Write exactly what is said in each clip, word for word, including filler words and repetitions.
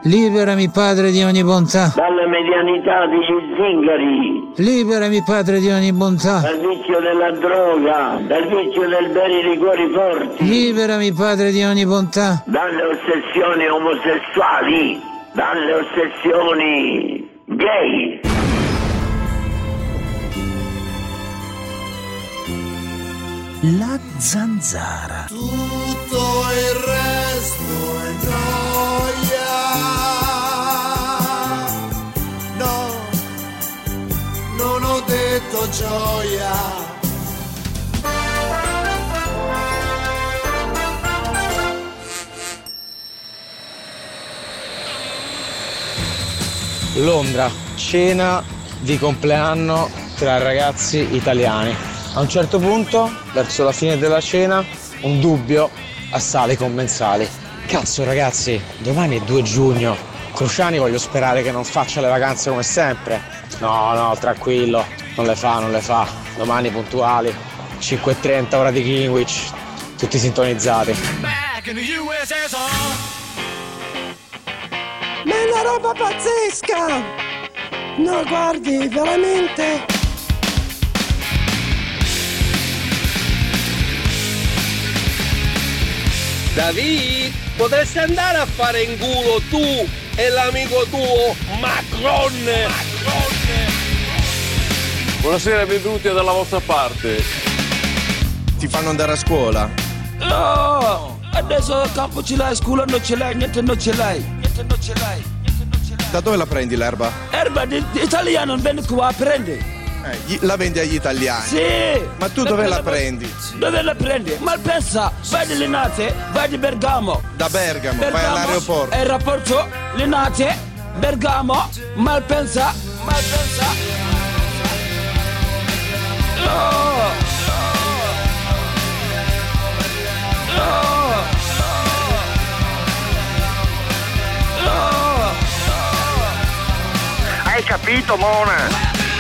Liberami, Padre di ogni bontà. Dalla medianità degli zingari. Liberami, Padre di ogni bontà. Dal vizio della droga, dal vizio del bere i liquori forti. Liberami, Padre di ogni bontà. Dalle ossessioni omosessuali, dalle ossessioni gay. La zanzara. Tutto il resto è gioia. No, non ho detto gioia. Londra, cena di compleanno tra ragazzi italiani. A un certo punto, verso la fine della cena, un dubbio assale i commensali. Cazzo ragazzi, domani è due giugno. Cruciani voglio sperare che non faccia le vacanze come sempre. No, no, tranquillo, non le fa, non le fa. Domani puntuali, cinque e trenta ora di Greenwich, tutti sintonizzati. Back in the U S S R. Ma è una roba pazzesca! No, guardi, veramente... David, potresti andare a fare in culo tu e l'amico tuo Macron. Macron. Buonasera, benvenuti dalla vostra parte. Ti fanno andare a scuola? No, adesso il campo ce l'hai, scuola non ce l'hai, niente non ce l'hai, niente non ce l'hai. Da dove la prendi l'erba? Erba di, di italiano non viene qua a prendere. Eh, la vendi agli italiani? Sì! Ma tu dove la prendi? Dove la prendi? Malpensa, vai di Linate, vai di Bergamo. Da Bergamo, Bergamo vai all'aeroporto. Aeroporto, Linate, Bergamo, Malpensa, Malpensa. Oh! Oh! Oh! Hai capito, Mona?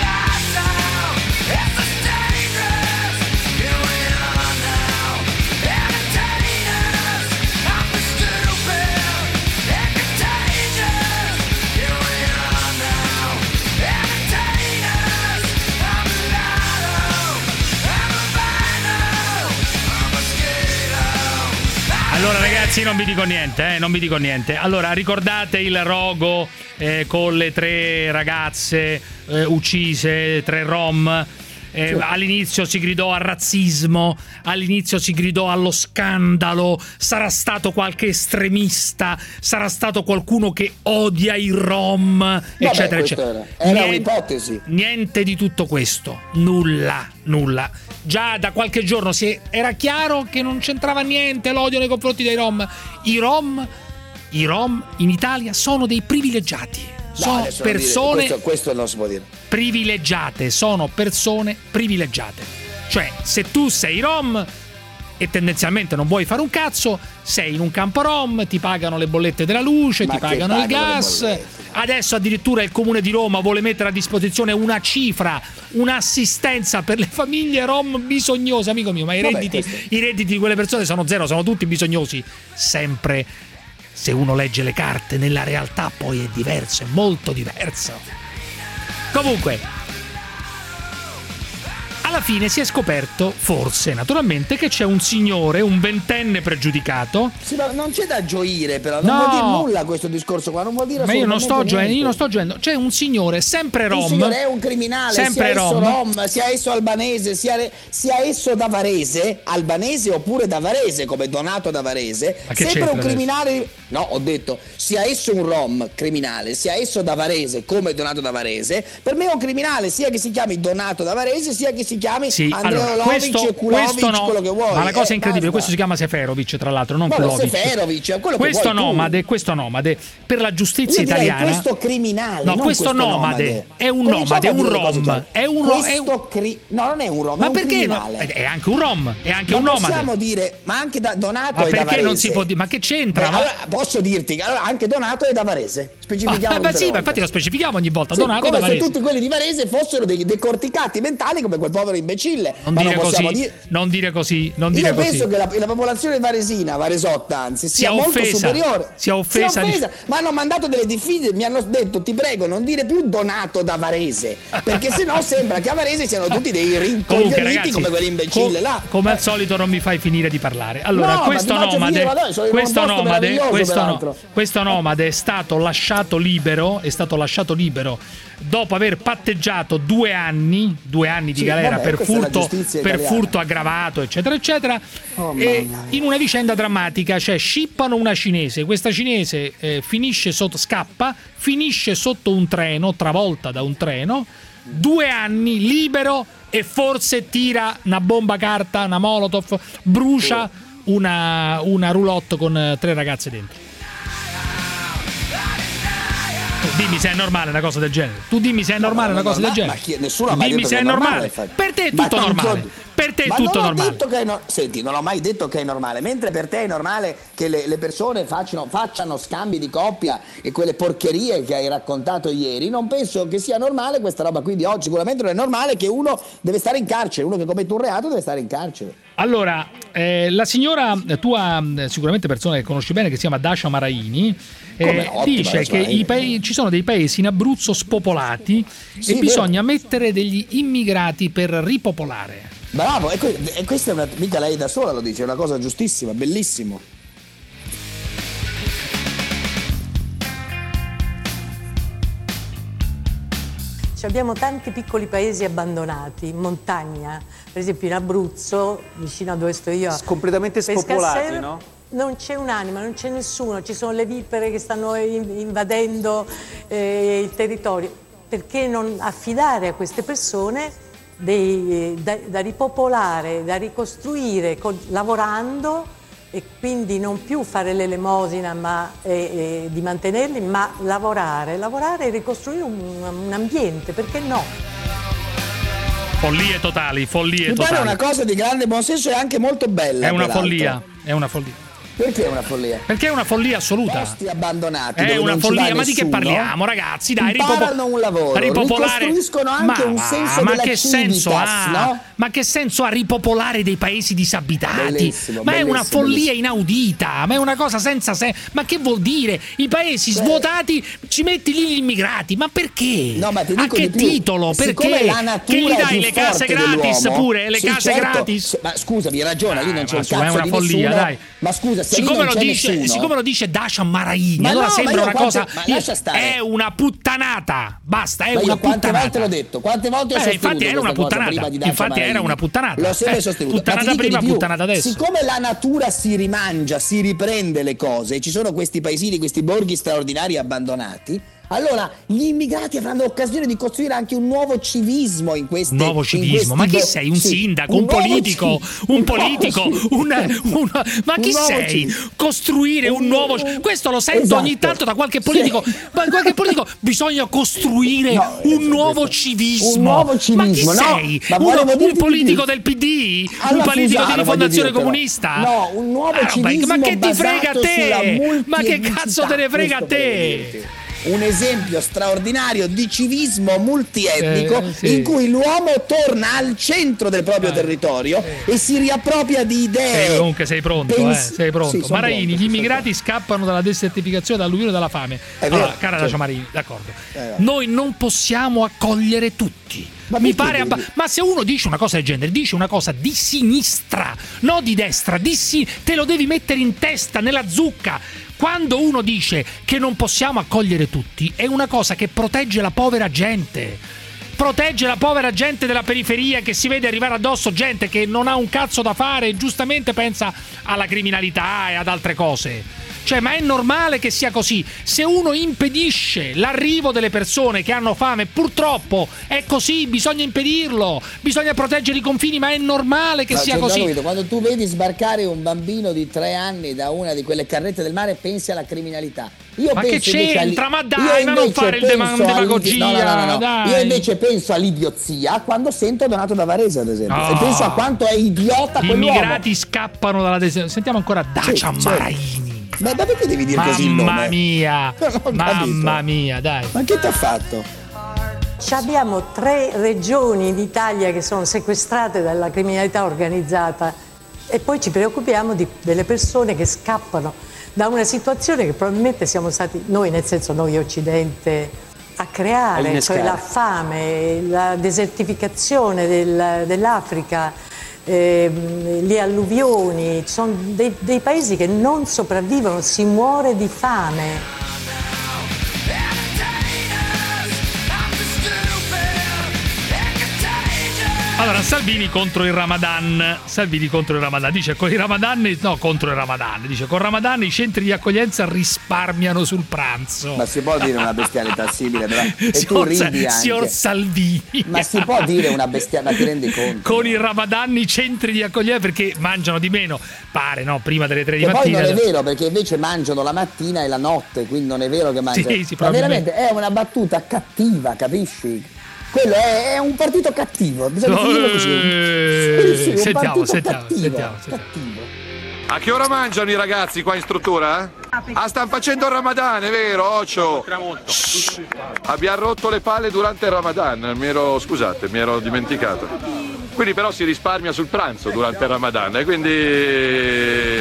Allora ragazzi, non vi dico niente, eh, non vi dico niente. Allora, ricordate il rogo eh, con le tre ragazze eh, uccise, tre rom? Eh, sì. All'inizio si gridò al razzismo, all'inizio si gridò allo scandalo, sarà stato qualche estremista, sarà stato qualcuno che odia i rom, Vabbè, eccetera, eccetera. Era, era niente, un'ipotesi. Niente di tutto questo, nulla, nulla. Già da qualche giorno si era chiaro che non c'entrava niente l'odio nei confronti dei rom. I rom, i rom in Italia sono dei privilegiati. Sono no, persone questo, questo non si può dire. privilegiate, sono persone privilegiate. Cioè, se tu sei rom e tendenzialmente non vuoi fare un cazzo, sei in un campo rom, ti pagano le bollette della luce, Ma ti pagano il gas. Adesso addirittura il Comune di Roma vuole mettere a disposizione una cifra, un'assistenza per le famiglie rom bisognose. Amico mio, ma i redditi, Vabbè, i redditi di quelle persone sono zero, sono tutti bisognosi. Sempre, se uno legge le carte, nella realtà poi è diverso, è molto diverso. Comunque, alla fine si è scoperto, forse, naturalmente, che c'è un signore, un ventenne pregiudicato. Sì, ma non c'è da gioire, però. Non no. vuol dire nulla questo discorso qua. Non vuol dire Ma io non sto gioendo, io non sto gioendo. C'è un signore, sempre rom. Il signore è un criminale, sempre sia rom. esso rom, sia esso albanese, sia, sia esso davarese, albanese oppure davarese, come Donato Davarese. Sempre un criminale. Adesso? No, ho detto, sia esso un rom criminale, sia esso davarese, come Donato Davarese. Per me è un criminale, sia che si chiami Donato Davarese, sia che si chiami sì, Andrea allora, Lovic, questo, Kulovic, questo no, quello che vuoi. ma la cosa eh, incredibile, basta. questo si chiama Seferovic, tra l'altro, non Vabbè, Kulovic. Seferovic, quello questo che vuoi nomade, tu. questo nomade per la giustizia Io direi italiana. Questo criminale, no, non questo, questo nomade, nomade è un Cominciamo nomade, è un rom, è un rom, questo è un... cri... no, non è un rom, ma è un perché no? criminale. È anche un rom, è anche non un nomade. Possiamo dire, ma anche da Donato ma è perché davarese. non si può dire? Ma che c'entra? Beh, ma... allora, posso dirti che allora anche Donato è davarese. Specifichiamo. Ah, beh, sì, ma infatti lo specifichiamo ogni volta. Sì, Donato come Davarese. se tutti quelli di Varese fossero dei decorticati mentali come quel povero professore imbecille. Non ma dire non possiamo così, dire... non dire così, non dire Io così. penso che la, la popolazione varesina, varesotta anzi, sia, sia molto offesa, superiore. sia offesa, sia offesa. Ma hanno mandato delle diffide, mi hanno detto ti prego non dire più Donato da Varese, perché sennò sembra che a Varese siano tutti dei rincoglioniti come quell'imbecille com- là. Come al solito non mi fai finire di parlare. Allora, no, questo nomade, finire, questo nomade, questo, no, questo nomade è stato lasciato libero, è stato lasciato libero dopo aver patteggiato due anni, due anni di sì, galera vabbè, per furto, per italiana. furto aggravato, eccetera, eccetera. Oh, e in una vicenda drammatica, cioè scippano una cinese, questa cinese eh, finisce sotto, scappa, finisce sotto un treno, travolta da un treno, due anni libero e forse tira una bomba carta, una molotov, brucia una, una roulotte con tre ragazze dentro. Dimmi se è normale una cosa del genere. Tu dimmi se è normale no, una cosa normale, del genere. Ma chi, nessuno ha mai dimmi detto se che è normale. normale. Per te è tutto normale. Per te è ma tutto non ho normale. Detto che è no... Senti, non ho mai detto che è normale. Mentre per te è normale che le, le persone facciano, facciano scambi di coppia e quelle porcherie che hai raccontato ieri, non penso che sia normale questa roba qui di oggi. Sicuramente non è normale che uno deve stare in carcere. Uno che commette un reato deve stare in carcere. Allora, eh, la signora, tua sicuramente persona che conosci bene, che si chiama Dacia Maraini, eh, dice che i paesi, ci sono dei paesi in Abruzzo spopolati sì, e bisogna vero. mettere degli immigrati per ripopolare. Bravo, e, que- e questa è una, mica lei da sola lo dice, è una cosa giustissima, bellissimo. Abbiamo tanti piccoli paesi abbandonati, in montagna, per esempio in Abruzzo, vicino a dove sto io. Completamente spopolati, no? Non c'è un'anima, non c'è nessuno, ci sono le vipere che stanno invadendo eh, il territorio. Perché non affidare a queste persone dei, da, da ripopolare, da ricostruire, con, lavorando, e quindi non più fare l'elemosina ma, eh, eh, di mantenerli, ma lavorare, lavorare e ricostruire un, un ambiente, perché no? Follie totali, follie Mi totali. pare una cosa di grande buonsenso e anche molto bella. È una peraltro. follia, è una follia. Perché è una follia? Perché è una follia assoluta. Posti abbandonati. È una non follia, ma nessuno, di che parliamo, ragazzi? Dai, imparano un lavoro, ripopolare. Ricostruiscono anche ma, un senso ma della che senso ha? no? Ma che senso ha ripopolare dei paesi disabitati? Bellissimo, ma bellissimo, è una follia bellissimo. inaudita, ma è una cosa senza senso. Ma che vuol dire? I paesi Beh. svuotati ci metti lì gli immigrati, ma perché? No, ma ti a dico che di più. titolo? Siccome perché? la natura che gli dai è le case gratis pure? Le sì, case certo. gratis? Ma scusami, hai ragione, lì non c'è ah, un cazzo è una di follia, nessuno. dai. Ma scusa, se siccome lì non lo c'è dice, nessuno... siccome lo dice Dacia Maraini, ma allora no, sembra una quante, cosa. ma lascia stare. È una puttanata. Basta, è ma una io quante puttanata. volte l'ho detto? Quante volte ho eh, sostenuto infatti era una puttanata. Infatti era una puttanata. L'ho sempre eh, sostenuto. Puttanata prima, più, puttanata adesso. Siccome la natura si rimangia, si riprende le cose, ci sono questi paesini, questi borghi straordinari abbandonati. Allora gli immigrati avranno l'occasione di costruire anche un nuovo civismo in questi un nuovo civismo. Ma chi sei? Un sì, sindaco, un, un politico, civ- un politico, un, un, ma chi sei? Civismo. Costruire un, un nuovo questo lo sento esatto. ogni tanto da qualche politico. Sì. Ma qualche politico bisogna costruire no, un nuovo questo. civismo. Un nuovo civismo. Ma chi no, sei? Ma Uno, un politico del P D? Allora, un politico Fusaro, di rifondazione dire, comunista? No, un nuovo ah, civismo. Ma che ti frega a te? Ma che multi- cazzo te ne frega a te? Un esempio straordinario di civismo multietnico eh, sì. in cui l'uomo torna al centro del proprio eh, territorio eh. e si riappropria di idee. Sei, comunque sei pronto, Pens- eh, sei pronto. Sì, Maraini, pronto, gli immigrati scappano dalla desertificazione, dall'alluvione e dalla fame. È allora, vero, cara certo. Dacia Marini, d'accordo. Eh, Noi non possiamo accogliere tutti. Ma mi pare abba- ma se uno dice una cosa del genere, dice una cosa di sinistra, non di destra, di si- te lo devi mettere in testa, nella zucca. Quando uno dice che non possiamo accogliere tutti, è una cosa che protegge la povera gente. Protegge la povera gente della periferia che si vede arrivare addosso, gente che non ha un cazzo da fare e giustamente pensa alla criminalità e ad altre cose. Cioè, ma è normale che sia così. Se uno impedisce l'arrivo delle persone che hanno fame, purtroppo è così, bisogna impedirlo, bisogna proteggere i confini, ma è normale che no, sia così. Capito. Quando tu vedi sbarcare un bambino di tre anni da una di quelle carrette del mare, pensi alla criminalità. Io ma che c'entra? All... Ma dai, ma non fare il dem- demagogia. No, no, no, no. Dai. Io invece penso all'idiozia quando sento Donato da Varese, ad esempio. No. E penso a quanto è idiota Gli quell'uomo. Gli immigrati scappano dalla des- Sentiamo ancora Dacia sì, Maraini. Ma perché devi dire mamma così il nome? Mamma mia, mamma mia, dai. Ma che t'ha fatto? Abbiamo tre regioni d'Italia che sono sequestrate dalla criminalità organizzata e poi ci preoccupiamo di, delle persone che scappano da una situazione che probabilmente siamo stati noi, nel senso noi Occidente, a creare, cioè la fame, la desertificazione del, dell'Africa, eh, le alluvioni. Ci sono dei, dei paesi che non sopravvivono, si muore di fame. Allora, Salvini contro il Ramadan. Salvini contro il Ramadan. Dice con i Ramadan, no, contro il Ramadan. Dice con Ramadan i centri di accoglienza risparmiano sul pranzo. Ma si può dire una bestialità simile, però? E signor, tu ridi anche. Signor Salvini. Ma si può dire una bestialità, ma ti rendi conto? Con il Ramadan i centri di accoglienza perché mangiano di meno, pare, no? Prima delle tre di che mattina. Poi non è vero, perché invece mangiano la mattina e la notte, quindi non è vero che mangiano. Sì, sì, ma veramente è una battuta cattiva, capisci? Quello è, è un partito cattivo, bisogna finirlo così. Eh, sì, sì, un sentiamo, partito sentiamo, cattivo, sentiamo, sentiamo. cattivo. A che ora mangiano i ragazzi qua in struttura? Ah, stanno facendo il Ramadan, è vero, Occio? Abbiamo rotto le palle durante il Ramadan, mi ero, scusate, mi ero dimenticato. Quindi però si risparmia sul pranzo durante il Ramadan, e quindi...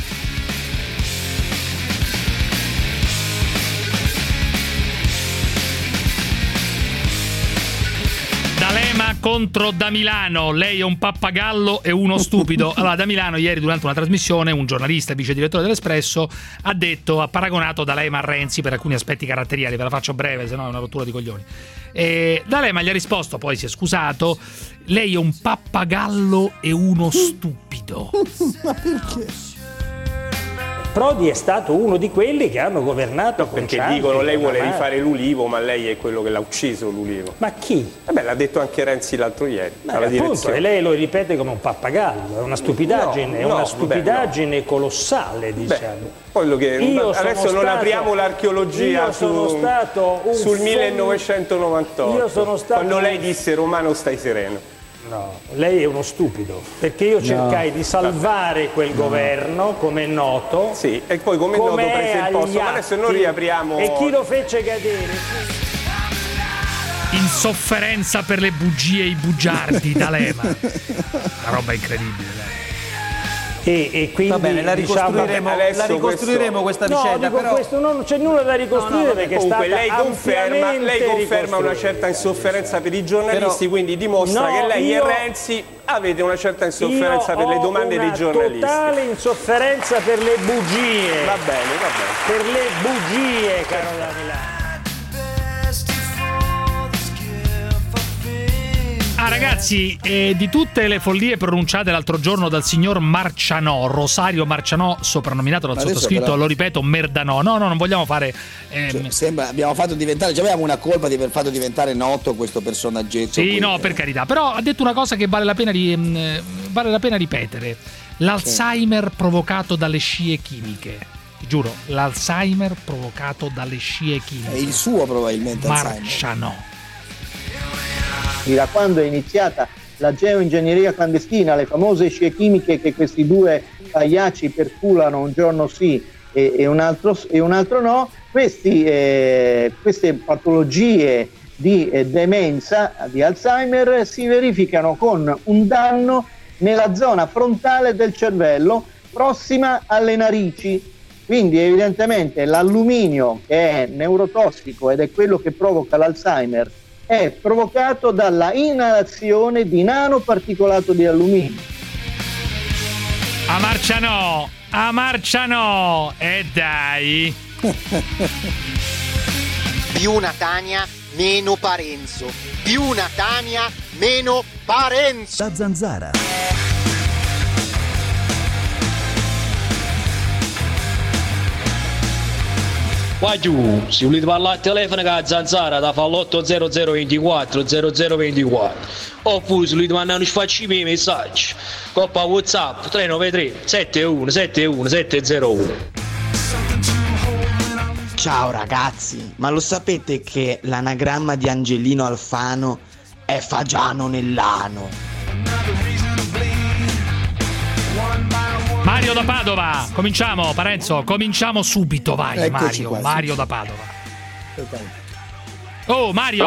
D'Alema contro Da Milano, lei è un pappagallo e uno stupido. Allora, Da Milano ieri durante una trasmissione un giornalista, vice direttore dell'Espresso, ha detto, ha paragonato D'Alema a Renzi per alcuni aspetti caratteriali, ve la faccio breve, se no è una rottura di coglioni. E D'Alema gli ha risposto, poi si è scusato, lei è un pappagallo e uno stupido. Ma perché? Prodi è stato uno di quelli che hanno governato no, con perché Ciampi, dicono lei vuole Amaro. rifare l'ulivo, ma lei è quello che l'ha ucciso l'ulivo. Ma chi? Vabbè, l'ha detto anche Renzi l'altro ieri. Ma alla appunto, direzione. e lei lo ripete come un pappagallo, è una stupidaggine, no, è no, una stupidaggine beh, no. colossale, diciamo. Beh, quello che io adesso non stato, apriamo l'archeologia io sono su, stato un sul son... millenovecentonovantotto, io sono stato quando lei disse Romano stai sereno. No, lei è uno stupido, perché io cercai no. di salvare quel no. governo, come è noto. Sì, e poi come è noto prese il posto, ma adesso non riapriamo... E chi lo fece cadere? Insofferenza per le bugie e i bugiardi, D'Alema. Una roba incredibile, dai. E, e quindi va bene, la ricostruiremo, diciamo, la ricostruiremo questo... questa vicenda. No, dico però... questo non c'è nulla da ricostruire, no, no, perché comunque è stata lei conferma, lei conferma una certa insofferenza per i giornalisti, però... quindi dimostra no, che lei io... e Renzi avete una certa insofferenza per le domande dei giornalisti. Totale insofferenza per le bugie. Va bene, va bene. Per le bugie, caro Da Milano. Ah ragazzi, eh, di tutte le follie pronunciate l'altro giorno dal signor Marcianò, Rosario Marcianò, soprannominato dal sottoscritto, però... lo ripeto, Merdanò. No, no, non vogliamo fare... Ehm... Cioè, sembra, abbiamo fatto diventare, cioè avevamo una colpa di aver fatto diventare noto questo personaggetto. Sì, qui, no, eh. per carità, però ha detto una cosa che vale la pena, di, mh, vale la pena ripetere. L'Alzheimer sì. provocato dalle scie chimiche. Ti giuro, l'Alzheimer provocato dalle scie chimiche. È il suo probabilmente Marcianò. Da quando è iniziata la geoingegneria clandestina, le famose scie chimiche che questi due pagliacci perculano un giorno sì e, e, un, altro, e un altro no, questi, eh, queste patologie di eh, demenza, di Alzheimer, si verificano con un danno nella zona frontale del cervello prossima alle narici. Quindi evidentemente l'alluminio, che è neurotossico ed è quello che provoca l'Alzheimer, è provocato dalla inalazione di nanoparticolato di alluminio. A Marcianò, a Marcianò, e eh dai. Più Natania, meno Parenzo. Più Natania, meno Parenzo. La Zanzara. Qua giù, se volete parlare al telefono con la Zanzara da fa l'otto zero zero ventiquattro zero zero ventiquattro, oppure se volete mandare un sfacci miei messaggi coppa WhatsApp tre nove tre sette uno sette uno sette zero uno. Ciao ragazzi, ma lo sapete che l'anagramma di Angelino Alfano è Fagiano Nellano? Mario da Padova, cominciamo Parenzo, cominciamo subito, vai. Eccoci Mario, qua, Mario sì. da Padova. Oh Mario, Pronto?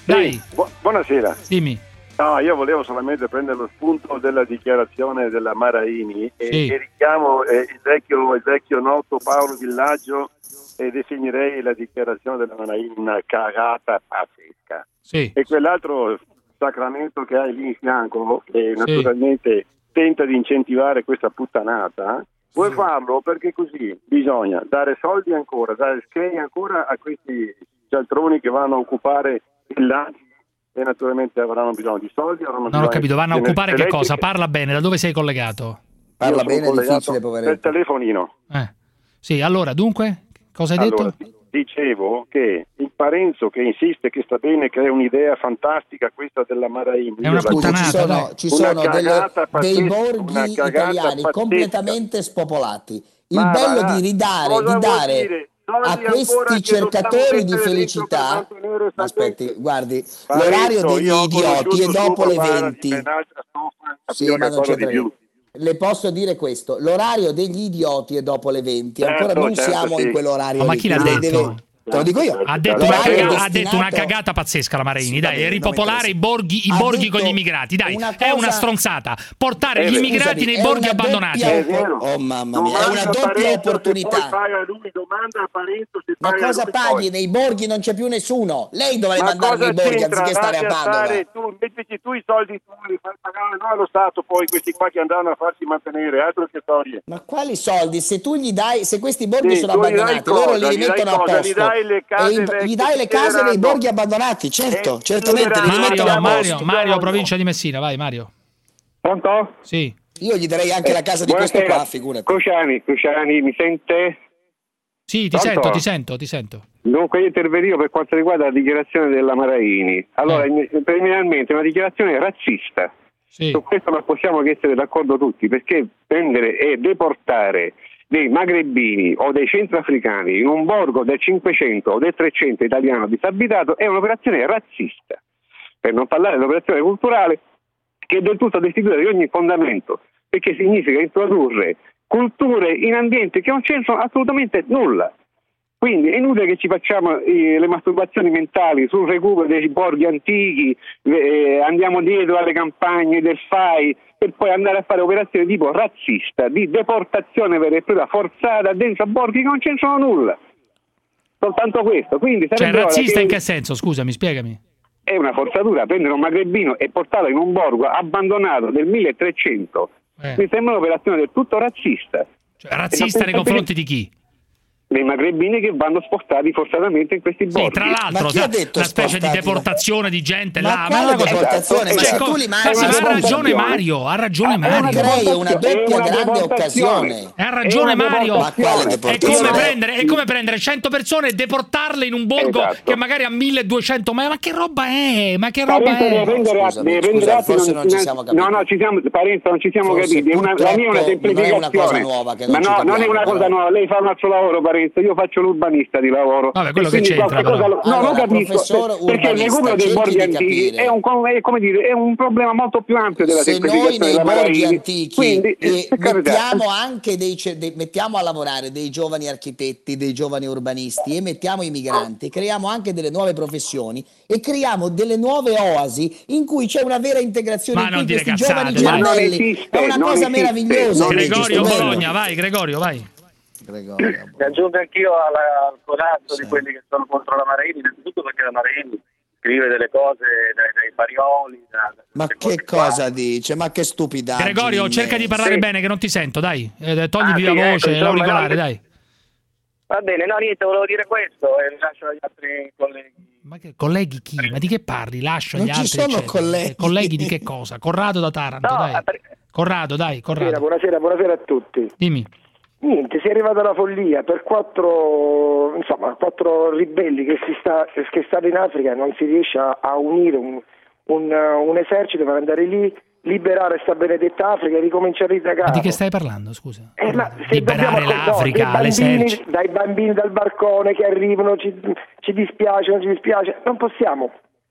Dai. Bu- buonasera. Dimmi. No, io volevo solamente prendere lo spunto della dichiarazione della Maraini e, Sì. e richiamo eh, il, vecchio, il vecchio noto Paolo Villaggio e definirei la dichiarazione della Maraini una cagata pazzesca. Sì. E quell'altro sacramento che hai lì in fianco, che naturalmente tenta di incentivare questa puttanata, vuoi farlo perché così bisogna dare soldi ancora, dare schemi ancora a questi cialtroni che vanno a occupare il Lazio e naturalmente avranno bisogno di soldi. Avranno Non bisogno ho capito, vanno a di occupare che elettriche. cosa? Parla bene, da dove sei collegato? Parla Io sono bene, è collegato difficile, poveretto. per telefonino. Eh. Sì, allora, dunque, cosa hai Allora, detto? dicevo che il Parenzo che insiste che sta bene, che è un'idea fantastica questa della Maraini. È una Io la- puttanata, ci sono, dai. ci Una sono delle- cagata dei pazzesca, borghi una cagata italiani pazzesca. completamente spopolati. Il Ma bello va, di ridare, cosa di vuol dare dire? Soldi a ancora questi che cercatori dobbiamo di mettere dentro felicità. per mantenere sta Aspetti, gente. guardi, Parenzo, l'orario degli io ho idioti è conosciuto dopo suo le papà, venti. di un'altra stoffa, Sì, capiva ma non qualcosa c'entra di più. niente. Le posso dire questo, l'orario degli idioti è dopo le venti, ancora Certo, non certo, siamo sì. in quell'orario Ma lì, chi l'ha quindi detto? deve- te lo dico io. Ha detto, una, L'orario caga- ha destinato- detto una cagata pazzesca la Marini, Sì, va dai, bene, e non mi ripopolare i borghi, i Ha borghi detto con gli immigrati, dai, una è una cosa- stronzata. Portare Eh, gli scusami, immigrati nei è borghi una abbandonati. doppia È vero. Oh mamma mia, è Domanda una a doppia Parenzo se poi opportunità. paga lui, domanda a Parenzo se Ma paga cosa lui paghi? poi. Nei borghi non c'è più nessuno. Lei dovrebbe Ma mandare cosa nei borghi c'entra? anziché stare a Lascia Padova. stare, tu mettiti tu i soldi tuoi, fai pagare noi allo Stato poi questi qua che andranno a farsi mantenere, altro che storie. Ma quali soldi? Se tu gli dai, se questi borghi Sì, sono tu gli dai abbandonati, cosa? loro li Gli dai rimettono a cosa? posto. Gli dai le case E in- vecchie gli dai le che case nei erano- borghi abbandonati, certo, Eh, certamente li erano- rimettono Mario, a Mario, posto. Mario, provincia di Messina, vai Mario. Pronto? Sì. Io gli darei anche la casa di questo Buonasera. qua, figurati. Cruciani, Cruciani, mi sente? Sì, ti Pronto? sento, ti sento, ti sento. Dunque io intervenivo per quanto riguarda la dichiarazione della Maraini. Allora, in- preliminarmente è una dichiarazione razzista. Sì. Su questo non possiamo che essere d'accordo tutti, perché prendere e deportare dei magrebini o dei centroafricani in un borgo del cinquecento o del trecento italiano disabitato è un'operazione razzista. Per non parlare dell'operazione culturale che è del tutto destituita di ogni fondamento, perché significa introdurre culture in ambienti che non c'entrano assolutamente nulla. Quindi è inutile che ci facciamo eh, le masturbazioni mentali sul recupero dei borghi antichi, eh, andiamo dietro alle campagne del F A I per poi andare a fare operazioni tipo razzista, di deportazione vera e propria forzata dentro borghi che non c'entrano nulla. Soltanto questo. Quindi Cioè, sarebbe ora razzista che- in che senso? Scusami, spiegami. è una forzatura prendere un magrebino e portarlo in un borgo abbandonato del milletrecento. Eh. Mi sembra un'operazione del tutto razzista. Cioè, razzista nei confronti di chi? Dei magrebini che vanno spostati forzatamente in questi borghi. Sì, tra l'altro, sa- una specie di deportazione di gente Ma là. Ma quale è una cosa- deportazione? Ma Cioè, se co- tu li mandi- ma sì, è ma una ha ragione deportazione. Mario, ha ragione Ah, Mario. Crei una doppia È una grande deportazione. occasione. E ha ragione È una Mario. Ma quale È come, deportazione? prendere, è come prendere cento persone e deportarle in un borgo Esatto. che magari ha milleduecento. Ma, ma che roba è? Ma che roba Parenzo deve è? prendere, Scusami, deve scusa, prendere atto forse in- non ci in- siamo capiti. No, no, ci siamo, Parenzo, non ci siamo Forse, capiti. È una, la mia è una purtroppo, non è una cosa semplificazione. nuova che non Ma ci no, non è capiamo, una cosa però. nuova. Lei fa un altro lavoro, Parenzo. Io faccio l'urbanista di lavoro. Vabbè, quello E che quindi c'entra, qualche cosa però. lo- No, Allora, non capisco. professore Perché il urbanista, recupero dei cerchi borghi di antichi capire. è un, è, come dire, è un problema molto più ampio della Se noi semplificazione nei della borghi Maraini. antichi Quindi, eh, per carità. mettiamo anche dei, ce- dei- mettiamo a lavorare dei giovani architetti, dei giovani urbanisti e mettiamo i migranti, creiamo anche delle nuove professioni e creiamo delle nuove oasi in cui c'è una vera integrazione, Ma in non cui dire questi giovani cazzate, dai. gemelli Non esiste, è una non cosa esiste, meravigliosa. non invece, Gregorio stupendo. Bologna, vai Gregorio, vai. Gregorio. Mi aggiungo anch'io alla- al coraggio di quelli che sono contro la Marini, innanzitutto perché la Marini scrive delle cose dai, dai parioli. Da, da Ma queste che cose cosa dice? Ma che stupidaggine. Gregorio, cerca di parlare Sì. bene che non ti sento, dai. Eh, togli Ah, viva sì, voce, ecco, insomma, l'auricolare, no, dai. qua. Va bene, no niente, volevo dire questo e lascio agli altri colleghi. Ma che colleghi chi? Ma di che parli? Lascio Non agli ci altri. sono eccetera. colleghi. Eh, Colleghi di che cosa? Corrado da Taranto, No, dai. per- Corrado, dai, Corrado. Buonasera, buonasera a tutti. Dimmi. Niente, si è arrivata alla follia per quattro, insomma, quattro ribelli che si sta che stanno in Africa e non si riesce a, a unire un, un, un esercito per andare lì, liberare sta benedetta Africa e ricominciare da Ma capo. di che stai parlando, scusa? Eh, ma se Liberare dobbiamo- no, l'Africa, dei bambini- l'esercito. dai bambini dal barcone che arrivano, ci, ci dispiace, non ci dispiace, non possiamo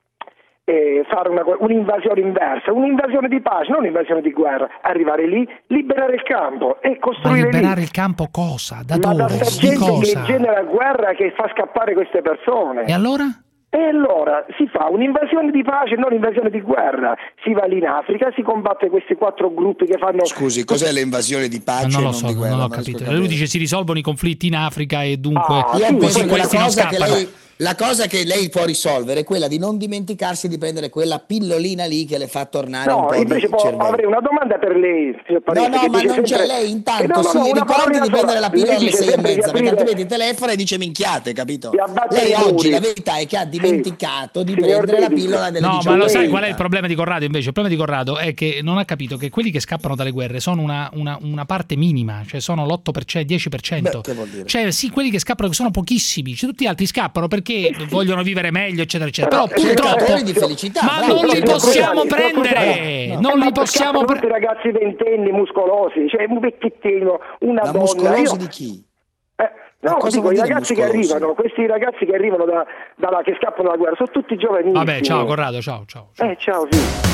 eh, fare una, un'invasione inversa, un'invasione di pace, non un'invasione di guerra, arrivare lì, liberare il campo e Ma costruire liberare lì. il campo cosa? Da Ma da dove? sta Di gente cosa? che genera guerra, che fa scappare queste persone. E allora? E allora si fa un'invasione di pace, non un'invasione di guerra. Si va lì in Africa, si combatte questi quattro gruppi che fanno... Scusi, cos'è l'invasione di pace? Non lo non so, di guerra? non ho capito. Lui dice si risolvono i conflitti in Africa e dunque Ah, così sì, questi non cosa che scappano. lei, la cosa che lei può risolvere è quella di non dimenticarsi di prendere quella pillolina lì che le fa tornare un No, po' invece di può, cervello. avrei una domanda per lei, signor No, Parente, no, che ma dice non c'è sempre- lei. Intanto Eh, no, no, si no, una ricordi parolina di prendere la sola. pillola Lei alle dice sei e sempre di mezza, perché aprire- altrimenti telefona e dice minchiate, capito? Di abbattere Lei i oggi muri. la verità è che ha dimenticato di Signor prendere la David. pillola delle No, diciotto ma lo e sai trenta. qual è il problema di Corrado invece? Il problema di Corrado è che non ha capito che quelli che scappano dalle guerre sono una, una, una parte minima, cioè sono l'otto per cento, dieci per cento. Beh, che vuol dire? Cioè sì, quelli che scappano che sono pochissimi, cioè, tutti gli altri scappano perché vogliono vivere meglio, eccetera, eccetera. Però purtroppo Cercatori di felicità, ma bravo. non li Bravo. possiamo Bravo. prendere, No. non Ma li possiamo scappano tutti prendere. i ragazzi ventenni muscolosi, cioè un vecchiettino, una Ma donna. muscolosi Io- di chi? Eh, Ma no, cosa dico vuol i dire ragazzi che muscolosi? arrivano, questi ragazzi che arrivano da, dalla, che scappano dalla guerra, sono tutti giovanissimi. Vabbè, ciao Corrado, ciao, ciao. Eh, ciao, sì.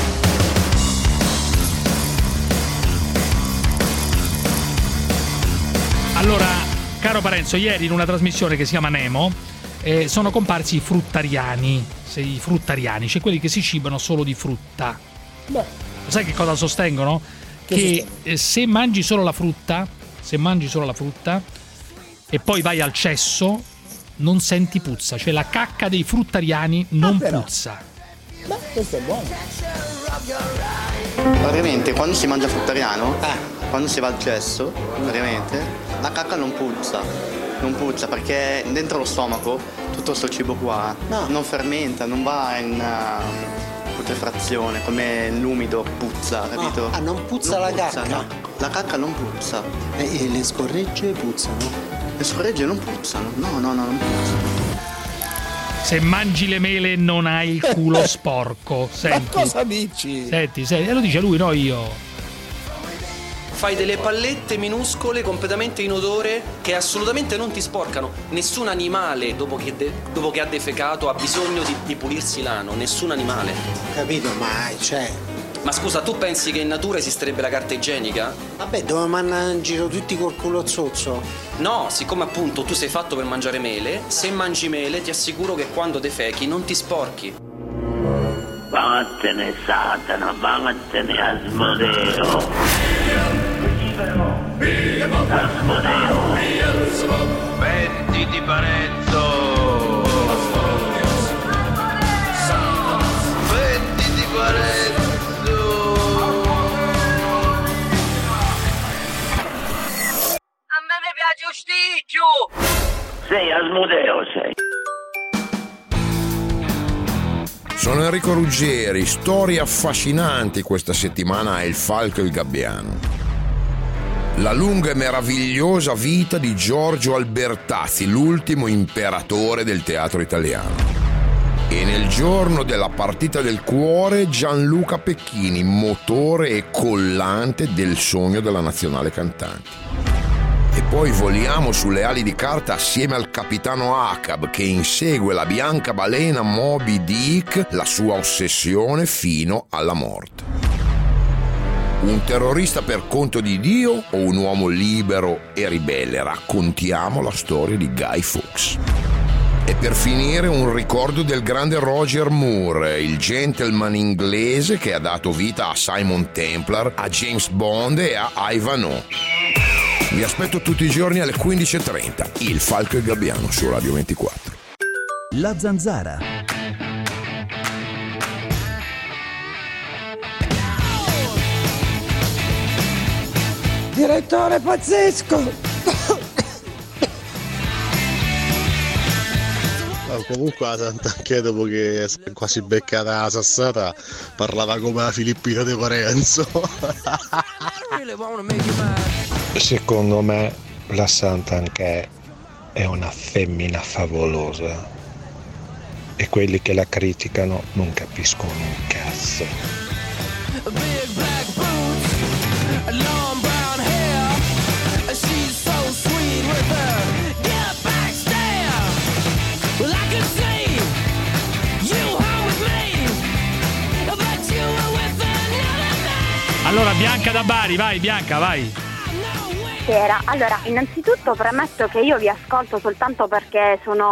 Allora, caro Parenzo, ieri in una trasmissione che si chiama Nemo eh, sono comparsi i fruttariani, se- i fruttariani, cioè quelli che si cibano solo di frutta. Beh. Sai che cosa sostengono? Che Che sostengono? eh, se mangi solo la frutta, se mangi solo la frutta e poi vai al cesso, non senti puzza, cioè la cacca dei fruttariani non però. puzza. Beh, questo è buono. Praticamente quando si mangia fruttariano, quando si va al cesso, praticamente, la cacca non puzza, non puzza perché dentro lo stomaco tutto sto cibo qua non fermenta, non va in uh, putrefrazione come l'umido puzza, capito? Ah, non puzza la cacca? No. La cacca non puzza. E, e le scorregge puzzano? Le scorregge non puzzano, no, no, no, non puzzano. Se mangi le mele non hai il culo sporco. Senti. Ma cosa dici? Senti, senti, e lo dice lui, no io. Fai delle pallette minuscole completamente inodore che assolutamente non ti sporcano. Nessun animale dopo che, de- dopo che ha defecato ha bisogno di, di pulirsi l'ano, nessun animale. Capito, ma cioè... Ma scusa, tu pensi che in natura esisterebbe la carta igienica? Vabbè, dove mandano in giro tutti col culo zozzo? No, siccome appunto tu sei fatto per mangiare mele, se mangi mele ti assicuro che quando defechi non ti sporchi. Vattene Satana, vattene Asmodeo. Asmodeo. Venditi Parenzo. Venditi Parenzo. A me mi piace un sticcio! Sei Asmodeo, sei. Sono Enrico Ruggeri, storie affascinanti questa settimana a Il Falco e il Gabbiano. La lunga e meravigliosa vita di Giorgio Albertazzi, l'ultimo imperatore del teatro italiano. E nel giorno della partita del cuore Gianluca Pecchini, motore e collante del sogno della nazionale cantante. E poi voliamo sulle ali di carta assieme al capitano Ahab che insegue la bianca balena Moby Dick, la sua ossessione fino alla morte. Un terrorista per conto di Dio o un uomo libero e ribelle? Raccontiamo la storia di Guy Fawkes. E per finire un ricordo del grande Roger Moore, il gentleman inglese che ha dato vita a Simon Templar, a James Bond e a Ivanhoe. Vi aspetto tutti i giorni alle quindici e trenta, Il Falco e il Gabbiano su Radio ventiquattro. La Zanzara. Direttore pazzesco! Oh, comunque la Sant'Anche dopo che è quasi beccata la sassata parlava come la Filippina De Parenzo. Secondo me la Sant'Anche è una femmina favolosa e quelli che la criticano non capiscono un cazzo. Allora Bianca da Bari, vai Bianca, vai. Allora, innanzitutto premetto che io vi ascolto soltanto perché sono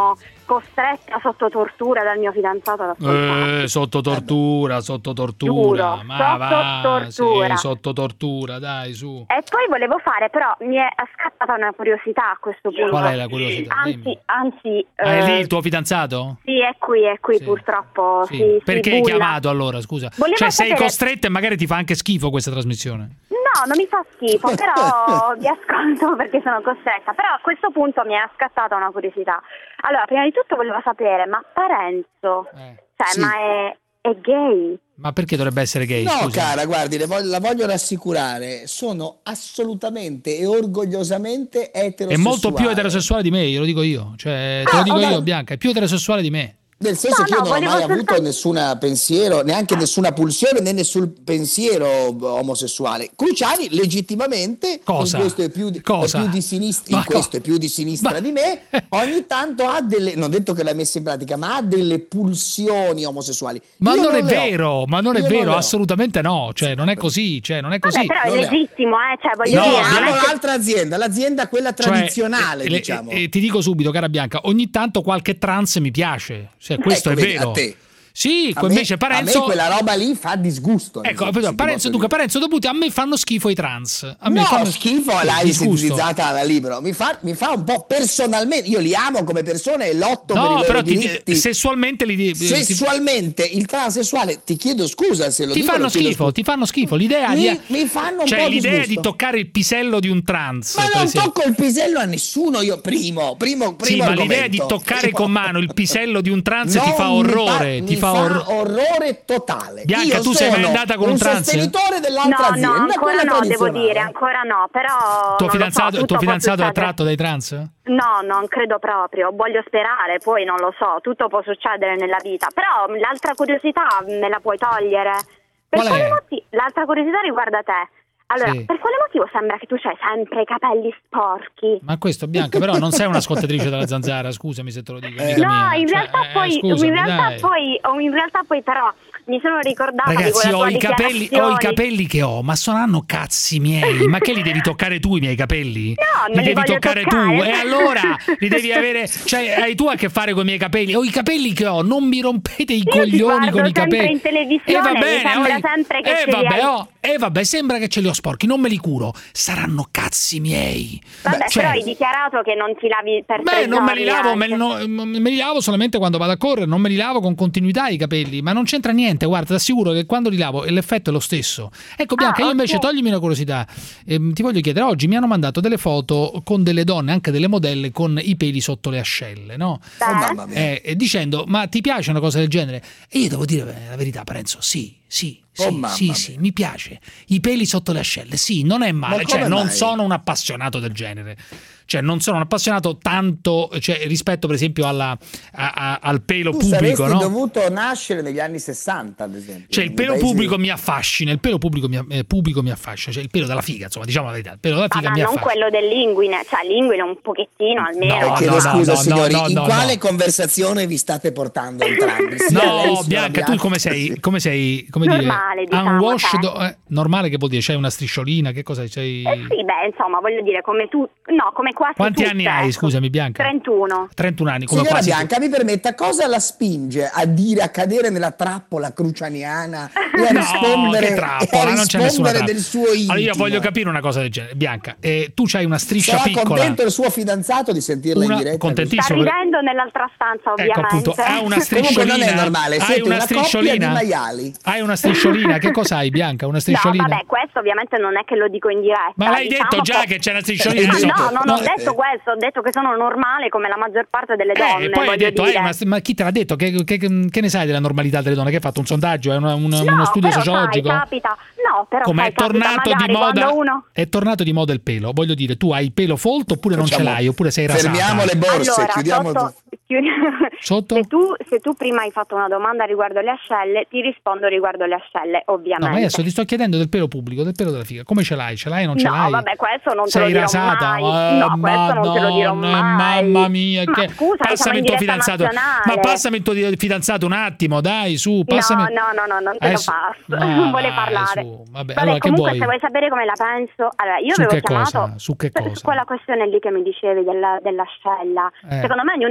costretta sotto tortura dal mio fidanzato ad ascoltarti. Eh, sotto tortura, sotto tortura. Giuro, ma sotto va, tortura. Sì, sotto tortura, dai, su. E poi volevo fare, però mi è scattata una curiosità a questo punto. Qual è la curiosità? Anzi, anzi Ah, è eh, lì il tuo fidanzato? sì, è qui, è qui purtroppo. Sì. Si, Perché si hai bulla. chiamato allora, scusa? Volevo Cioè sei sapere- costretta e magari ti fa anche schifo questa trasmissione. No, non mi fa schifo, però vi ascolto perché sono costretta. Però a questo punto mi è scattata una curiosità. Allora, prima di tutto volevo sapere, ma Parenzo, cioè, Sì. ma è, è gay? Ma perché dovrebbe essere gay? No, scusa? cara, guardi, le voglio- la voglio rassicurare, sono assolutamente e orgogliosamente È eterosessuale. molto più eterosessuale di me, glielo dico io. Cioè, te lo Ah, dico vabbè. io, Bianca, è più eterosessuale di me. Nel senso No, che io no, non ho volevo mai soltanto- avuto nessun pensiero, neanche nessuna pulsione né nessun pensiero omosessuale. Cruciani legittimamente, Cosa? in questo è più di, Cosa? è più di sinistra, Ma in questo co- è più di sinistra di me, ogni tanto ha delle, non detto che l'ha messa in pratica, ma ha delle pulsioni omosessuali. Ma Io non è le ho. vero, ma non è Io non vero, le ho. assolutamente no. Cioè, non è così, cioè, non è così. Vabbè, però è non le ho. legittimo, eh, cioè voglio No, dire, Io non amo è che- l'altra azienda, l'azienda quella Cioè, tradizionale, eh, le- diciamo. eh, ti dico subito, cara Bianca, ogni tanto qualche trans mi piace. Cioè, questo Ecco, è vedi, vero. a te. Sì, A me- invece Parenzo. a me quella roba lì fa disgusto. Ecco, se- però, se ti Parenzo, posso dunque, dire. Parenzo Doputi, a me fanno schifo i trans. A me No, fanno schifo Sì, l'hai disgusto. sintetizzata alla libero. Mi fa, mi fa un po' personalmente. Io li amo come persone e lotto per i No, loro però ti- diritti. sessualmente li ti- Sessualmente, il transessuale, ti chiedo scusa se lo ti dico. fanno lo chiedo schifo, scusa. ti fanno schifo l'idea Mi- di mi fanno un cioè po' l'idea disgusto. di toccare il pisello di un trans. Ma per non esempio. tocco il pisello a nessuno io primo, primo, primo Sì, ma argomento. l'idea di toccare con mano il pisello di un trans ti Non fa mi orrore, fa- ti mi fa fa orrore. orrore totale. Bianca, Io tu sei mai sono andata con un trans? sostenitore No, dell'altra no, azienda, ancora quella no, devo tradizionale. dire, ancora no, però Tuo non fidanzato, lo so, tuo tutto può fidanzato è succedere. attratto dai trans? No, non credo proprio, voglio sperare, poi non lo so, tutto può succedere nella vita, però l'altra curiosità me la puoi togliere. Per Qual quale è? motivo? L'altra curiosità riguarda te. Allora, Sì. per quale motivo sembra che tu c'hai sempre i capelli sporchi? Ma questo, Bianca, però non sei un'ascoltatrice della Zanzara, scusami se te lo dico. amica no, mia. in Cioè, realtà eh, poi, scusami, in realtà dai. poi, oh, in realtà poi però mi sono ricordata di Ragazzi, quella tua ho i, capelli, ho i dichiarazione. capelli che ho, ma saranno cazzi miei. Ma che li devi toccare tu i miei capelli? No, non li li devi voglio toccare toccare. tu. E allora li devi avere. Cioè, hai tu a che fare con i miei capelli? Ho i capelli che ho, non mi rompete i Io ti coglioni guardo con i sempre capelli. in televisione, E va mi bene, sembra ho i- sempre che eh, ce li vabbè, hai. oh, eh, vabbè, sembra che ce li ho sporchi, non me li curo. Saranno cazzi miei. Vabbè, Cioè, però hai dichiarato che non ti lavi per Beh, tre non me li giorni lavo, anche. me, no, me li lavo solamente quando vado a correre, non me li lavo con continuità i capelli, ma non c'entra niente, guarda, ti assicuro che quando li lavo l'effetto è lo stesso. Ecco Bianca, Ah, io invece ok. toglimi una curiosità, ehm, ti voglio chiedere, oggi mi hanno mandato delle foto con delle donne, anche delle modelle, con i peli sotto le ascelle, no? Oh, mamma mia. Eh, e dicendo, ma ti piace una cosa del genere? E io devo dire la verità, Parenzo, sì, sì, sì, Oh, mamma sì, mia. sì, mi piace. I peli sotto le ascelle, sì, non è male, Ma cioè come non mai? sono un appassionato del genere. Cioè non sono un appassionato tanto, cioè, rispetto per esempio alla, a- a- al pelo Tu pubblico, saresti no? dovuto nascere negli anni sessanta, ad esempio. Cioè il nei pelo paesi- pubblico mi affascina, il pelo pubblico mi, eh, pubblico mi affascina, cioè il pelo della figa, insomma, diciamo la verità, il pelo della Ah, figa ma mi non affascina. quello dell'inguine, cioè l'inguine un pochettino almeno. No, Chiedo no, scusa, no, signori, no, no, in no, quale no. conversazione vi state portando entrambi? Sia lei, No, signora Bianca, tu come sei? Come sei? Come Normale, dire? diciamo, Unwashed, cioè. eh, normale che vuol dire? C'hai una strisciolina? Che cosa sei? Eh sì, beh, insomma, voglio dire, come tu, no, come quasi Quanti tutte, anni hai, ecco. scusami, Bianca? trentuno. trentuno anni, come Signora quasi Bianca, mi permetta, cosa la spinge a dire, a cadere nella trappola crucianiana e a No, rispondere, che e trappola, a non c'è nessuna rispondere trappola. del suo intimo? Allora io voglio capire una cosa del genere, Bianca, eh, tu c'hai una striscia Sarà piccola. contento il suo fidanzato di sentirla Una- in diretta? Sta contentissimo. ridendo nell'altra stanza, Ecco ovviamente. appunto, ha una strisciolina. Comunque non è normale, hai siete una una coppia di strisciolina. maiali. Hai una strisciolina, che cosa hai, Bianca? Una strisciolina? No, vabbè, questo ovviamente non è che lo dico in diretta. Ma l'hai diciamo detto già che c'è una strisciolina? Ah, no, non No, ho detto questo, ho detto che sono normale come la maggior parte delle Eh, donne. e poi hai voglio detto, dire. hai una, ma chi te l'ha detto? Che, che- che ne sai della normalità delle donne? Che hai fatto un sondaggio? È una- una- No, uno studio però, sociologico? Sai, capita. No, però Come sai, è tornato capita, di magari moda? quando uno... È tornato di moda il pelo. Voglio dire, tu hai il pelo folto oppure non Facciamo- ce l'hai? Oppure sei rasata? Fermiamo le borse, Allora, chiudiamo. sotto- chiudi- Sotto? Se tu, se tu prima hai fatto una domanda riguardo le ascelle, ti rispondo riguardo le ascelle, No, ovviamente. ma adesso ti sto chiedendo del pelo pubblico, del pelo della figa. Come ce l'hai? Ce l'hai o non ce No, l'hai? vabbè, questo non te Sei lo dirò rasata? mai. Eh, No, questo non te lo dirò Madonna, mai. Mamma mia, Ma che... scusa, siamo passami in il tuo diretta fidanzato. nazionale. Ma passami il tuo fidanzato un attimo, dai, su, passami. No, no, no, no, non te Adesso- lo passo. Ah, non vuole vai, parlare. su. Vabbè, Vabbè, allora che comunque vuoi? se vuoi sapere come la penso, allora io Su avevo che chiamato cosa? Su che su- cosa? su quella questione lì che mi dicevi della, dell'ascella. Eh. Secondo me ognuno è libero di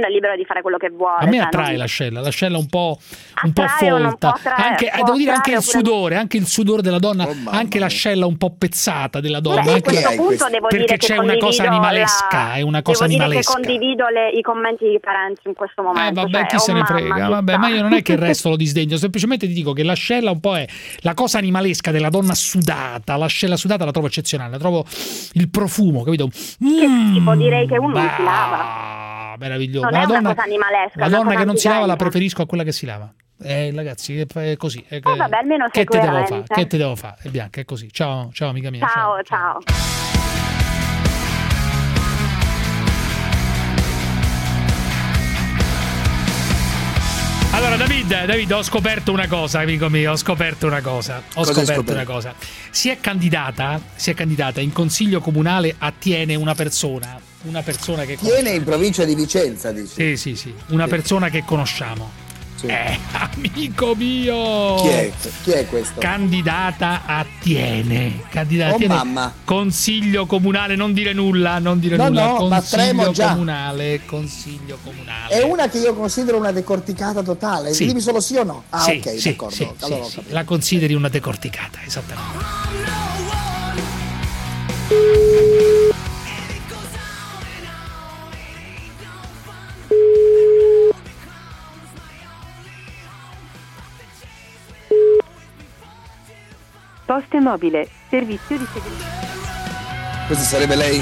fare quello che vuole. A me cioè, attrae non... l'ascella, l'ascella un po', un po' Attrae o non folta, può attrarre, anche, può devo dire anche il attrarre oppure- sudore, anche il sudore della donna, Oh, mamma anche l'ascella un po' pezzata della donna, Beh, a anche questo hai punto questo? devo perché dire che c'è una cosa condivido animalesca, la- è una cosa devo dire animalesca. che condivido le- i commenti di Parenzo in questo Eh momento. vabbè, cioè, chi oh, se ne mamma, frega, ci vabbè, sta. ma io non è che il resto lo disdegno, semplicemente ti dico che l'ascella un po' è la cosa animalesca della donna sudata, l'ascella sudata la trovo eccezionale, la trovo il profumo, capito? Mm, tipo direi che uno non si bah, lava. meraviglioso. Non La è una donna, cosa animalesca, la è una donna cosa che non si lava la antigenica. preferisco a quella che si lava. Eh, ragazzi, è è così. È, Eh, vabbè, almeno che sei te devo coerente. fare? Che te devo fare? È Bianca, è così. Ciao, ciao amica mia. Ciao, ciao. Allora David, David, ho scoperto una cosa, amico mio, ho scoperto una cosa. Ho Cosa hai scoperto scoperto? una cosa. Si è candidata, si è candidata in consiglio comunale a Tiene una persona, una persona che Tiene in provincia di Vicenza, dici? Sì, sì, sì, una Sì. persona che conosciamo. Sì. Eh, amico mio! Chi è? Chi è questo? Candidata a Tiene. Candidata a Oh, Tiene. mamma. Consiglio comunale, non dire nulla, non dire No, nulla. no, ma tremo Consiglio già. comunale, consiglio comunale. È una che io considero una decorticata totale. Sì. Dimmi solo sì o no. Ah, Sì, ok, sì, d'accordo. sì, allora sì, ho sì. capito. La consideri una decorticata, esattamente. Poste mobile, servizio di segreteria. Questa sarebbe lei?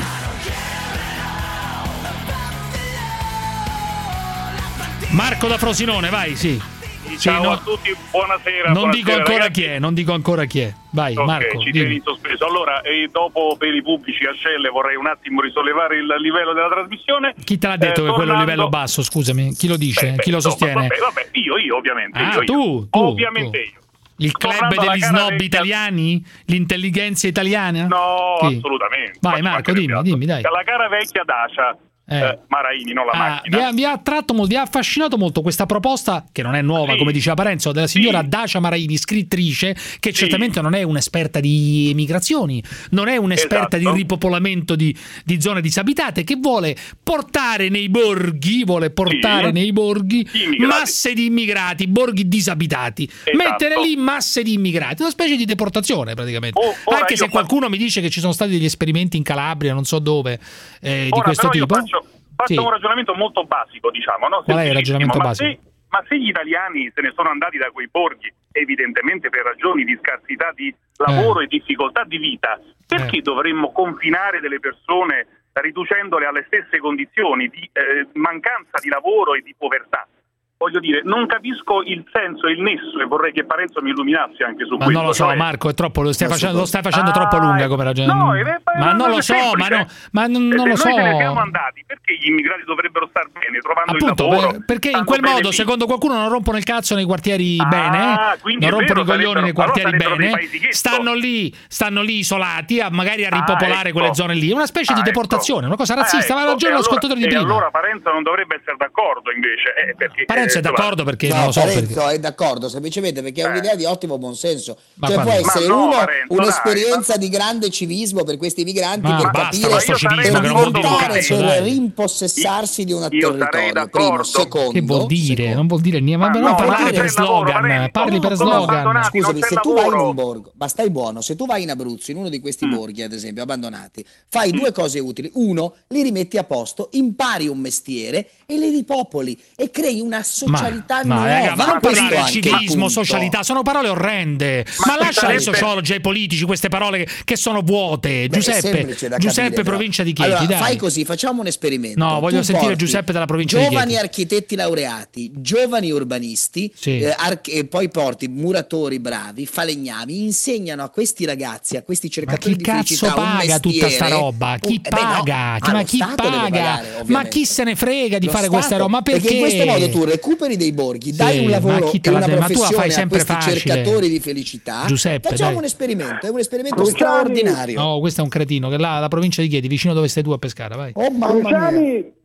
Marco da Frosinone, vai, sì. Sì, Ciao no- a tutti, buonasera. non dico buonasera, ancora ragazzi. chi è, non dico ancora chi è. Vai, Ok, Marco. ci dimmi. tieni in sospeso. Allora, eh, dopo per i pubblici ascelle vorrei un attimo risollevare il livello della trasmissione. Chi te l'ha detto Eh, che quello è un tornando- livello basso? Scusami, chi lo dice? Beh, beh, chi lo insomma, sostiene? Vabbè, vabbè, io, io ovviamente. Ah, io, io. tu, tu, Ovviamente tu. io. Il club Tornando alla degli cara snob vecchia- italiani? L'intelligenza italiana? No, Chi? assolutamente. Vai Ma ci Marco, dimmi, mancherebbe dimmi, dai. altro. La cara vecchia Dacia Eh. eh, Maraini, non la Ah, macchina. vi, ha, vi ha attratto molto, vi ha affascinato molto questa proposta, che non è nuova, Sì. come diceva Parenzo, della signora Sì. Dacia Maraini, scrittrice, che certamente non è un'esperta di migrazioni, non è un'esperta Esatto. di ripopolamento di, di zone disabitate, che vuole portare nei borghi, vuole portare Sì. nei borghi Immigrati. masse di immigrati, borghi disabitati, Esatto. mettere lì masse di immigrati, una specie di deportazione praticamente. Oh, ora Anche io se fa- qualcuno mi dice che ci sono stati degli esperimenti in Calabria, non so dove, eh, di Ora, questo però io tipo. faccio, faccio Sì. un ragionamento molto basico, diciamo, no? Qual è il Semplicissimo. ragionamento ma basico? Se, ma se gli italiani se ne sono andati da quei borghi, evidentemente per ragioni di scarsità di lavoro e difficoltà di vita, perché Eh. dovremmo confinare delle persone riducendole alle stesse condizioni di eh, mancanza di lavoro e di povertà? Voglio dire, non capisco il senso e il nesso e vorrei che Parenzo mi illuminasse anche su Ma questo. non lo so, cioè- Marco, è troppo, lo stai facendo, lo stai facendo Ah, troppo lunga come ragione. no, è- è- ma non lo è so, ma, semplice. no, ma non, Se non lo noi so. se ne siamo andati, perché gli immigrati dovrebbero star bene, trovando Appunto, il lavoro? per- perché in stanno quel bene modo, lì? secondo qualcuno, non rompono il cazzo nei quartieri Ah, bene, quindi non è rompono vero, i coglioni nei sarebbero- quartieri allora sarebbero bene, dei paesi ghetto. stanno lì, stanno lì isolati, a, magari a Ah, ripopolare ecco. quelle zone lì. È una specie Ah, di ecco. deportazione, una cosa razzista. Ah, Aveva ecco. ragione E l'ascoltatore di allora, prima. E allora Parenzo non dovrebbe essere d'accordo invece. Eh, perché, Parenzo eh, è d'accordo perché non No, lo so perché. Parenzo è d'accordo, semplicemente perché è un'idea di ottimo buonsenso. Ma Cioè quando? può essere Ma no, uno Parenzo, un'esperienza dai, di grande civismo per questi migranti Ma per basta capire con sto io sarei civismo per che non vuol dire un diventare, cazzo, per dai. rimpossessarsi di un Io sarei territorio. d'accordo. Primo, secondo, Che vuol dire? secondo. Non vuol dire niente. Ma Ma non no, parlare non per c'è lavoro, slogan, Parenzo. parli per Come slogan. abbandonati, Scusami, non c'è se tu vai in lavoro. un borgo, ma stai buono, se tu vai in Abruzzo, in uno di questi Mm. borghi, ad esempio, abbandonati, fai due cose utili. Uno, li rimetti a posto, impari un mestiere e li ripopoli e crei una socialità ma, nuova. raga, ma non Questo parlare anche di civismo, il punto. socialità, sono parole orrende. Ma, Ma lascia ai sarebbe- sociologi e ai politici queste parole che, che sono vuote. Beh, è Giuseppe, semplice da Giuseppe capire, però. provincia di Chieti, Allora, dai. fai così, facciamo un esperimento. No, voglio Tu sentire porti Giuseppe dalla provincia di giovani Chieti. architetti laureati, giovani urbanisti, Sì. eh, arch- e poi porti muratori bravi, falegnami, insegnano a questi ragazzi, a questi Ma cercatori chi di cazzo felicità un paga tutta sta mestiere, roba? Chi un- eh beh, no, paga? ah, ma lo chi Stato deve paga? pagare, ma ovviamente. chi se ne frega di Lo fare Stato, questa roba? Ma perché? in questo modo tu recuperi dei borghi, Sì, dai un ma lavoro chi te e la una deve- ma tu la professione fai a sempre questi facile. cercatori di felicità. Giuseppe, Facciamo dai. un esperimento, è un esperimento Cruciani. straordinario. No, questo è un cretino che là la provincia di Chieti, vicino dove stai tu a Pescara, vai. Oh mamma mia. Cruciani,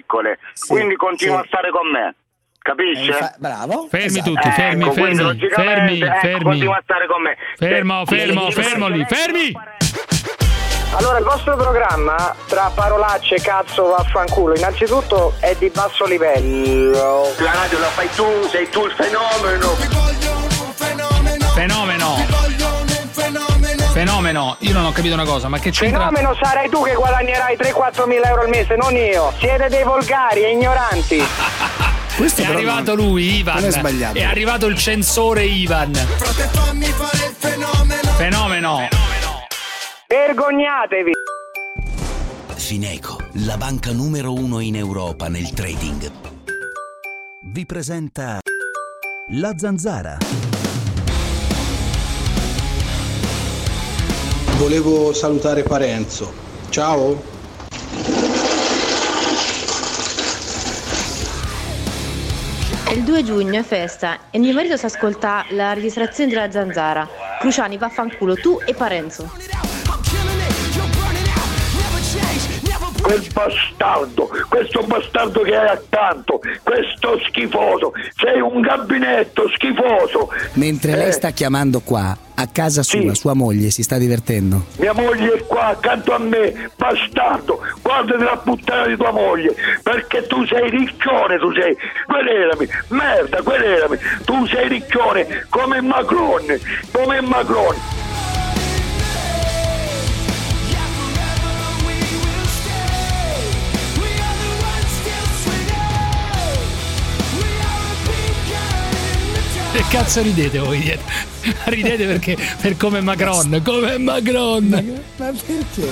piccole, Sì, quindi continua sì. a stare con me. Capisce? Fa- bravo. Fermi Esatto. tutti, fermi, Ecco, quindi, fermi, logicamente, fermi, ecco, fermi. continua a stare con me. Fermo, Se- fermo, se- fermo lì, fermi! Allora, il vostro programma, tra parolacce, cazzo, vaffanculo, innanzitutto è di basso livello. La radio la fai tu, sei tu il fenomeno. Fenomeno. Fenomeno. Io non ho capito una cosa, ma che c'entra? Fenomeno sarai tu che guadagnerai tre quattro mila euro al mese, non io. Siete dei volgari e ignoranti. Questo è arrivato lui, Ivan. non è sbagliato. È arrivato il censore Ivan. Fenomeno. Vergognatevi. Fineco, la banca numero uno in Europa nel trading, vi presenta La Zanzara. Volevo salutare Parenzo. Ciao. È il due giugno, è festa, e mio marito si ascolta la registrazione della Zanzara. Cruciani, vaffanculo, tu e Parenzo. Quel bastardo, questo bastardo che hai accanto, questo schifoso, sei un gabinetto schifoso. Mentre lei Eh. sta chiamando qua, a casa sua, Sì. sua moglie si sta divertendo. Mia moglie è qua accanto a me, bastardo, guardati la puttana di tua moglie, perché tu sei riccione, tu sei, querelami, merda, querelami, tu sei riccione come Macron, come Macron. Che cazzo ridete voi dietro? Ridete perché per come Macron, come Macron, Ma perché?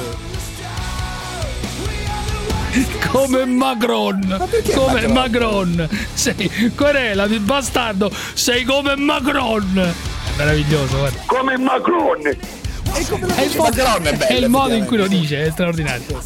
come Macron, come Macron. Sei querela, bastardo, sei come Macron. È meraviglioso, guarda. Come Macron. E come È il, modo, Macron è bello, è il modo in cui lo effettivamente. dice, è straordinario.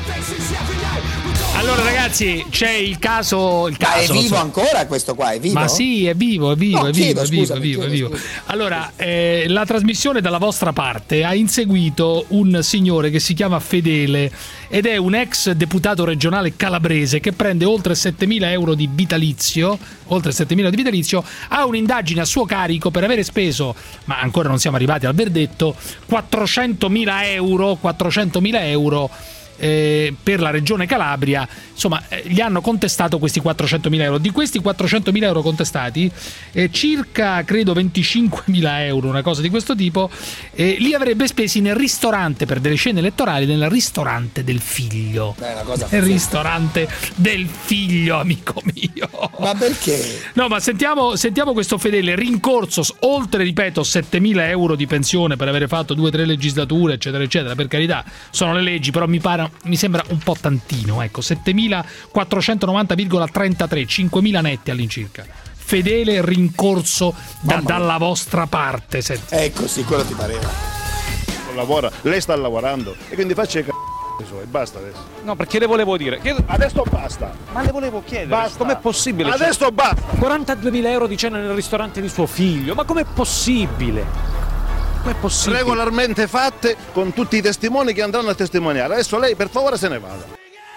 Allora ragazzi, c'è il caso, il Ma caso è vivo insomma. ancora questo qua? È vivo? Ma sì, è vivo, è vivo, No, è vivo, chiedo, è vivo, scusami, è vivo, è chiedo, vivo. scusa. Allora, eh, la trasmissione dalla vostra parte ha inseguito un signore che si chiama Fedele ed è un ex deputato regionale calabrese che prende oltre settemila euro di vitalizio, oltre settemila di vitalizio, ha un'indagine a suo carico per avere speso, ma ancora non siamo arrivati al verdetto, quattrocentomila euro, quattrocentomila euro Eh, per la regione Calabria. Insomma, eh, gli hanno contestato questi quattrocentomila euro. Di questi quattrocentomila euro contestati, eh, circa credo venticinquemila euro, una cosa di questo tipo, eh, li avrebbe spesi nel ristorante per delle scene elettorali, nel ristorante del figlio. Beh, è una cosa Nel pazzesca. ristorante del figlio, amico mio. Ma perché? No, ma sentiamo, sentiamo questo Fedele rincorso, oltre, ripeto, settemila euro di pensione per avere fatto due o tre legislature, eccetera, eccetera. Per carità, sono le leggi, però mi pare, mi sembra un po' tantino, ecco, settemilaquattrocentonovanta virgola trentatré, cinquemila netti all'incirca. Fedele rincorso da, dalla vostra parte. Senti. Ecco, sì, quello ti pareva. Lavora, lei sta lavorando e quindi faccia i c***i suoi, basta adesso. No, perché le volevo dire che... Adesso basta. Ma le volevo chiedere, Basta. com'è possibile? Adesso Cioè, basta. quarantaduemila euro di cena nel ristorante di suo figlio, ma com'è possibile? Com'è possibile? Regolarmente fatte con tutti i testimoni che andranno a testimoniare. Adesso lei per favore se ne vada.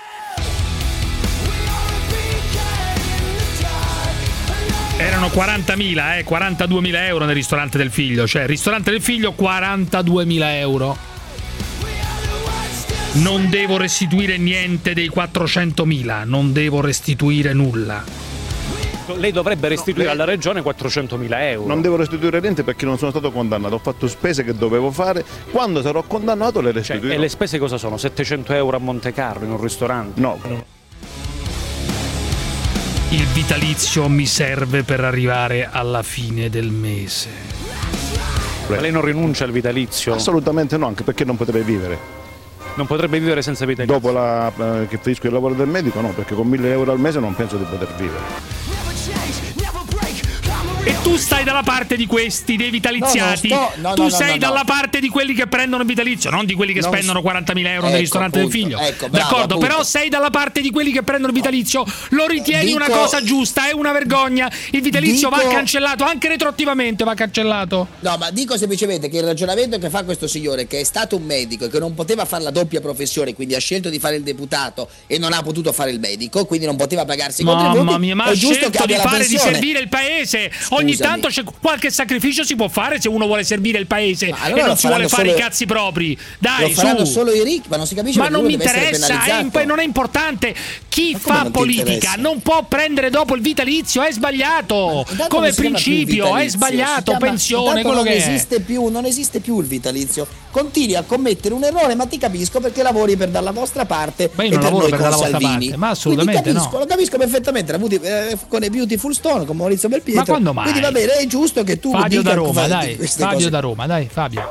Erano quarantamila, eh, quarantaduemila euro nel ristorante del figlio, cioè ristorante del figlio quarantaduemila euro. Non devo restituire niente dei quattrocentomila, non devo restituire nulla. Lei dovrebbe restituire No, lei- alla regione quattrocentomila euro. Non devo restituire niente perché non sono stato condannato. Ho fatto spese che dovevo fare. Quando sarò condannato le Cioè, restituirò. e le spese cosa sono? settecento euro a Monte Carlo in un ristorante? No. Il vitalizio mi serve per arrivare alla fine del mese. Ma lei non rinuncia al vitalizio? Assolutamente no, anche perché non potrei vivere. Non potrebbe vivere senza vitalizio? Dopo la, eh, che finisco il lavoro del medico, no, perché con mille euro al mese non penso di poter vivere. E tu stai dalla parte di questi, dei vitaliziati. No, no, sto, no, tu no, sei no, no, dalla no. parte di quelli che prendono il vitalizio, non di quelli che Non spendono so. quarantamila euro Ecco, nel ristorante appunto, del figlio. ecco, bravo, D'accordo, appunto. però sei dalla parte di quelli che prendono il vitalizio, lo ritieni Dico- una cosa giusta, è una vergogna. Il vitalizio Dico- va cancellato, anche retroattivamente va cancellato. No, ma dico semplicemente che il ragionamento che fa questo signore, che è stato un medico e che non poteva fare la doppia professione, quindi ha scelto di fare il deputato e non ha potuto fare il medico, quindi non poteva pagarsi i contributi. Mamma mia, ma è ha giusto che scelto di abbia la fare, di pensione. servire il paese. Ogni Scusami. tanto c'è qualche sacrificio si può fare se uno vuole servire il paese Ma allora e non lo si vuole faranno fare solo- i cazzi propri. Dai, Lo faranno su. solo i ricchi, ma non si capisce Ma perché non mi uno deve essere interessa, è penalizzato. imp- non è importante. Chi Ma come fa non ti politica interessa? non può prendere dopo il vitalizio, è sbagliato. Intanto Come non si chiama più principio, è vitalizio, si sbagliato. chiama- Pensione, intanto quello non che esiste più, non esiste più il vitalizio. Continui a commettere un errore, ma ti capisco perché lavori per dalla vostra parte Ma io e non per lavoro noi per con dalla vostra Salvini. parte, ma assolutamente Quindi capisco, no. lo capisco perfettamente, la Beauty- eh, con i Beautiful Stone, con Maurizio Belpietro. Ma quando mai? Quindi va bene, è giusto che tu Fabio dica da Roma, come- dai. queste Fabio cose. da Roma, dai, Fabio.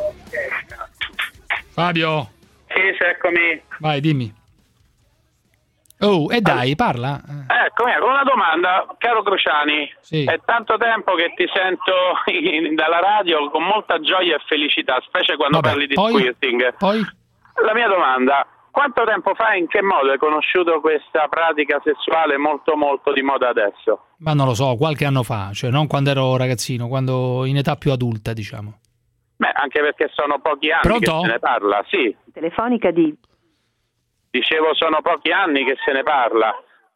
Fabio, Sì, sì, eccomi. vai, dimmi. Oh, e dai, parla. Eccomi, con una domanda, caro Cruciani. Sì. È tanto tempo che ti sento in- dalla radio con molta gioia e felicità, specie quando Vabbè, parli di poi- squirting. Poi? La mia domanda, quanto tempo fa e in che modo hai conosciuto questa pratica sessuale molto molto di moda adesso? Ma non lo so, qualche anno fa, cioè non quando ero ragazzino, quando in età più adulta, diciamo. Beh, anche perché sono pochi anni Pronto? che se ne parla, sì. Telefonica di Dicevo, sono pochi anni che se ne parla.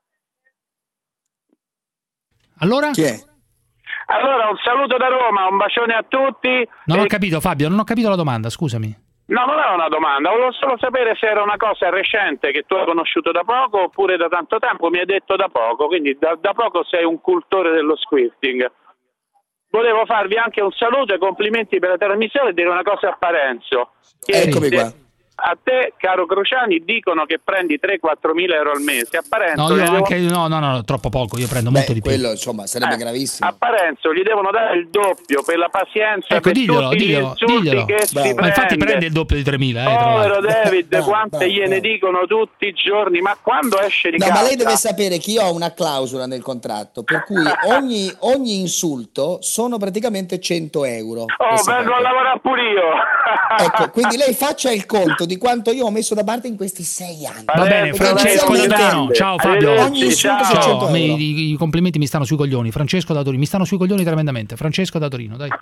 Allora? Chi è? Allora, un saluto da Roma, un bacione a tutti. Non e- ho capito, Fabio, non ho capito la domanda, scusami. No, non è una domanda, volevo solo sapere se era una cosa recente che tu hai conosciuto da poco oppure da tanto tempo. Mi hai detto da poco, quindi da, da poco sei un cultore dello squirting. Volevo farvi anche un saluto e complimenti per la trasmissione e dire una cosa a Parenzo. Che Eccomi se- qua. A te, caro Cruciani, dicono che prendi tre quattro mila euro al mese. A Parenzo, No, gli io devo- anche no, no, no, troppo poco, io prendo molto Beh, di più. quello insomma sarebbe Eh, gravissimo. a Parenzo gli devono dare il doppio per la pazienza, Ecco, per diglielo, tutti diglielo, gli insulti diglielo. che si Bravo. Ma infatti prende. prende il doppio di tremila, eh, tra Povero l'altro. David, Bravo, quante bravo, gliene bravo. dicono tutti i giorni, ma quando esce di No, casa? ma lei deve sapere che io ho una clausola nel contratto per cui ogni, ogni insulto sono praticamente cento euro. Oh, Questo vengo a è- lavorare pure io. Ecco, quindi lei faccia il conto di quanto io ho messo da parte in questi sei anni. Va bene, Parenzo, Francesco da grande. Torino. Ciao Fabio. Arrivederci, Ogni insulto ciao. su cento Ciao, a me euro. i, i complimenti mi stanno sui coglioni. Francesco da Torino, mi stanno sui coglioni tremendamente. Francesco da Torino, dai.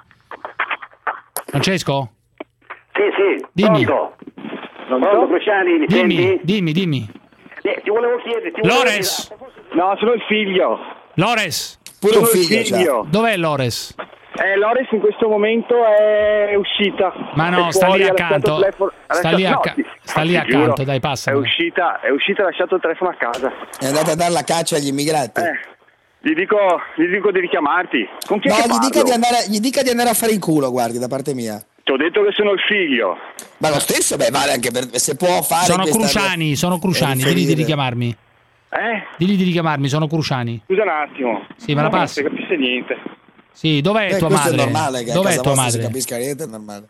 Francesco? Sì, sì. Dimmi. Pronto? Pronto, Cruciani, mi Dimmi, senti? dimmi, dimmi. Eh, ti volevo chiedere... Ti volevo Lores. chiedere- No, sono il figlio. Lores, Pure un Sono il figlio, cioè. figlio. dov'è Lores? Eh, Lores in questo momento è uscita. Ma no, È sta fuori, lì ha lasciato accanto. il telefono- ha Sta lasciato- lì, no, acca- ti- sta lì ti accanto, giuro. dai, È passa. uscita, è uscita e ha lasciato il telefono a casa. È andata a dare la caccia agli immigrati. Eh, gli dico, gli dico di richiamarti. Con chi è No, che gli parlo? dica, di andare, gli dica di andare a fare in culo, guardi, da parte mia. Ti ho detto che sono il figlio. Ma lo stesso, beh, vale anche per se può fare. Sono questa- Cruciani, sono Cruciani, eh, digli di riferire. richiamarmi. Eh? Digli di richiamarmi, sono Cruciani. Scusa un attimo. Sì, me la No, passi? Non si capisce niente. Sì, dov'è Eh, tua questo madre? è normale che a Dov'è casa tua vostra si madre? capisca niente, è normale.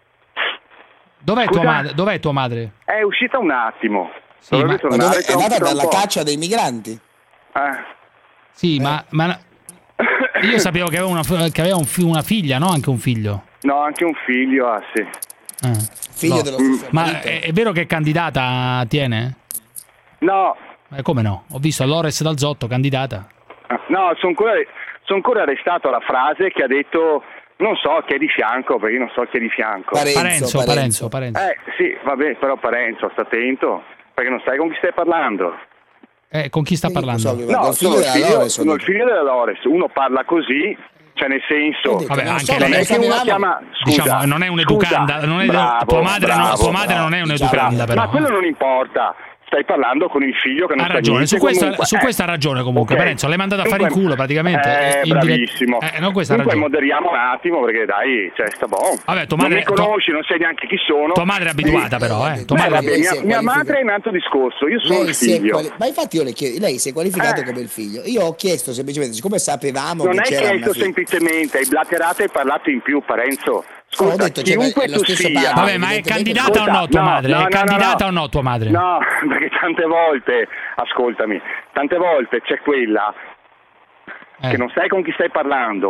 Dov'è tua Scusa? madre? Dov'è tua madre? È uscita un attimo. Sì, Dovrebbe ma- Ma tornare dove, è tra un- andata tra un dalla po'. caccia dei migranti? Eh. Sì, ma, ma io sapevo che aveva, una, che aveva un fi- una figlia, no? Anche un figlio. No, anche un figlio ha, sì. Ah. Figlio No. dello stesso Ma marito. è, è vero che è candidata tiene? No, Eh, come no? Ho visto Lores dal Zotto candidata. no, sono ancora, sono ancora restato alla frase che ha detto non so chi è di fianco, perché io non so chi è di fianco. Parenzo, Parenzo, Parenzo, Parenzo. Eh, sì, vabbè, però Parenzo, sta attento, perché non sai con chi stai parlando. Eh, con chi sta Sì, parlando? so che- No, col figlio sono il della figlio, Lores, sono il figlio della Lores, uno parla così, cioè nel senso... detto, Vabbè, non anche so, lei- Non è che uno sapevamo- chiama... Scusa, Diciamo, non è un'educanda, scusa, non è- bravo, tua madre, no- bravo, tua madre non è bravo. un'educanda, però. Ma quello non importa, stai parlando con il figlio che non Ha sa ragione, niente, su questo, comunque, su eh. questo ha ragione comunque. Ok. Parenzo, l'hai mandato a fare in Dunque- culo praticamente. Eh, in diretta- bravissimo. Eh, no, questo ha Dunque ragione. moderiamo un attimo perché dai, cioè sta buono. Vabbè, tua non madre- mi conosci, non sai neanche chi sono. Tua madre è abituata però, eh. Tua Beh, madre- vabbè, Lei mia, si è mia qualifica- madre è un altro discorso, io sono Lei il si è figlio. quali- Ma infatti io le chiedo, lei si è qualificato Eh. come il figlio. Io ho chiesto semplicemente, siccome sapevamo Non che hai c'era chiesto una figlia. semplicemente, hai blatterato e parlato in più, Parenzo. No, ho Scusa, detto, cioè, chiunque è lo tu stesso sia... padre. Vabbè, ma è evidentemente- candidata o no tua no, madre? no, È no, candidata no. o no tua madre? No, perché tante volte, ascoltami, tante volte c'è quella Eh. che non sai con chi stai parlando,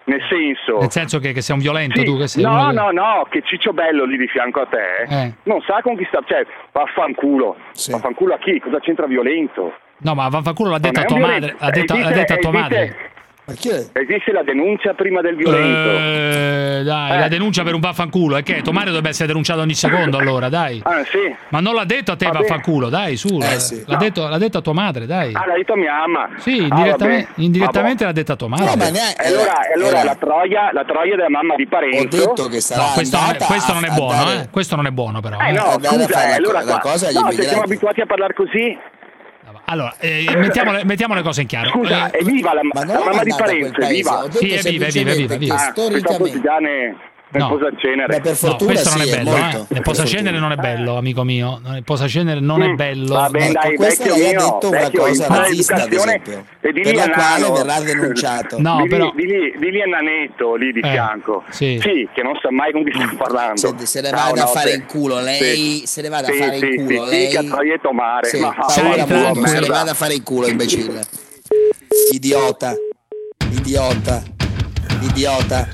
Nel senso... Nel senso che, che sei un violento sì, tu? Che sei no, che... no, no, che Ciccio Bello lì di fianco a te eh. non sa conquistare, cioè vaffanculo, sì. Vaffanculo a chi? Cosa c'entra violento? No, ma vaffanculo l'ha detto a tua madre, l'ha detto, esiste, l'ha detto a tua esiste, madre. Esiste la denuncia prima del violento. Eh, dai, eh. la denuncia per un vaffanculo, è che tuo madre dovrebbe essere denunciata ogni secondo allora, dai. Ah, sì. Ma non l'ha detto a te, vaffanculo, dai, su. Eh, l'ha, sì. l'ha, no. detto, l'ha detto a tua madre, dai. Ah, l'ha detto a mia mamma. Sì, ah, indirettamente, indirettamente ah, l'ha detto a tua madre. No, ma ne- e allora, e allora la troia, la troia della mamma di Parenzo. Ho detto che sarà no, questo, non è, questo non è buono, dare... eh. Questo non è buono però. Eh, eh. no, scusa, eh, allora la cosa agli no, se immigrati. siamo abituati a parlare così. Allora, eh, mettiamo, le, mettiamo le cose in chiaro. Scusa, eh, è viva la, la mamma di Parenzo, è viva. Sì, è viva, è viva, è viva. È viva. Ah, storicamente nel no. posacenere. Beh, per fortuna no, questo sì, non è bello, molto, eh. Nel posacenere non è bello, amico mio. Nel posacenere non mm, è bello. Va bene, dai, ecco, questo lei ha detto una cosa razzista, ad esempio, e di per la quale nano, verrà denunciato. No, di, però... di, lì, di lì è Nanetto, lì di eh, fianco. Sì. sì, che non sa mai con chi sta parlando. Se, se ne vada no, a fare in culo lei, sì. se ne vada sì, a fare sì, in culo sì, lei. Sì, Catroieto Mare. Sì, ma paura molto, se ne merda. vada a fare in culo, imbecille. Idiota, idiota, idiota.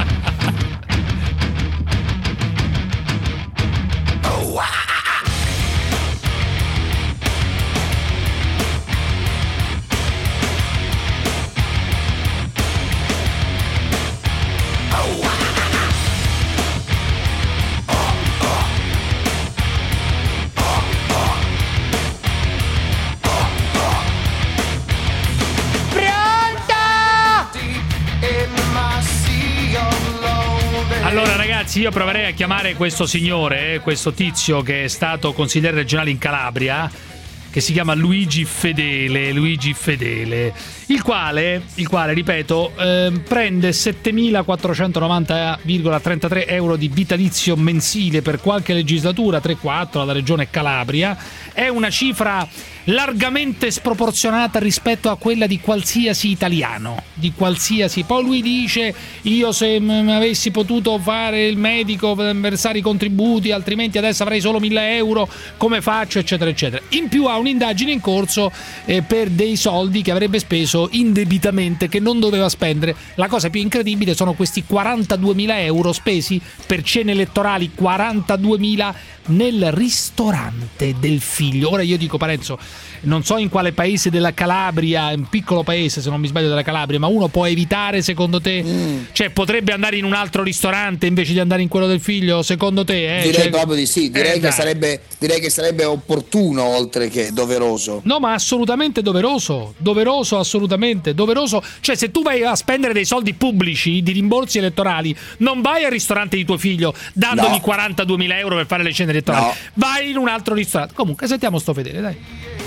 Allora ragazzi, io proverei a chiamare questo signore, questo tizio che è stato consigliere regionale in Calabria, che si chiama Luigi Fedele, Luigi Fedele, il quale, il quale ripeto, eh, prende settemilaquattrocentonovanta virgola trentatré euro di vitalizio mensile per qualche legislatura, tre quattro alla regione Calabria. È una cifra largamente sproporzionata rispetto a quella di qualsiasi italiano, di qualsiasi. Poi lui dice: io se m- avessi potuto fare il medico, versare i contributi, altrimenti adesso avrei solo mille euro, come faccio, eccetera eccetera. In più ha un'indagine in corso eh, per dei soldi che avrebbe speso indebitamente, che non doveva spendere. La cosa più incredibile sono questi quarantaduemila euro spesi per cene elettorali, quarantaduemila nel ristorante del figlio. Ora io dico, Parenzo, non so in quale paese della Calabria, un piccolo paese se non mi sbaglio della Calabria, ma uno può evitare secondo te? Mm. Cioè potrebbe andare in un altro ristorante invece di andare in quello del figlio, secondo te? Eh? Direi cioè... proprio di sì, direi, eh, che sarebbe, direi che sarebbe opportuno oltre che doveroso. No, ma assolutamente doveroso, doveroso, assolutamente doveroso. Cioè se tu vai a spendere dei soldi pubblici di rimborsi elettorali, non vai al ristorante di tuo figlio dandogli no. quarantaduemila euro per fare le cene elettorali, no. Vai in un altro ristorante. Comunque sentiamo sto Fedele, dai.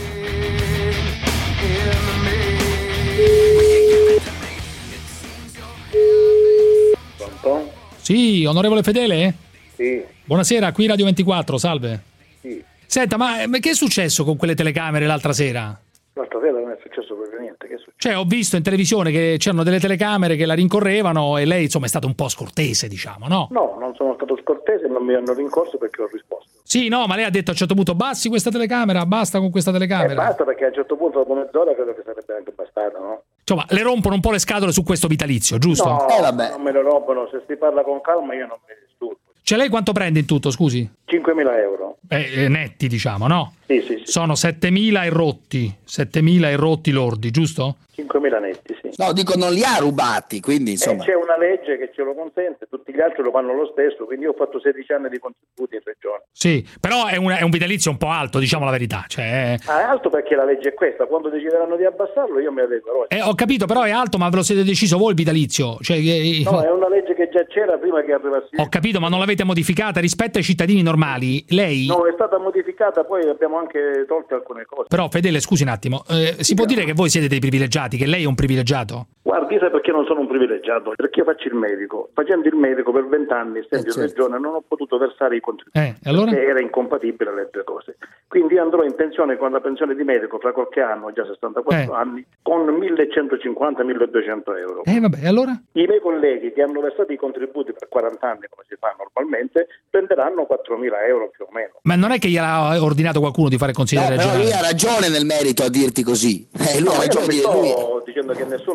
Pronto? Sì, onorevole Fedele? Sì. Buonasera, qui Radio ventiquattro, salve. Sì. Senta, ma, ma che è successo con quelle telecamere l'altra sera? L'altra sera non è successo proprio niente, che è successo? Cioè, ho visto in televisione che c'erano delle telecamere che la rincorrevano e lei, insomma, è stato un po' scortese, diciamo, no? No, non sono stato scortese, non mi hanno rincorso perché ho risposto. Sì, no, ma lei ha detto a un certo punto: bassi questa telecamera, basta con questa telecamera. Eh, basta, perché a un certo punto dopo mezz'ora credo che sarebbe anche bastata, no? Insomma, le rompono un po' le scatole su questo vitalizio, giusto? No, eh, vabbè. non me le rompono, se si parla con calma io non mi disturbo. Cioè lei quanto prende in tutto, scusi? cinquemila euro. Eh, netti, diciamo, no? Sì, sì, sì. Sono settemila e rotti, settemila e rotti lordi, giusto? cinquemila netti, sì. No, dico non li ha rubati, quindi insomma. E c'è una legge che ce lo consente, tutti gli altri lo fanno lo stesso, quindi io ho fatto sedici anni di contributi in regione. Sì, però è un, è un vitalizio un po' alto, diciamo la verità. Cioè... Ah, è alto perché la legge è questa, quando decideranno di abbassarlo io mi adeguerò. Eh, ho capito, però è alto, ma ve lo siete deciso voi il vitalizio? Cioè, eh... No, è una legge che già c'era prima che arrivasse. Ho capito, ma non l'avete modificata rispetto ai cittadini normali? Lei... No, è stata modificata, poi abbiamo anche tolto alcune cose. Però Fedele, scusi un attimo, eh, si può dire che voi siete dei privilegiati, che lei è un privilegiato? Guardi, sai perché non sono un privilegiato? Perché io faccio il medico. Facendo il medico per vent'anni, essendo eh, certo. in regione, non ho potuto versare i contributi. Eh, allora? Perché era incompatibile le due cose. Quindi io andrò in pensione con la pensione di medico fra qualche anno, già sessantaquattro eh. anni, con millecentocinquanta milleduecento euro. Eh vabbè, allora? I miei colleghi che hanno versato i contributi per quaranta anni, come si fa normalmente, prenderanno quattromila euro più o meno. Ma non è che gli ha ordinato qualcuno di fare consigliere no, regionale? Però lui ha ragione nel merito a dirti così. Eh, lui no, ha ragione. Io non mi sto lui... dicendo che nessuno mi ha detto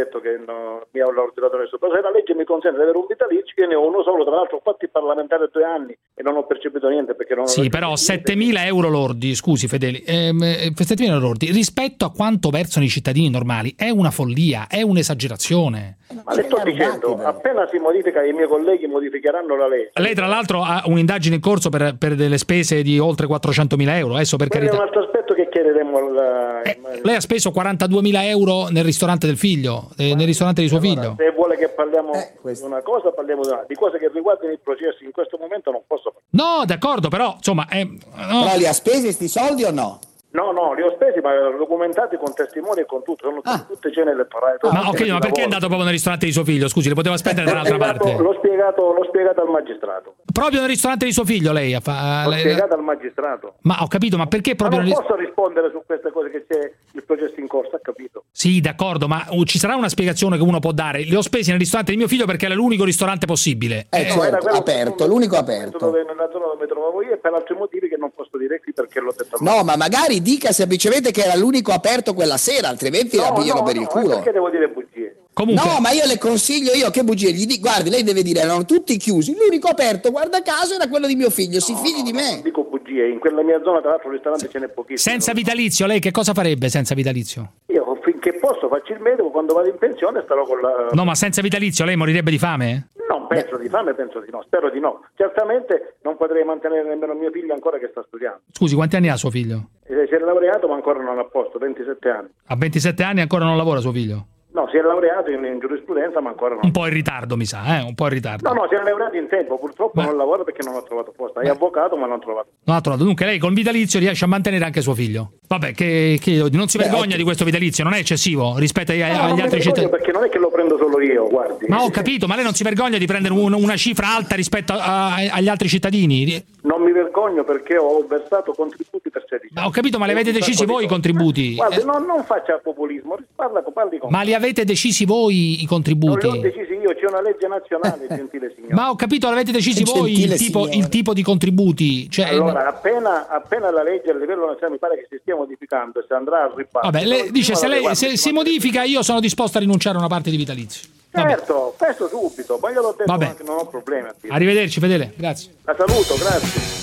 detto che no, mi ha ordinato nessuno, però se la legge mi consente di avere un vitalizio, io ne ho uno solo, tra l'altro ho fatto il parlamentare due anni e non ho percepito niente perché non ho Sì, però settemila euro lordi, scusi Fedeli, ehm, settemila euro lordi rispetto a quanto versano i cittadini normali è una follia, è un'esagerazione. Ma le sto dicendo, appena si modifica, i miei colleghi modificheranno la legge. Lei tra l'altro ha un'indagine in corso per, per delle spese di oltre quattrocentomila euro, adesso per Quello carità. è un altro aspetto che chiederemo al... Eh, lei ha speso quarantaduemila euro nel ristorante del figlio, eh, nel ristorante di suo allora, figlio. se vuole che parliamo di una cosa, parliamo di una. Di cose che riguardano il processo in questo momento non posso parlare. No, d'accordo, però insomma... Eh, no. Però li ha spesi sti soldi o no? No, no, li ho spesi, ma documentati con testimoni e con tutto, sono ah. tutte cene elettorali. Ma ok, ma perché è andato proprio nel ristorante di suo figlio? Scusi, le poteva spendere da un'altra parte. L'ho spiegato, l'ho spiegato al magistrato. Proprio nel ristorante di suo figlio lei ha fa... L'ho spiegato al magistrato. Ma ho capito, ma perché proprio... Ma non nel... posso rispondere su queste cose che c'è il processo in corso, ha capito? Sì, d'accordo, ma ci sarà una spiegazione che uno può dare? Li ho spesi nel ristorante di mio figlio perché era l'unico ristorante possibile. Eh, eh certo, aperto, l'unico aperto. Dove, nella zona dove mi trovavo io e per altri motivi che non posso dire qui perché l'ho detto. No, ma magari dica semplicemente che era l'unico aperto quella sera, altrimenti no, la pigliano no, per no, il culo. Perché devo dire bugie? Comunque... No, ma io le consiglio io che bugie, gli dico, guardi, lei deve dire erano tutti chiusi, l'unico aperto, guarda caso, era quello di mio figlio, si no, fidi di me. Non dico bugie, in quella mia zona tra l'altro il ristorante ce n'è pochissimo. Senza vitalizio, lei che cosa farebbe senza vitalizio? Io finché posso faccio il medico, quando vado in pensione starò con la... No, ma senza vitalizio lei morirebbe di fame? Non penso Beh. di fame, penso di no, spero di no. Certamente non potrei mantenere nemmeno mio figlio ancora che sta studiando. Scusi, quanti anni ha suo figlio? Si è laureato ma ancora non a posto, ventisette anni. A ventisette anni ancora non lavora suo figlio? No, si è laureato in, in giurisprudenza ma ancora non... Un po' in ritardo mi sa, eh? Un po' in ritardo. No, no, si è laureato in tempo, purtroppo Beh. non lavora perché non ha trovato posto. È Beh. avvocato ma non ha trovato. Non ha trovato, dunque lei con vitalizio riesce a mantenere anche suo figlio. Vabbè, che, che non si vergogna Beh, di questo vitalizio, non è eccessivo rispetto ai, no, agli altri cittadini? Perché non è che lo prendo solo io, guardi. Ma ho capito, ma lei non si vergogna di prendere un, una cifra alta rispetto a, a, agli altri cittadini? Non mi vergogno perché ho versato contributi per sedici anni. Ma ho capito, ma li avete decisi voi i contributi? Guardi, eh. non, non faccia populismo, parla, parli con Ma li avete decisi voi i contributi? Non li ho decisi io, c'è una legge nazionale, gentile signore. Ma ho capito, l'avete decisi voi il tipo, il tipo di contributi? Cioè, allora, appena, appena la legge a livello nazionale mi pare che si stia modificando, se andrà al riparto. Vabbè, lei dice se, lei, se si modifica io sono disposto a rinunciare a una parte di vitalizio. Certo, questo subito, poi gliel'ho detto anche, non ho problemi a dire. Arrivederci, Fedele, grazie. La saluto, grazie.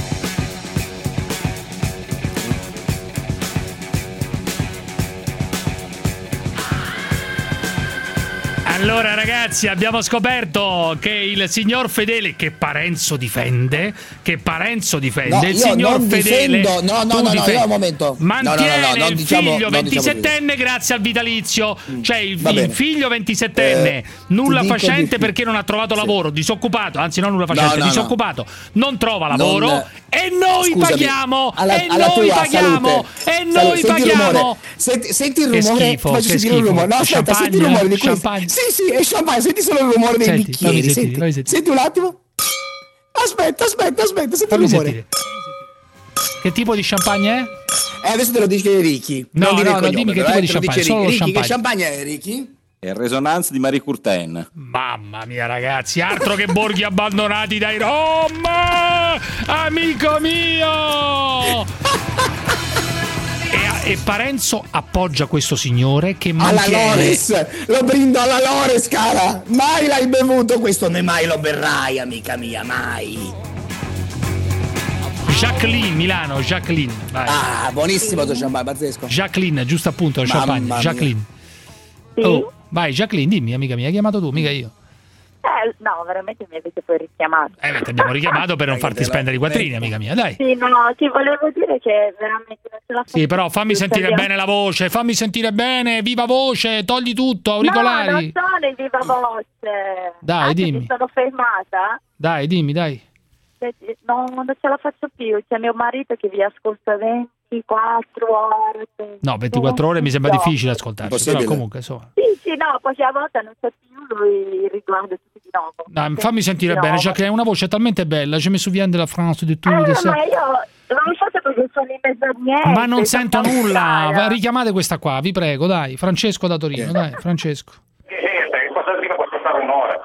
Allora ragazzi, abbiamo scoperto che il signor Fedele, che Parenzo difende, che Parenzo difende, no, il signor non Fedele difendo, no, no, no, no, io un momento. mantiene no, no, no, no, il diciamo, figlio ventisettenne diciamo grazie al vitalizio, cioè il, il figlio ventisettenne eh, nulla facente perché non ha trovato sì. lavoro, disoccupato, anzi non nulla facente, no, no, disoccupato, no. non trova lavoro non, e noi scusami, paghiamo, alla, e alla noi tua, paghiamo, salute. e noi Salute, paghiamo. Senti, senti il rumore, che schifo, faccio che sentire il rumore. No, aspetta, champagne, senti il rumore di champagne. Sì, sì, è champagne, senti solo il rumore dei senti, bicchieri. Senti, senti. senti. senti un attimo. Aspetta, aspetta, aspetta, senti fammi il rumore. Sentire. Che tipo di champagne è? Eh, adesso te lo dice Ricky. No, non no, no, cognome, dimmi che però, tipo eh, di champagne, Ricky. solo lo Ricky, champagne. Che champagne è, Ricky? È Resonance di Marie Courtin. Mamma mia ragazzi, altro che borghi abbandonati dai Rom! Amico mio! e, e Parenzo appoggia questo signore che mantiene... Alla Lores! Lo brindo alla Lores, cara! Mai l'hai bevuto questo, né mai lo berrai, amica mia, mai! Jacqueline, Milano, Jacqueline. Vai. Ah, buonissimo questo champagne, pazzesco. Jacqueline, giusto appunto, il champagne. Mia. Jacqueline. Sì? Oh, vai Jacqueline, dimmi amica mia, hai chiamato tu, mica io. Eh, no, veramente mi avete poi richiamato. Eh, ti abbiamo richiamato per non farti spendere i quattrini, amica mia, dai. Sì, no, ti volevo dire che veramente non ce la faccio. Sì, però fammi sentire bene la voce, fammi sentire bene, viva voce, togli tutto, auricolari. No, non sono in viva voce. Dai, Anzi, dimmi. mi sono fermata. Dai, dimmi, dai. No, non ce la faccio più, c'è mio marito che vi ascolta ventiquattro ore. No, ventiquattro ore mi sembra no. difficile ascoltarci, però comunque insomma. Sì, sì, no, qualche volta non c'è più, lui riguarda tutti di nuovo. No, fammi sentire bene, cioè che è una voce talmente bella, je me souviens de la France de tout. Eh, de ma io non so perché sono in mezzo a niente. Ma non sento nulla, va, richiamate questa qua, vi prego, dai, Francesco da Torino, dai, Francesco. Sì, sì, questa sigla può costare un'ora.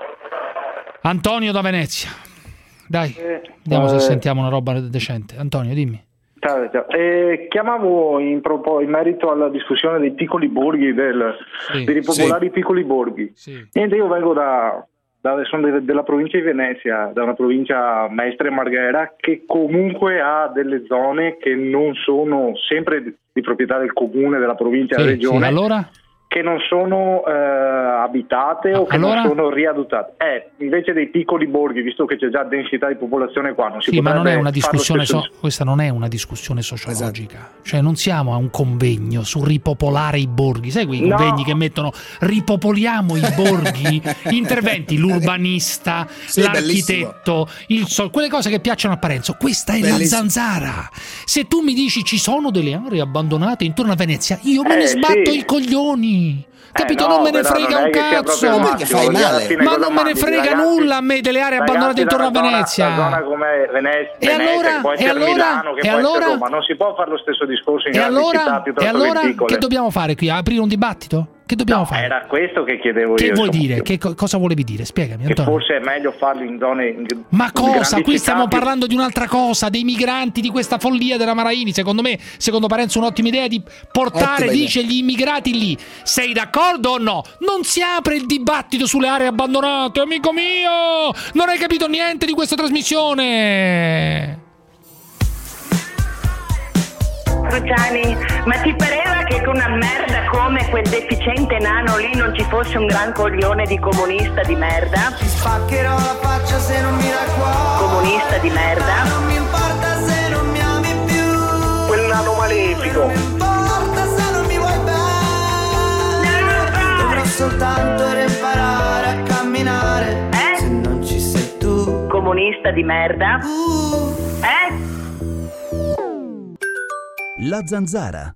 Antonio da Venezia. Dai, vediamo eh, se sentiamo una roba decente. Antonio, dimmi. Ciao, ciao. Eh, chiamavo in, propo- in merito alla discussione dei piccoli borghi, del, sì, dei popolari sì. piccoli borghi. Sì. Niente, io vengo da, da sono de- della provincia di Venezia, da una provincia Mestre Marghera, che comunque ha delle zone che non sono sempre di, di proprietà del comune, della provincia, Sì, della regione. sì, allora? Che non sono eh, abitate o che allora? non sono riadottate. Eh, invece dei piccoli borghi, visto che c'è già densità di popolazione qua, non si Sì, ma non è una potrebbe fare lo discussione stesso so- questa non è una discussione sociologica. Cioè non siamo a un convegno su ripopolare i borghi. Sai quei No. convegni che mettono ripopoliamo i borghi, interventi, l'urbanista, Sì, l'architetto, il sol, quelle cose che piacciono a Parenzo. Questa è Bellissimo. la zanzara. Se tu mi dici ci sono delle aree abbandonate intorno a Venezia, io me Eh, ne sbatto sì. i coglioni. Capito? Eh, no, non me ne però frega non è un che sia cazzo. proprio il Perché fai massimo, alla male. fine Ma cosa non me ne mandi? frega Ragazzi- nulla a me delle aree ragazzi abbandonate intorno a dalla zona- Venezia. La zona come Venezia, E Venezia, allora? che può E essere allora? Milano, che E può allora? essere Roma, non si può fare lo stesso discorso in E grandi città allora, e piuttosto allora che in piccole. che dobbiamo fare qui? Aprire un dibattito? Che dobbiamo No, fare? era questo che chiedevo Che io. vuoi insomma, dire? Che co- cosa volevi dire? Spiegami, Che Antonio. forse è meglio farlo in zone in, Ma in cosa? grandi Qui città stiamo più- parlando di un'altra cosa, dei migranti, di questa follia della Maraini. Secondo me, secondo Parenzo, un'ottima idea di portare, Ottima dice, gli immigrati lì. Sei d'accordo o no? Non si apre il dibattito sulle aree abbandonate, amico mio! Non hai capito niente di questa trasmissione! Cruciani, ma ti pareva che con una merda come quel deficiente nano lì non ci fosse un gran coglione di comunista di merda? Ti spaccherò la faccia se non mi dai cuore. Comunista di merda? Non mi importa se non mi ami più. Quel nano malefico. Non mi importa se non mi vuoi bene. Dovrò soltanto imparare a camminare. Eh? Se non ci sei tu. Comunista di merda? Uh. Eh? La zanzara.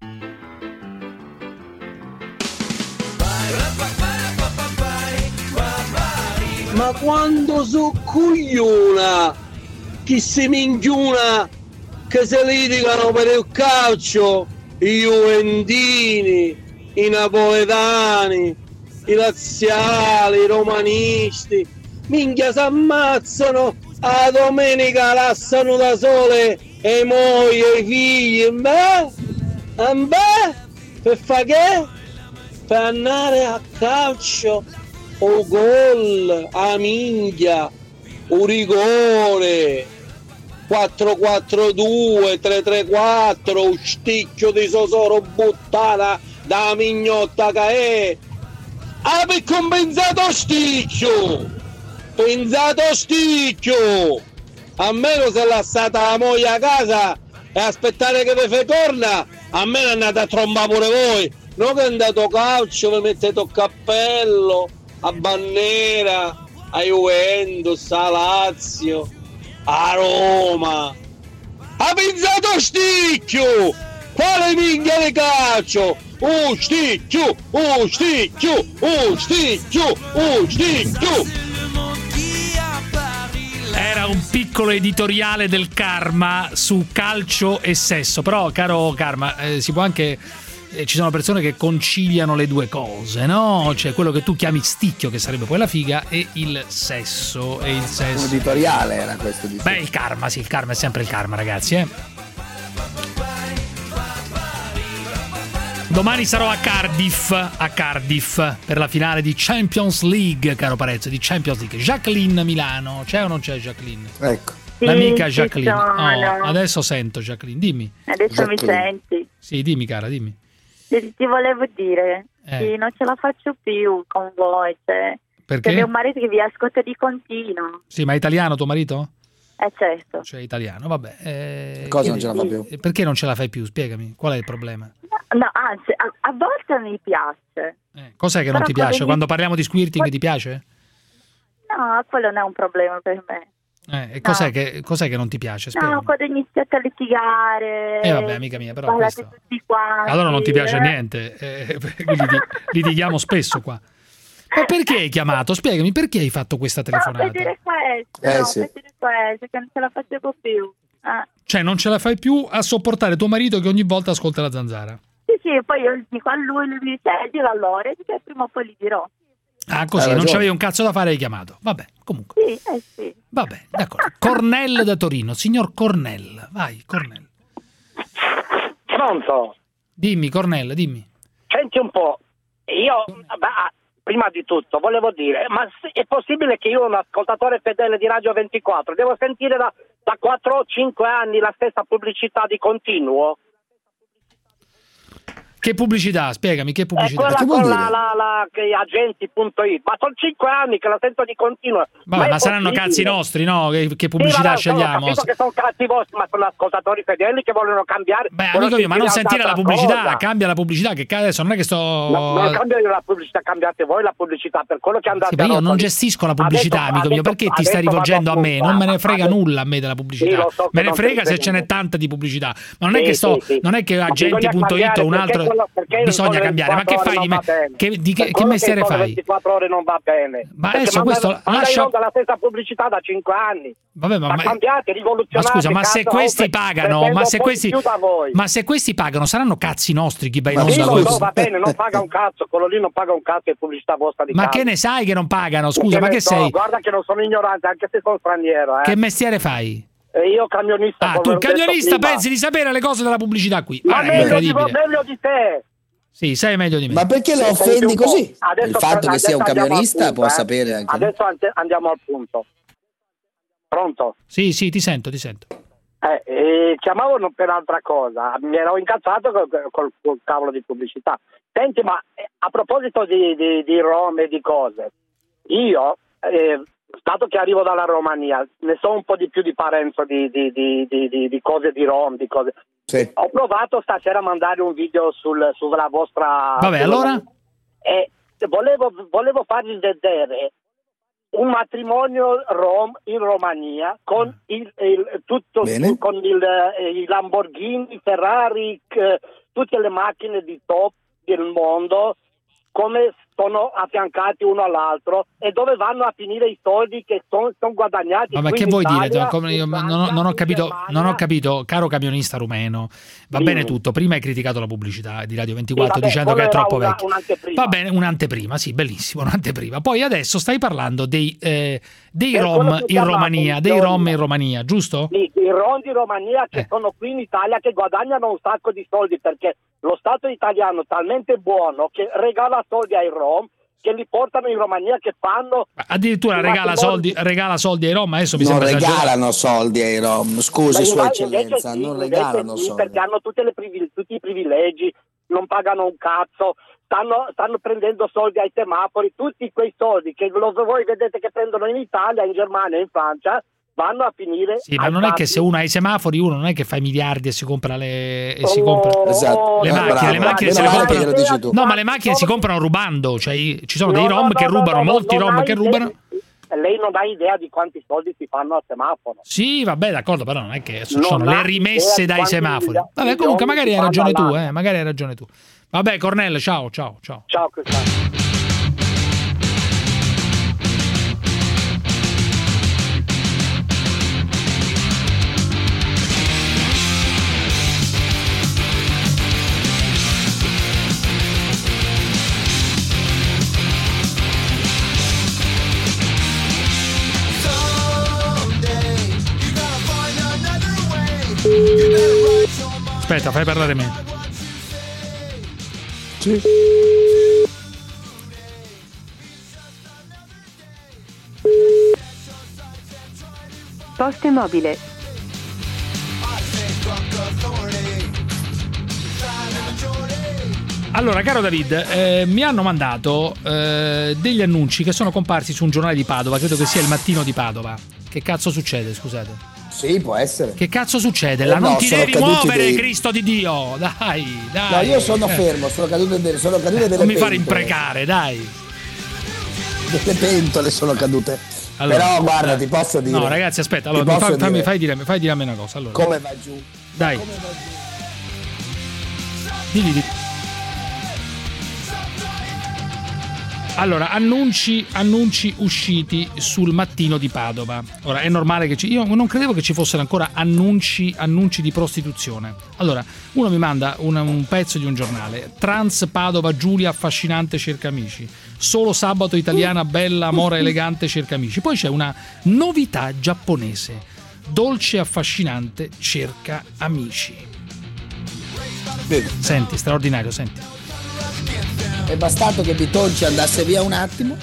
Ma quando so cogliona chi si minchiona che se litigano per il calcio, i juventini, i napoletani, i laziali, i romanisti, minchia si ammazzano, a domenica lasciano da sole e i mogli e i figli, beh, beh, per fare che? Per andare a calcio, o gol, a minchia, o rigore, quattro quattro due, tre tre quattro, un sticchio di sosoro buttata da mignotta che è. Ah, per compensato sticchio, pensato sticchio. A meno se l'ha stata la moglie a casa e aspettare che vi fai torna, a me ne andate a trombare pure voi. Non che andate a calcio, vi mettete il cappello, a Bannera, a Juventus, a Lazio, a Roma. Ha pensato sticchio! Quale minchia di calcio? Un sticchio, un sticchio, un sticchio, un sticchio! Era un piccolo editoriale del Karma su calcio e sesso. Però, caro Karma, eh, si può anche... eh, ci sono persone che conciliano le due cose, no? Cioè quello che tu chiami sticchio, che sarebbe poi la figa, e il sesso. E il sesso. Un editoriale era questo di Beh, il Karma, sì, il Karma è sempre il Karma, ragazzi, eh. Domani sarò a Cardiff, a Cardiff, per la finale di Champions League, caro Parenzo, di Champions League. Jacqueline Milano, c'è o non c'è Jacqueline? Ecco. L'amica Sì, Jacqueline. ci sono. Oh, adesso sento Jacqueline, dimmi. Adesso Jacqueline. mi senti. Sì, dimmi cara, dimmi. Ti, ti volevo dire, Eh. sì, non ce la faccio più con voi, cioè, Perché? perché un marito che vi ascolta di continuo. Sì, ma è italiano tuo marito? Eh certo. Cioè italiano, vabbè. Eh, Cosa non ce la fa più? eh, Perché non ce la fai più? Spiegami, qual è il problema? No, anzi, a, a volte mi piace. Eh, cos'è che non Però ti piace? quando- Quando parliamo di squirting ti piace? No, quello non è un problema per me. Eh, e cos'è, che, cos'è che non ti piace? No, Spiegami. quando iniziate a litigare. Eh vabbè, amica mia, però parlate questo... tutti quanti. Allora non ti piace eh. niente, eh, quindi ti- litighiamo spesso qua. Ma perché hai chiamato? Spiegami, perché hai fatto questa No, per telefonata? dire questo, Eh, no, sì. per dire questo, che non ce la facevo più. Ah. Cioè non ce la fai più a sopportare tuo marito che ogni volta ascolta la zanzara? Sì, sì, poi io dico a lui, lui mi dice, eh, dillo allora, e dico, prima o poi gli dirò. Ah, così, Hai non ragione. c'avevi un cazzo da fare, hai chiamato. Vabbè, comunque. Sì, eh sì. Vabbè, d'accordo. Cornell da Torino, signor Cornell. Vai, Cornell. Pronto? Dimmi, Cornella, dimmi. Senti un po', io, beh, prima di tutto, volevo dire, ma è possibile che io, un ascoltatore fedele di Radio ventiquattro, devo sentire da, da quattro o cinque anni la stessa pubblicità di continuo? Che pubblicità? Spiegami, che pubblicità? È quella con la, la, la, che agenti punto it, ma sono cinque anni che la sento di continuo. Vabbè, ma, ma saranno cazzi nostri, no? Che, che pubblicità sì, scegliamo? Ho capito che sono cazzi vostri, ma sono ascoltatori fedeli che vogliono cambiare. Beh, amico mio, ma non sentire la pubblicità, cosa. Cambia la pubblicità, che adesso non è che sto... No, non cambia io la pubblicità, cambiate voi la pubblicità, per quello che andate... Sì, ma io non gestisco la pubblicità, adesso, amico mio, perché ti stai rivolgendo a me? Non me ne frega adesso, nulla a me della pubblicità. Sì, so me ne frega se ce n'è tanta di pubblicità, ma non è che sto... non è che agenti punto it o un altro... Bisogna cambiare, ma che fai di me? Che, di che, che mestiere che fai? ventiquattro ore non va bene. Ma adesso questo lascia la stessa pubblicità da cinque anni. Vabbè, ma, ma cambiate, rivoluzionate. Ma scusa, ma se questi pagano, ma se questi ma se questi pagano saranno cazzi nostri chi va in onda? No, no, va bene, non paga un cazzo, quello lì non paga un cazzo, è pubblicità vostra di Ma cazzo. Che ne sai che non pagano? Scusa, ma che so, sei? Guarda che non sono ignorante, anche se sono straniero, eh. Che mestiere fai? E io camionista. Ah, tu camionista pensi di sapere le cose della pubblicità qui? Ma ah, meglio, di, meglio di te. Sì, sai meglio di me. Ma perché lo offendi così? Adesso, il fatto che sia un camionista punto, può eh. sapere anche. Adesso andiamo al punto. Pronto? Sì, sì, ti sento, ti sento. Eh, eh, chiamavo per altra cosa, mi ero incazzato col, col, col cavolo di pubblicità. Senti, ma eh, a proposito di, di, di Rom e di cose, io, eh, dato che arrivo dalla Romania, ne so un po' di più di Parenzo di, di, di, di, di, di cose di Rom, di cose. Sì. Ho provato stasera a mandare un video sul, sulla vostra... Vabbè, allora? E volevo, volevo fargli vedere un matrimonio rom in Romania con il, il tutto Bene. con il, i Lamborghini, Ferrari, eh, tutte le macchine di top del mondo, come sono affiancati uno all'altro e dove vanno a finire i soldi che sono, sono guadagnati. Ma, ma che vuoi Italia, dire? Come io, non, ho, non ho capito, non ho capito, caro camionista rumeno. Va sì. bene tutto. Prima hai criticato la pubblicità di Radio ventiquattro sì, vabbè, dicendo che è troppo una, vecchia. Va bene, un'anteprima, sì, bellissimo, un'anteprima. Poi adesso stai parlando dei, eh, dei Rom in Romania, dei Rom in Romania, giusto? Sì, i Rom di Romania che eh. sono qui in Italia che guadagnano un sacco di soldi perché lo Stato italiano è talmente buono che regala soldi ai Rom che li portano in Romania che fanno addirittura regala soldi, regala soldi ai Rom. Adesso mi non sembra regalano esagerato. soldi ai Rom, scusi sua eccellenza, sì, non regalano sì, soldi perché hanno tutte le privile- tutti i privilegi, non pagano un cazzo, stanno, stanno prendendo soldi ai semafori, tutti quei soldi che lo, voi vedete che prendono in Italia, in Germania, in Francia, vanno a finire. Sì, ma non fatti. È che se uno ha i semafori, uno non è che fa i miliardi e si compra le e si oh, compra esatto. le no, macchine, bravo, le macchine bravo, se le bravo, comprano. No, ma le macchine si comprano rubando, cioè ci sono no, dei rom no, che no, rubano, no, molti rom che rubano. Lei non ha idea di quanti soldi si fanno al semaforo. Sì, vabbè, d'accordo, però non è che non sono le rimesse dai semafori. Vabbè, comunque magari hai ragione tu, eh, magari hai ragione tu. Vabbè, Cornel, ciao, ciao, ciao. Ciao, Cristiano. Aspetta, fai parlare me. Sì. Poste mobile. Allora, caro David, eh, mi hanno mandato eh, degli annunci che sono comparsi su un giornale di Padova, credo che sia il Mattino di Padova. Che cazzo succede, scusate? Sì, può essere. Che cazzo succede? La eh no, non ti devi muovere, dei... Cristo di Dio! Dai, dai. No, io sono eh. fermo, sono cadute delle, sono cadute delle non mi pentole. fare imprecare, dai. Delle pentole sono cadute. Allora, Però guarda, eh, ti posso dire. No, ragazzi, aspetta, allora mi fa, fammi, fai dire, fai dire a me una cosa. Allora. Come va giù? Dai. Come va giù? Digli di... Allora, annunci, annunci usciti sul Mattino di Padova. Ora, è normale che ci... Io non credevo che ci fossero ancora annunci, annunci di prostituzione. Allora, uno mi manda una, un pezzo di un giornale. Trans Padova, Giulia affascinante cerca amici. Solo sabato italiana bella, mora elegante cerca amici. Poi c'è una novità giapponese. Dolce affascinante cerca amici. Senti, straordinario, senti. È bastato che Bitonci andasse via un attimo.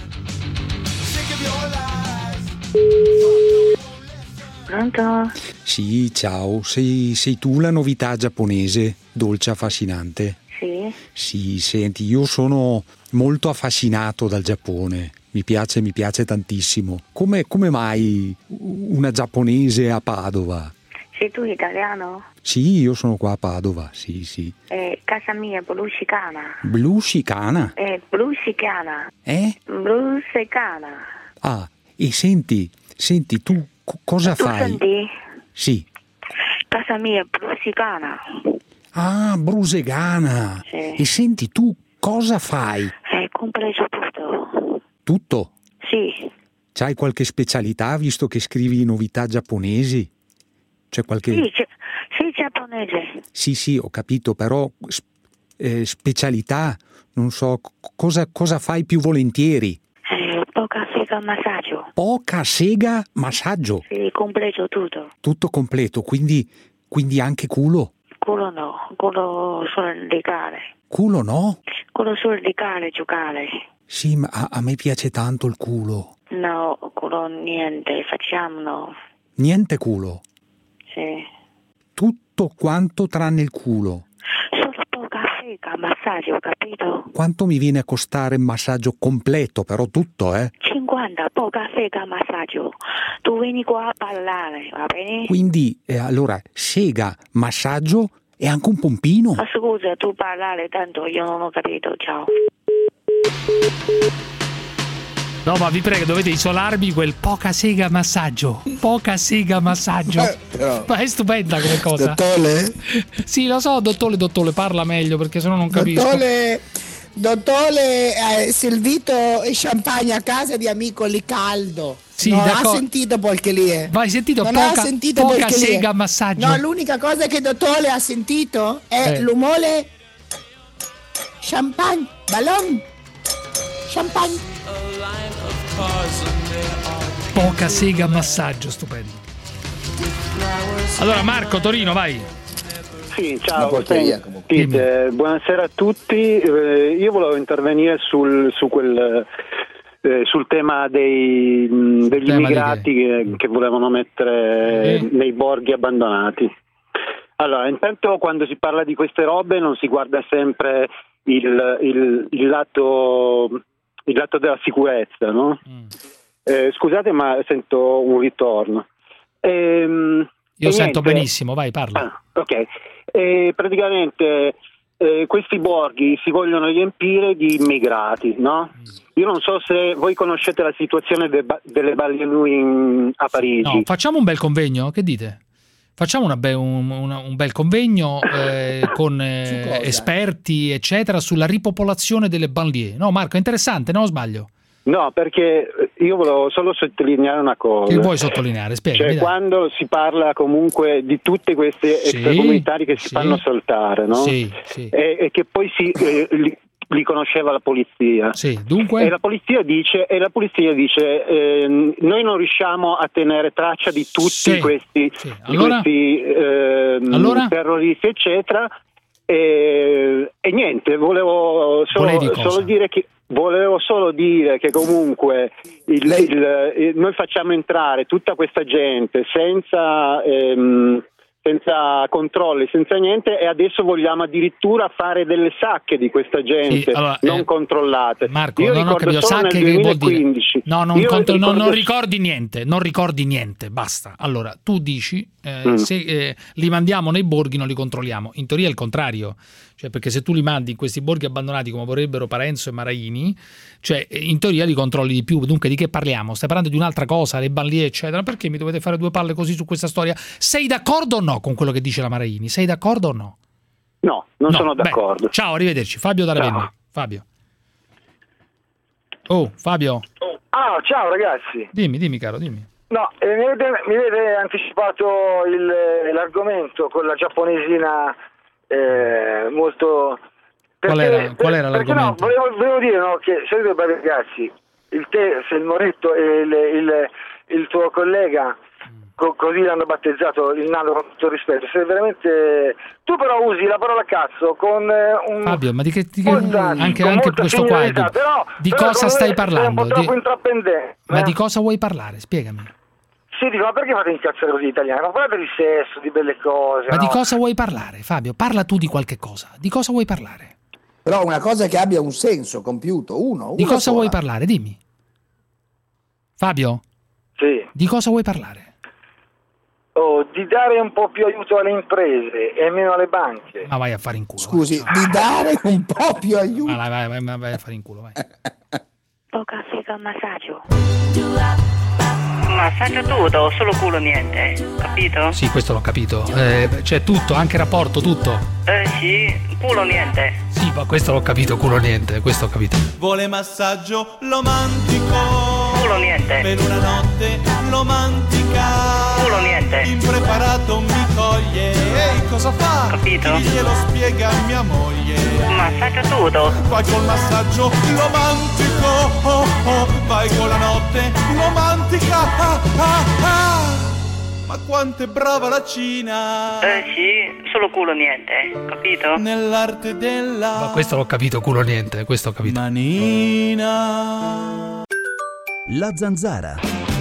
Pronto? Sì, ciao, sei, sei tu la novità giapponese, dolce affascinante? Sì. Sì, senti, io sono molto affascinato dal Giappone, mi piace, mi piace tantissimo. Come, come mai una giapponese a Padova? Sei tu italiano? Sì, io sono qua a Padova, sì, sì. Eh, casa mia è blu sicana. Blu sicana? Eh, blu sicana. Eh? Blu sicana. Ah, e senti, senti, tu co- cosa tu fai? Senti? Sì. Casa mia è blu sicana. Ah, brusegana. Sì. E senti, tu cosa fai? Eh, compreso tutto. Tutto? Sì. C'hai qualche specialità visto che scrivi novità giapponesi? C'è qualche... Sì, c'è, sei giapponese. Sì, sì, ho capito, però eh, specialità, non so, cosa, cosa fai più volentieri? Eh, poca sega massaggio. Poca sega massaggio? Sì, completo tutto. Tutto completo, quindi, quindi anche culo? Culo no, culo solo legale. Culo no? Culo solo legale, giocare. Sì, ma a, a me piace tanto il culo. No, culo niente, facciamo. Niente culo? Sì. Tutto quanto tranne il culo? Solo poca sega massaggio, capito? Quanto mi viene a costare il massaggio completo, però tutto, eh? cinquanta, poca sega massaggio. Tu vieni qua a parlare, va bene? Quindi, eh, allora, sega, massaggio e anche un pompino? Ma scusa, tu parlare, tanto io non ho capito, ciao. No, ma vi prego, dovete isolarmi quel poca sega massaggio. Poca sega massaggio. Eh, però... Ma è stupenda come cosa. Dottore? Sì, lo so, dottore, dottore, parla meglio perché sennò non capisco. Dottore, dottore, eh, servito champagne a casa di amico lì caldo. Sì, non d'accordo. ha sentito perché lì è. Vai, sentito non poca, ha sentito poca perché lì è. sega massaggio. No, l'unica cosa che dottore ha sentito è Eh. l'umore champagne, ballon, champagne. Poca sega massaggio, stupendo. Allora Marco, Torino, vai. Sì, ciao, senti, eh, buonasera a tutti. Eh, io volevo intervenire sul, su quel, eh, sul tema dei, mh, degli tema immigrati che, che volevano mettere Eh. nei borghi abbandonati. Allora, intanto quando si parla di queste robe non si guarda sempre il, il, il lato, il lato della sicurezza, no? Eh, scusate, ma sento un ritorno. Ehm, Io e sento niente. benissimo, vai, parla. Ah, ok. E praticamente eh, questi borghi si vogliono riempire di immigrati, no? Io non so se voi conoscete la situazione de ba- delle ballenui in- a Parigi. No, facciamo un bel convegno, che dite? Facciamo una be- un, una- un bel convegno eh, con eh, esperti, eccetera, sulla ripopolazione delle banlieue. No, Marco, è interessante, no? O sbaglio? No, perché io volevo solo sottolineare una cosa. Che vuoi sottolineare? Spiegami, Cioè, dai. quando si parla comunque di tutte queste Sì, extracomunitari che si sì. fanno saltare, no? Sì, sì. E, e che poi si, eh, li, li conosceva la polizia. Sì, dunque? E la polizia dice, e la polizia dice eh, noi non riusciamo a tenere traccia di tutti Sì, questi, sì. di Allora? questi ehm, Allora? terroristi, eccetera. E, e niente, volevo Volevi solo, cosa? solo dire che volevo solo dire che comunque il, il- il- noi facciamo entrare tutta questa gente senza ehm, senza controlli, senza niente, e adesso vogliamo addirittura fare delle sacche di questa gente Sì, allora, non eh, controllate. Marco, Io non ho ricordo capito, solo sacche nel che vuol dire? duemilaquindici. No, non, Io contro- no, ricordo- non ricordi niente, non ricordi niente, basta. Allora, tu dici, eh, Mm. se eh, li mandiamo nei borghi non li controlliamo. In teoria è il contrario, cioè perché se tu li mandi in questi borghi abbandonati come vorrebbero Parenzo e Maraini, cioè eh, in teoria li controlli di più. Dunque di che parliamo? Stai parlando di un'altra cosa, le banlieue eccetera, perché mi dovete fare due palle così su questa storia? Sei d'accordo o no con quello che dice la Maraini? Sei d'accordo o no? No, non No, sono beh, d'accordo. ciao, arrivederci. Fabio da Ravenna. Ciao. Fabio. Oh, Fabio, Ah, ciao ragazzi. dimmi, dimmi caro, dimmi. No, eh, mi, avete, mi avete anticipato il- l'argomento con la giapponesina eh, molto... Qual era- qual era perché no, l'argomento? volevo, volevo dire no, che se due ragazzi, il te, se il Moretto e il, il, il tuo collega co- così l'hanno battezzato il nano, con tutto il rispetto. Se veramente tu però usi la parola cazzo con eh, un Fabio, ma di che, di che molta- anche, con anche molta questo qua è signorità, du- però- di però cosa secondo stai me sei parlando? un po' troppo Di- intraprendente. ma eh? di cosa vuoi parlare? Spiegami. Sì, dico, ma perché fate incazzare così gli italiani? Ma parlate di sesso, di belle cose. Ma no? di cosa vuoi parlare, Fabio? Parla tu di qualche cosa. Di cosa vuoi parlare? Però una cosa che abbia un senso compiuto, uno. Di una cosa sola. vuoi parlare? Dimmi. Fabio? Sì. Di cosa vuoi parlare? Oh, di dare un po' più aiuto alle imprese e meno alle banche. Ma vai a fare in culo. Scusi, di dare un po' più aiuto. Vai, vai, vai, vai, vai a fare in culo, vai. Poca figa massaggio. Massaggio tutto o solo culo niente, capito? Sì, questo l'ho capito. Eh, c'è tutto, anche rapporto, tutto. Eh sì, culo niente. Sì, ma questo l'ho capito, culo niente, questo ho capito. Vuole massaggio romantico. Culo niente. Per una notte romantica. Culo niente. Impreparato mi coglie. Ehi, cosa fa? Capito? Chi glielo spiega a mia moglie? Massaggio tutto. Vai col massaggio romantico. Oh, oh. Vai con la notte romantica. Ah, ah, ah. Ma quanto è brava la Cina. Eh sì, solo culo niente, capito? Nell'arte della Ma questo l'ho capito, culo niente, questo ho capito. manina. La Zanzara.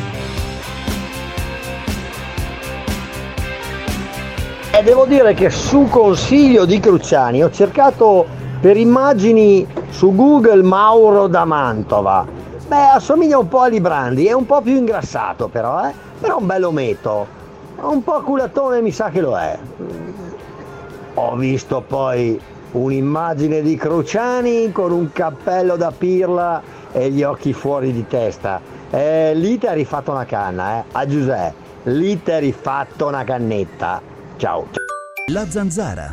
Eh, devo dire che su consiglio di Cruciani ho cercato per immagini su Google Mauro da Mantova. Beh, assomiglia un po' a Librandi, è un po' più ingrassato però, eh? Però un bello ometto. Un po' culatone mi sa che lo è. Ho visto poi un'immagine di Cruciani con un cappello da pirla e gli occhi fuori di testa. Eh, lì ti ha rifatto una canna, eh? A Giuseppe, lì ti ha rifatto una cannetta. Ciao. La Zanzara.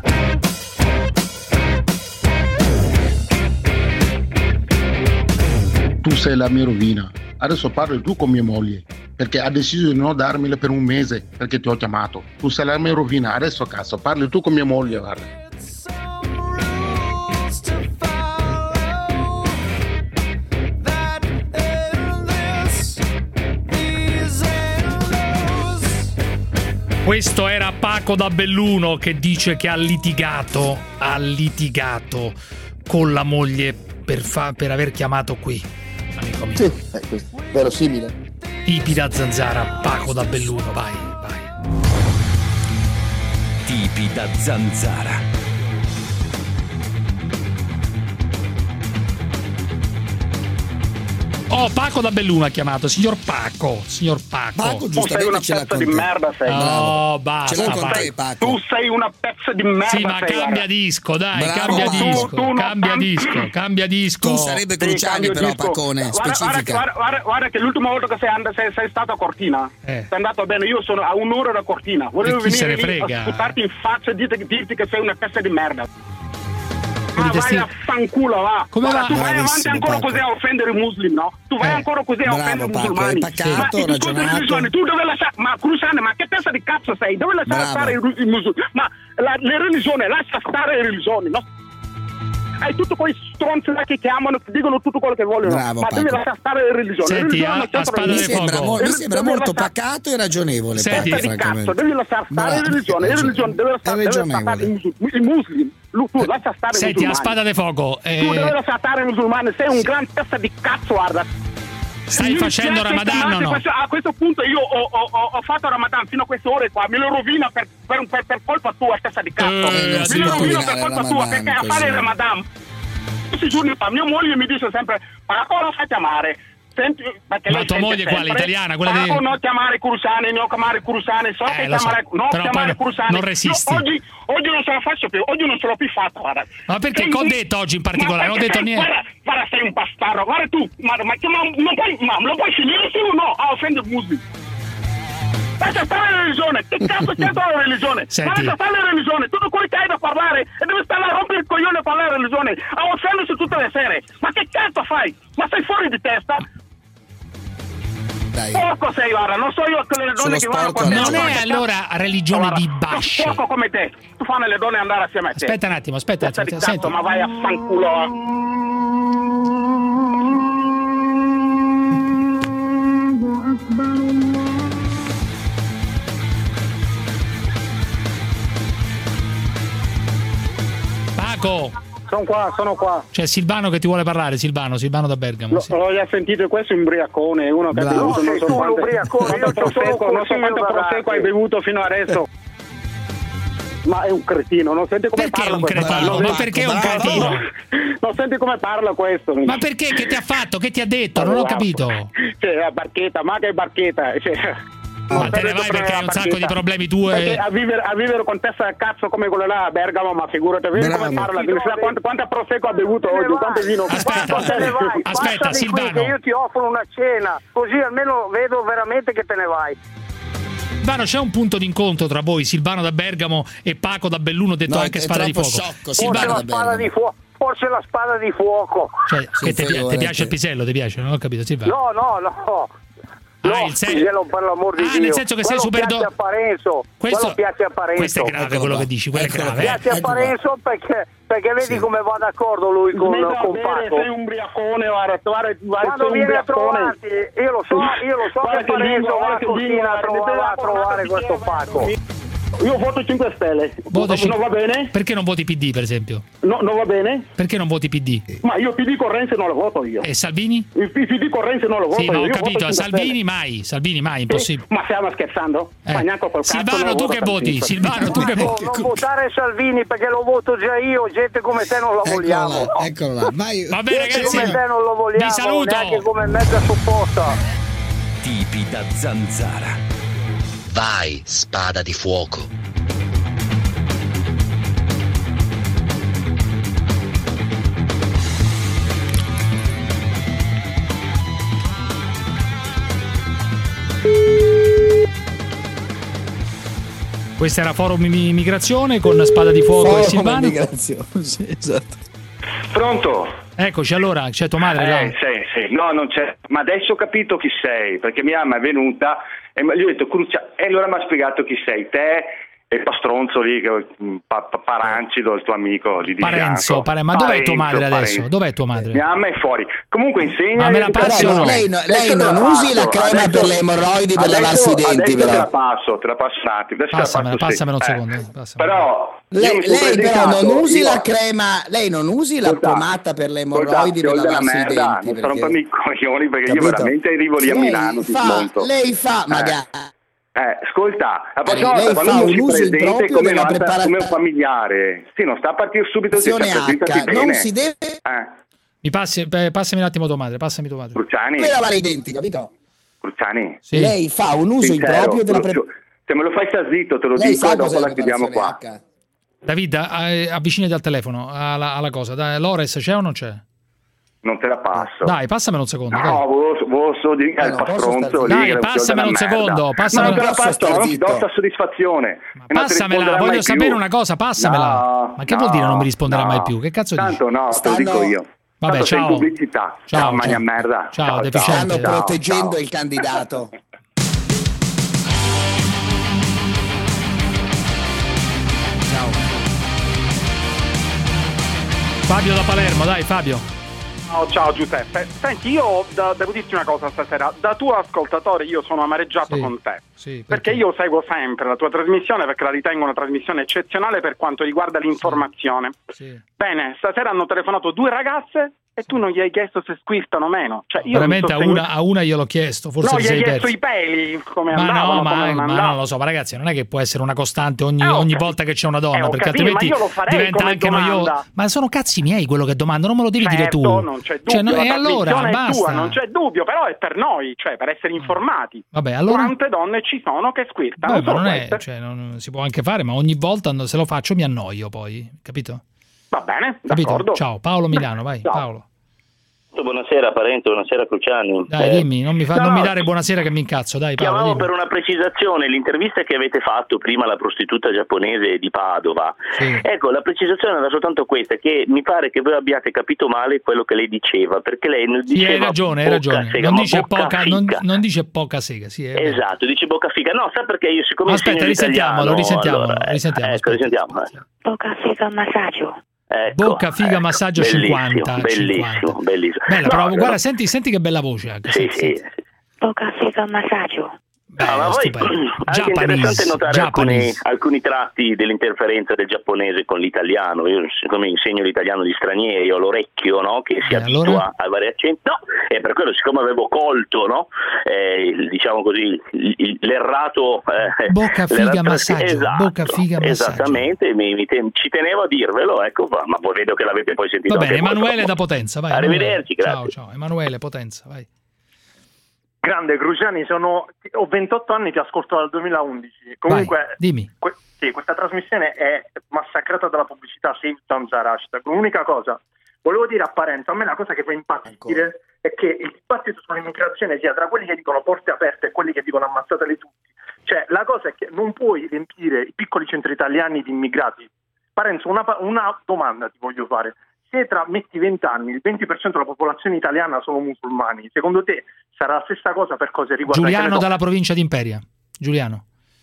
Tu sei la mia rovina. Adesso parli tu con mia moglie, perché ha deciso di non darmela per un mese perché ti ho chiamato. Tu sei la mia rovina. Adesso cazzo, parli tu con mia moglie, guarda. Questo era Paco da Belluno che dice che ha litigato, ha litigato con la moglie per, fa- per aver chiamato qui, amico mio. Sì, è questo, verosimile. Tipi da Zanzara, Paco da Belluno, vai, vai. Tipi da Zanzara. Oh, Paco da Belluno ha chiamato, signor Paco, signor Paco. Paco, tu sei una pezza di merda, sei. No, basta. Ce l'ho con te, Paco. Tu sei una pezza di merda. Sì, ma sei, cambia guarda. disco, dai, Bravo, cambia Paco. disco, Tu- tu non cambia cambi- disco, cambia disco. Tu sarebbe Cruciani, Sì, però, disco. Paccone, Guarda, guarda, specifica. guarda, guarda, guarda che l'ultima volta che sei, and- sei, sei stato a Cortina, Eh. sei andato bene, io sono a un'ora da Cortina. Volevo E chi se venire ne lì frega? a sputarti in faccia e dirti, dirti che sei una pezza di merda. Con i Ma vai testi- a fanculo, va. Come Guarda, va? tu vai avanti Bravissimo, ancora Paco. così a offendere i muslim, no? Tu vai Eh. ancora così a Bravo, offendere i Paco, musulmani. è pacato, ma in tutte le ragionato. religioni, tu dove lasciare, ma Cruciani, ma che testa di cazzo sei? Dove lasciare Bravo. stare i, i musulmani? Ma la, le religioni, lascia stare le religioni, no? Hai tutto quei stronzi là che chiamano, che dicono tutto quello che vogliono, Bravo, ma Paco. devi lasciare stare le religioni. Le Senti, religioni a- hanno sempre a spada le di Mi religioni. sembra, fuoco. mo- mi Devi- sembra devi molto lasciare- pacato e ragionevole, Senti, Paco, Testa di cazzo, francamente. devi lasciare stare le Bravo, religioni, le religioni, devi lasciare, è devi lasciare stare i musulmani. I musulmani. Lu- Tu lascia stare i Senti, a musulmani. spada di fuoco. Tu devi Eh, lasciare stare i musulmani, sei un gran testa di cazzo, guarda. stai Mi facendo dispiace Ramadan o chiamarti no? questo- a questo punto io ho, ho- ho- ho fatto Ramadan fino a queste ore qua, me lo rovina per, per, per, per colpa tua, testa di cazzo. Eh, me non si lo può rovina rovinare per colpa il tua, Ramadan perché a così. fare il Ramadan tutti i giorni fa mia moglie mi dice sempre Paco non fai chiamare. Senti, perché Ma lei tua sente moglie quale? sempre, Italiana? Quella di- Paco non chiamare Cruciani, non chiamare Cruciani, so Eh, che lo so, chiamare, non però chiamare poi Cruciani. non resisti. No, oggi, oggi non ce la faccio più, oggi non ce l'ho più fatta, guarda. Ma perché? Sei Che ho un- detto oggi in particolare? Ma Non ho perché detto sei- niente. Guarda, guarda, sei un bastardo, guarda tu, ma, ma, ma non puoi, ma lo puoi finire sì o no a offendere i muslim? Lascia stare la religione, che cazzo c'entra la religione? Senti. Ma lascia stare la religione, tutto quello che hai da parlare e devi stare a rompere il coglione a parlare della religione, a offendersi tutte le sere. Ma che cazzo fai? Ma sei fuori di testa? Dai. Porco sei, guarda, non so io che le donne Sullo che vanno sport con te. Non ma è che allora cazzo- religione di Guarda, Basce. Porco come te, tu fanno le donne andare assieme a te. Aspetta un attimo, aspetta, Testa di aspetta, cazzo, senti. ma vai a fanculo. Paco. Sono qua, sono qua. C'è Silvano che ti vuole parlare, Silvano, Silvano da Bergamo. L'ho, Sì. l'ho già sentito, questo è un ubriacone, uno che ha bevuto non so quanto l'ubriacone, io c'ho solo prosecco, non so quanto consiglio da prosecco hai darti. bevuto fino adesso. Ma è un cretino, non senti come Perché è parla un questo? cretino? Non Ma senti- perché è un cretino? Non senti come parla questo? Ma perché? Che ti ha fatto? Che ti ha detto? Non ho capito. Cioè, la barchetta, ma che barchetta? Cioè, Ma te ne vai perché hai un sacco di problemi tu Perché e... a vivere, a vivere con testa da cazzo come quella là a Bergamo, ma figurati, vedi come parla, devi sapere quanto, quanto prosecco ha bevuto oggi, quanto vino. Aspetta, Te ne vai, aspetta, Passami qui Silvano. che io ti offro una cena, così almeno vedo veramente che te ne vai. Silvano, c'è un punto d'incontro tra voi, Silvano da Bergamo e Paco da Belluno, detto No, anche è Spada di troppo Fuoco. sciocco, Forse Silvano la da spada Bergamo. di fuoco. Forse la spada di fuoco. Cioè, che ti, figo, ti piace il pisello, ti piace? Non ho capito, Silvano. No, no, no. Ah, No, il sen- Pisello, per l'amor di Ah, Dio. nel senso che sei Quello super piace do- a Parenzo. Questo- Quello piace a Parenzo. Questo è grave quello che dici, quello è grave. eh. Piace a Parenzo perché, perché vedi come va d'accordo lui con, Smetta con di bere, Paco. sei un ubriacone, guarda, guarda, guarda, Quando sei un viene a ubriacone. trovarti, io lo so, io lo so Guarda che che Parenzo lingua, va guarda a che Cortina lingua, a trovare, va a trovare questo Paco. Io voto cinque Stelle. Votaci- Non va bene? Perché non voti P D, per esempio? No, non va bene? Perché non voti P D? Ma io P D con Renzi non lo voto io. E Salvini? Il P D con Renzi non lo voto Sì, ma io. ho Io voto capito, cinque Salvini Stelle. mai, Salvini mai, impossibile. Ma stiamo scherzando? Eh. Ma neanche col cazzo. Silvano, non tu voto che voti? Salvini. Silvano, tu che No, voti? non votare Salvini perché lo voto già io, gente come te non lo vogliamo. Eccolo là. Vai. Va bene, Gente ragazzi. come te non lo vogliamo, Vi saluto. neanche come mezza supposta. Tipi da zanzara. Vai, spada di fuoco. Questa era Forum Immigrazione con Spada di Fuoco Forum e Silvano. Immigrazione, sì, esatto. Pronto? Eccoci, allora, c'è tua madre là. Eh, sì, sì, no, non c'è. Ma adesso ho capito chi sei, perché mia mamma è venuta e gli ho detto Crucia, e allora mi ha spiegato chi sei, te e il pastronzo lì, che- pa, pa, Parancido, il tuo amico di di Parenzo, fianco. Pare- ma dov'è tua Parenzo, madre adesso? Parenzo. Dov'è tua madre? Mia mamma è fuori. Comunque insegna. Ma me la passi o no? Lei, no- lei Adesso te non la usi la passo, crema adesso- per le emorroidi per adesso- lavarsi i denti, adesso te però. la passo, te la passo un attimo. Adesso Passamela, te la passo passamela un sì. secondo. Eh, passamela. Però io Lei, mi sono lei però presentato, non usi io- la crema, lei non usi la Ascolta, pomata per le ascolta, emorroidi per figlio della lavarsi i merda, denti. non perché- rompami i coglioni perché io Capito? veramente arrivo lì a Lei Milano, ti fa- smonto. Lei fa, Eh. magari. Eh, ascolta, la prossima Lei volta fa quando uno un si uso presenta improprio come, della un'altra- prepara- come un familiare, sì, non sta a partire subito, si sta Azione presentati H, bene. non si deve Eh, Mi passi, eh, passami un attimo tua madre, passami tua madre. Cruciani, deve lavare i denti, capito? Cruciani, Sì. Lei fa un uso sincero, improprio della Crucio, preparazione. se me lo fai sta zitto te lo Lei dico sa e dopo cos'è la chiudiamo qua. preparazione H? David, eh, avvicinati al telefono, alla, alla cosa. Dai, Lores c'è o non c'è? Non te la passo. Dai, passamelo un secondo. No, dai. volevo, volevo solo dire Eh, al non posso pastronzo star lì, Dai, che è un figlio passamelo della un merda. secondo, Ma passamelo- non te la Non posso passo, star non ti zitto. do sta soddisfazione. E non ti Passamela, risponderà voglio mai sapere più. una cosa, passamela. No, Ma che vuol dire non mi risponderà no. mai più? Che cazzo dici? Tanto no, te Stanno- lo dico io. Vabbè, Tanto sei in ciao. pubblicità. Ciao, Ciao, mania ciao. merda. Ciao, deficiente. Stanno ciao, proteggendo ciao. il candidato. Ciao. Fabio da Palermo, dai Fabio. Ciao, ciao Giuseppe. Senti, io da- devo dirti una cosa stasera. Da tuo ascoltatore io sono amareggiato Sì. con te. Sì, Perché io seguo sempre la tua trasmissione perché la ritengo una trasmissione eccezionale per quanto riguarda l'informazione. Sì. Bene, stasera hanno telefonato due ragazze e tu non gli hai chiesto se squirtano o meno. Cioè, io Veramente mi a sono una, a una gliel'ho chiesto, forse No, ti gli hai sei chiesto perso. i peli, come Ma andavano, no, ma, come non ma andavano. non lo so, ma ragazzi, non è che può essere una costante ogni, Eh, ho ogni capito. volta che c'è una donna, Eh, ho perché capito, altrimenti ma io lo farei diventa come anche domanda. noioso. Ma sono cazzi miei quello che domando, non me lo devi dire Certo, tu. non c'è dubbio, Cioè, no, la e allora trasmissione è basta. tua, non c'è dubbio, però è per noi, cioè per essere informati. Vabbè, allora Quante donne ci sono che squirtano? Vabbè, ma Solo non è, queste. cioè, non, si può anche fare, ma ogni volta se lo faccio mi annoio poi, capito? Va bene, Capito? d'accordo. Ciao, Paolo Milano, vai, Ciao. Paolo. Buonasera Parenzo, buonasera Cruciani. Dai, Eh, dimmi, non mi, fa, no, non mi no, dare buonasera che mi incazzo, dai Paolo. Chiamavo Dimmi. per una precisazione, l'intervista che avete fatto prima alla prostituta giapponese di Padova. Sì. Ecco, la precisazione era soltanto questa, che mi pare che voi abbiate capito male quello che lei diceva, perché lei non Sì, diceva hai ragione, hai bocca ragione. sega, Non ma dice, bocca poca, non, figa. non dice poca sega, sì, è vero. Esatto, dice bocca figa. No, sa perché io siccome Aspetta, insegno risentiamolo, l'italiano, risentiamolo, allora, eh, risentiamo, ecco, aspetta. risentiamo. eh. Bocca figa massaggio. Ecco, Bocca, figa, ecco, massaggio bellissimo, cinquanta. Bellissimo, cinquanta. bellissimo. Bella, No, però no, guarda, senti, senti che bella voce anche. Sì, senti, sì. senti. Bocca figa massaggio. Ah, ma poi è anche interessante notare alcuni, alcuni tratti dell'interferenza del giapponese con l'italiano. Io siccome insegno l'italiano agli stranieri ho l'orecchio, no, che si eh, abitua allora? a vari accenti, no, e per quello siccome avevo colto, no, eh, il, diciamo così il, l'errato eh, bocca figa l'errato, massaggio esatto, bocca figa massaggio esattamente, mi, mi te, ci tenevo a dirvelo, ecco, ma poi vedo che l'avete poi sentito. Va bene, Emanuele molto. da Potenza, vai. Arrivederci, Emanuele. grazie. Ciao, ciao, Emanuele Potenza, vai. Grande Cruciani, sono ho ventotto anni, ti ascolto dal duemilaundici. Comunque, vai, dimmi. Que- sì, questa trasmissione è massacrata dalla pubblicità Save Zanzara hashtag. L'unica cosa, volevo dire a Parenzo, a me la cosa che fa impazzire ecco. è che il dibattito sull'immigrazione sia tra quelli che dicono porte aperte e quelli che dicono ammazzateli tutti. Cioè, la cosa è che non puoi riempire i piccoli centri italiani di immigrati. Parenzo, una, una domanda ti voglio fare. Se tra metti venti anni il venti per cento della popolazione italiana sono musulmani, secondo te sarà la stessa cosa per cose riguardanti? Giuliano dalla provincia di Imperia. Giuliano.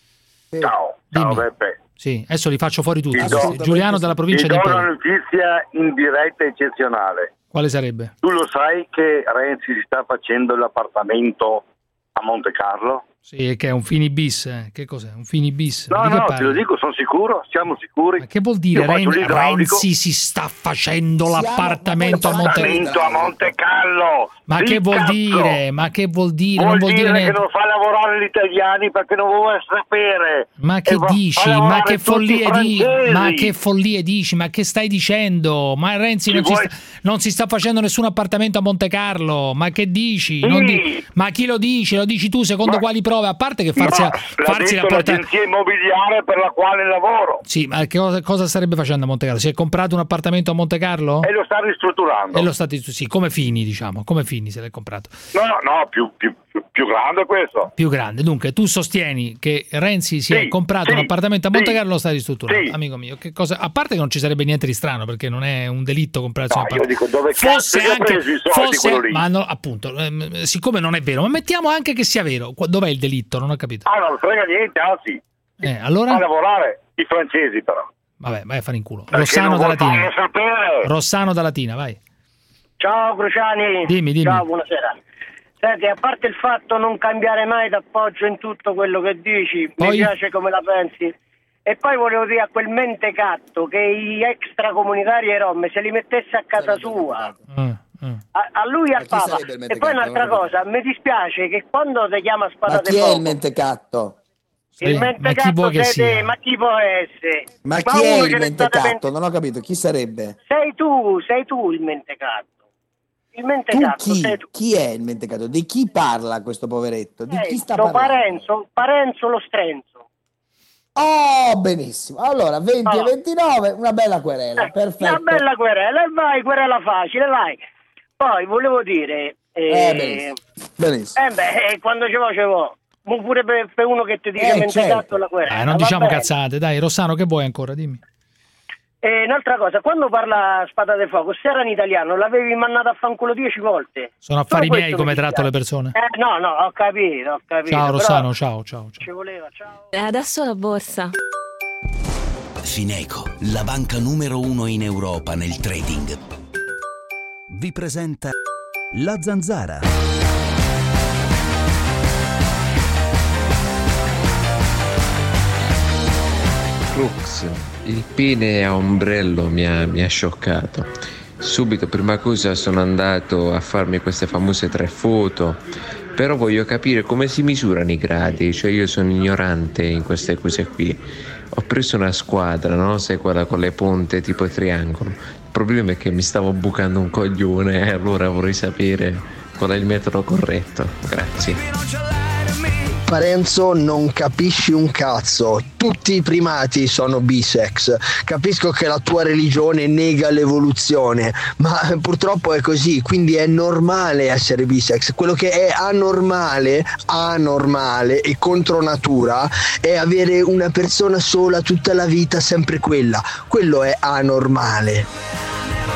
Ciao, ciao Peppe. Sì, adesso li faccio fuori tutti. Do, Giuliano dalla provincia di Imperia. Ti do una notizia in diretta eccezionale. Quale sarebbe? Tu lo sai che Renzi si sta facendo l'appartamento a Monte Carlo? Sì, che è un Fini bis, eh. Che cos'è? Un Fini bis? No, no, te lo dico, sono sicuro, siamo sicuri. Ma che vuol dire? Ren- Renzi si sta facendo siamo l'appartamento a Monte Carlo. a Monte Carlo. Ma sì, che vuol cazzo. dire? Ma che vuol dire? Vuol non vuol dire, dire che non fa lavorare gli italiani perché non vuole sapere. Ma che dici? Ma che follie dici? Ma che follie dici? Ma che stai dicendo? Ma Renzi non, vuoi... si sta, non si sta facendo nessun appartamento a Monte Carlo. Ma che dici? Sì. Non di... Ma chi lo dice? Lo dici tu secondo ma... quali prove? A parte che farsi, ma, farsi la porta... l'agenzia immobiliare per la quale lavoro. Sì, ma che cosa, cosa starebbe facendo a Monte Carlo? Si è comprato un appartamento a Monte Carlo? E lo sta ristrutturando. E lo sta sì, come Fini, diciamo, come Fini se l'è comprato. No, no, più, più, più grande questo. Più grande. Dunque, tu sostieni che Renzi si sì, è comprato sì, un appartamento a Monte sì, Carlo e lo sta ristrutturando. Sì. Amico mio, che cosa? A parte che non ci sarebbe niente di strano perché non è un delitto comprarsi no, un appartamento. Io dico dove fosse cazzo anche preso i soldi fosse, quello lì? Ma no, appunto, ehm, siccome non è vero, ma mettiamo anche che sia vero. Dov'è il delitto? Non ho capito. Ah, non frega niente, anzi. Eh, allora? A lavorare i francesi però. Vabbè, vai a fare in culo. Rossano da Latina. Sapere. Rossano da Latina, vai. Ciao Cruciani. Dimmi, dimmi. Ciao, buonasera. Senti, a parte il fatto non cambiare mai d'appoggio in tutto quello che dici, poi... mi piace come la pensi. E poi volevo dire a quel mentecatto che gli extracomunitari e rom se li mettesse a casa sua. Uh, uh. A, a lui e al Papa. E poi un'altra cosa, mi dispiace che quando ti chiama Spada di Fuoco. Ma chi è il mentecatto? Sì, il mentecatto ma chi vuoi che sia? Te, ma chi può essere? Ma, ma chi è il mentecatto? Non ho capito, chi sarebbe? Sei tu, sei tu il mentecatto. Il mentecatto, tu chi? sei tu. Chi è il mentecatto? Di chi parla questo poveretto? Di eh, chi sta no, parlando? Parenzo, Parenzo lo strenzo. Oh, benissimo. Allora, venti oh. e ventinove, una bella querela, eh, perfetto. Una bella querela, e vai, querela facile, vai. Poi volevo dire... Eh, eh benissimo. benissimo. Eh beh, quando ce l'ho, ce l'ho. Pure per, per uno che ti dice eh, mentecatto certo. la querela. Eh, non diciamo cazzate, dai, Rossano, che vuoi ancora? Dimmi. E un'altra cosa, quando parla Spada di Fuoco, se era in italiano, l'avevi mandato a fanculo dieci volte. Sono affari miei come tratto le persone. Eh, no, no, ho capito, ho capito. Ciao Rossano, però... ciao, ciao, ciao. Ci voleva, ciao. E adesso la borsa. Fineco, la banca numero uno in Europa nel trading, vi presenta La Zanzara. Crux, il pene a ombrello mi ha, mi ha scioccato. Subito, prima cosa, sono andato a farmi queste famose tre foto, però voglio capire come si misurano i gradi, cioè io sono ignorante in queste cose qui. Ho preso una squadra, no? Sai, quella con le punte tipo triangolo. Il problema è che mi stavo bucando un coglione e allora vorrei sapere qual è il metodo corretto. Grazie. Parenzo, non capisci un cazzo, tutti i primati sono bisex, capisco che la tua religione nega l'evoluzione, ma purtroppo è così, quindi è normale essere bisex. Quello che è anormale, anormale e contro natura è avere una persona sola tutta la vita, sempre quella, quello è anormale.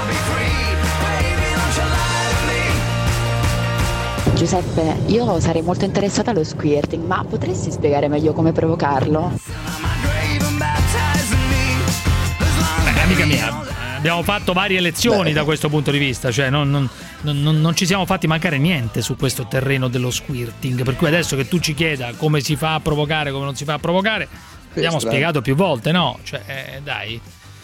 Giuseppe, io sarei molto interessata allo squirting, ma potresti spiegare meglio come provocarlo? Beh, amica mia, abbiamo fatto varie lezioni Beh. da questo punto di vista, cioè non, non, non, non ci siamo fatti mancare niente su questo terreno dello squirting, per cui adesso che tu ci chieda come si fa a provocare, come non si fa a provocare, l'abbiamo spiegato più volte, no? Cioè, eh, dai.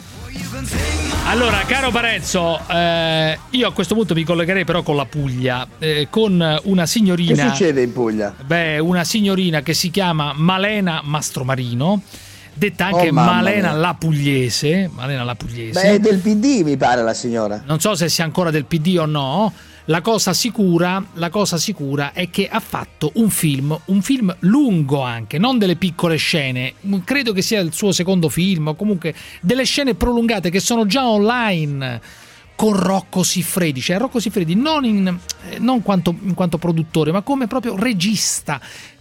Allora, caro Parenzo, eh, io a questo punto mi collegherei però con la Puglia, eh, con una signorina. Che succede in Puglia? Beh, una signorina che si chiama Malena Mastromarino, detta anche oh, Malena la Pugliese. Malena la Pugliese. Beh, è del P D mi pare la signora. Non so se sia ancora del P D o no. La cosa sicura, la cosa sicura è che ha fatto un film, un film lungo anche, non delle piccole scene, credo che sia il suo secondo film, o comunque delle scene prolungate che sono già online, con Rocco Siffredi, cioè Rocco Siffredi non, in, non quanto, in quanto produttore, ma come proprio regista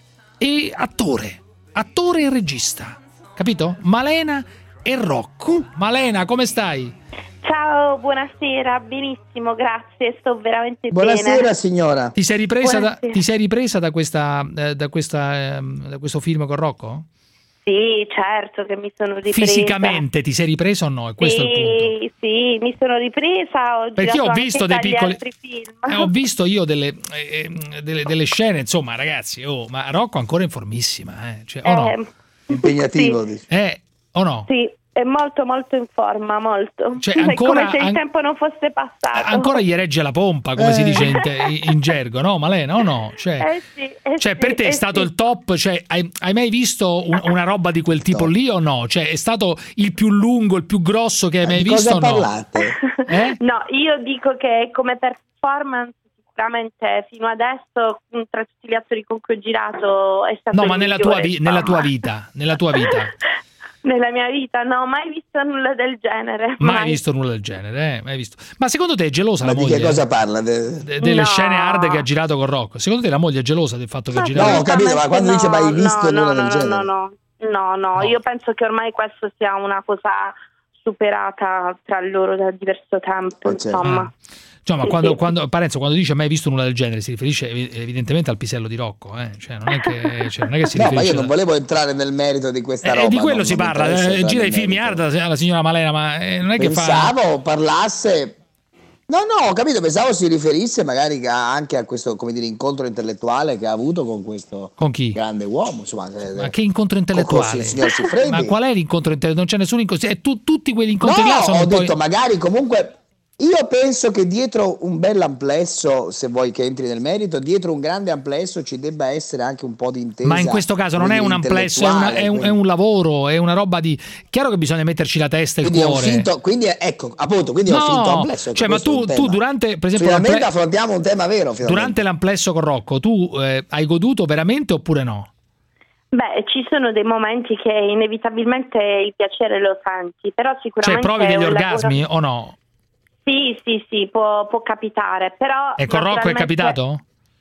e attore, attore e regista, capito? Malena e Rocco. Malena, come stai? Ciao, buonasera, benissimo, grazie, sto veramente buonasera, bene. Buonasera signora. Ti sei ripresa, da, ti sei ripresa da, questa, eh, da, questa, eh, da questo film con Rocco? Sì, certo che mi sono ripresa. Fisicamente ti sei ripresa o no? È questo sì, il punto. Sì, mi sono ripresa. Ho Perché ho visto dei piccoli film. Eh, ho visto io delle, eh, delle, delle scene, insomma, ragazzi, oh, ma Rocco è ancora in formissima, eh? Cioè, o eh, no? Impegnativo, sì. dici. Eh, o no? Sì. È molto molto in forma, molto. Cioè, ancora, come se il an- tempo non fosse passato. Ancora gli regge la pompa, come eh. si dice in, in gergo, no Malena, o no? Cioè, eh sì, eh cioè sì, per te è eh stato sì. il top, cioè hai, hai mai visto un, una roba di quel tipo lì o no? Cioè è stato il più lungo, il più grosso che hai mai di visto cosa o no? parlate? Eh? No, io dico che come performance sicuramente fino adesso tra tutti gli attori con cui ho girato è stato No, il ma nella migliore, tua, vi- nella tua vita, nella tua vita. Nella mia vita no, mai visto nulla del genere. Mai, mai. visto nulla del genere, eh? Mai visto. Ma secondo te è gelosa Ma la di moglie? che cosa parla? De... De- delle No. scene hard che ha girato con Rocco. Secondo te la moglie è gelosa del fatto che ha Ma girato? No, ho capito, ma quando no, dice mai visto no, nulla no, del no, genere? No, no, no, no, no, io penso che ormai questo sia una cosa superata tra loro da diverso tempo, Eh, certo. insomma. Ah. Cioè, ma Sì, quando, sì. quando Parenzo quando dice mai visto nulla del genere si riferisce evi- evidentemente al pisello di Rocco, eh? Cioè non è che, cioè, non è che si No, ma riferisce io non da- volevo entrare nel merito di questa Eh, roba. di quello non- si non mi parla, interessa eh, entrare gira i nel film merito. hard la signora Malena, ma eh, non è che fa. Pensavo parlasse. No, no, ho capito, pensavo si riferisse magari a- anche a questo, come dire, incontro intellettuale che ha avuto con questo Con chi? grande uomo, insomma. Ma che incontro intellettuale? il signor Siffredi. Ma qual è l'incontro intellettuale? Non c'è nessun incontro. Eh, tu- tutti quegli incontri No, là sono ho poi... detto magari comunque. Io penso che dietro un bel amplesso, se vuoi che entri nel merito, dietro un grande amplesso ci debba essere anche un po' di intesa. Ma in questo caso non è un amplesso, è, una- è un, è un lavoro, è una roba di. Chiaro che bisogna metterci la testa e il Quindi è un cuore. finto, quindi è- ecco, appunto, quindi è un No, finto amplesso. ecco, cioè, ma questo è tu, un tu tema. durante, per esempio, Finalmente l'ample- affrontiamo un tema vero. finalmente. durante l'amplesso con Rocco, tu eh, hai goduto veramente oppure no? Beh, ci sono dei momenti che inevitabilmente il piacere lo senti, però Cioè, sicuramente provi degli è un orgasmi lavoro- o no? Sì, sì, sì, può, può capitare, però... E con Rocco è naturalmente- capitato?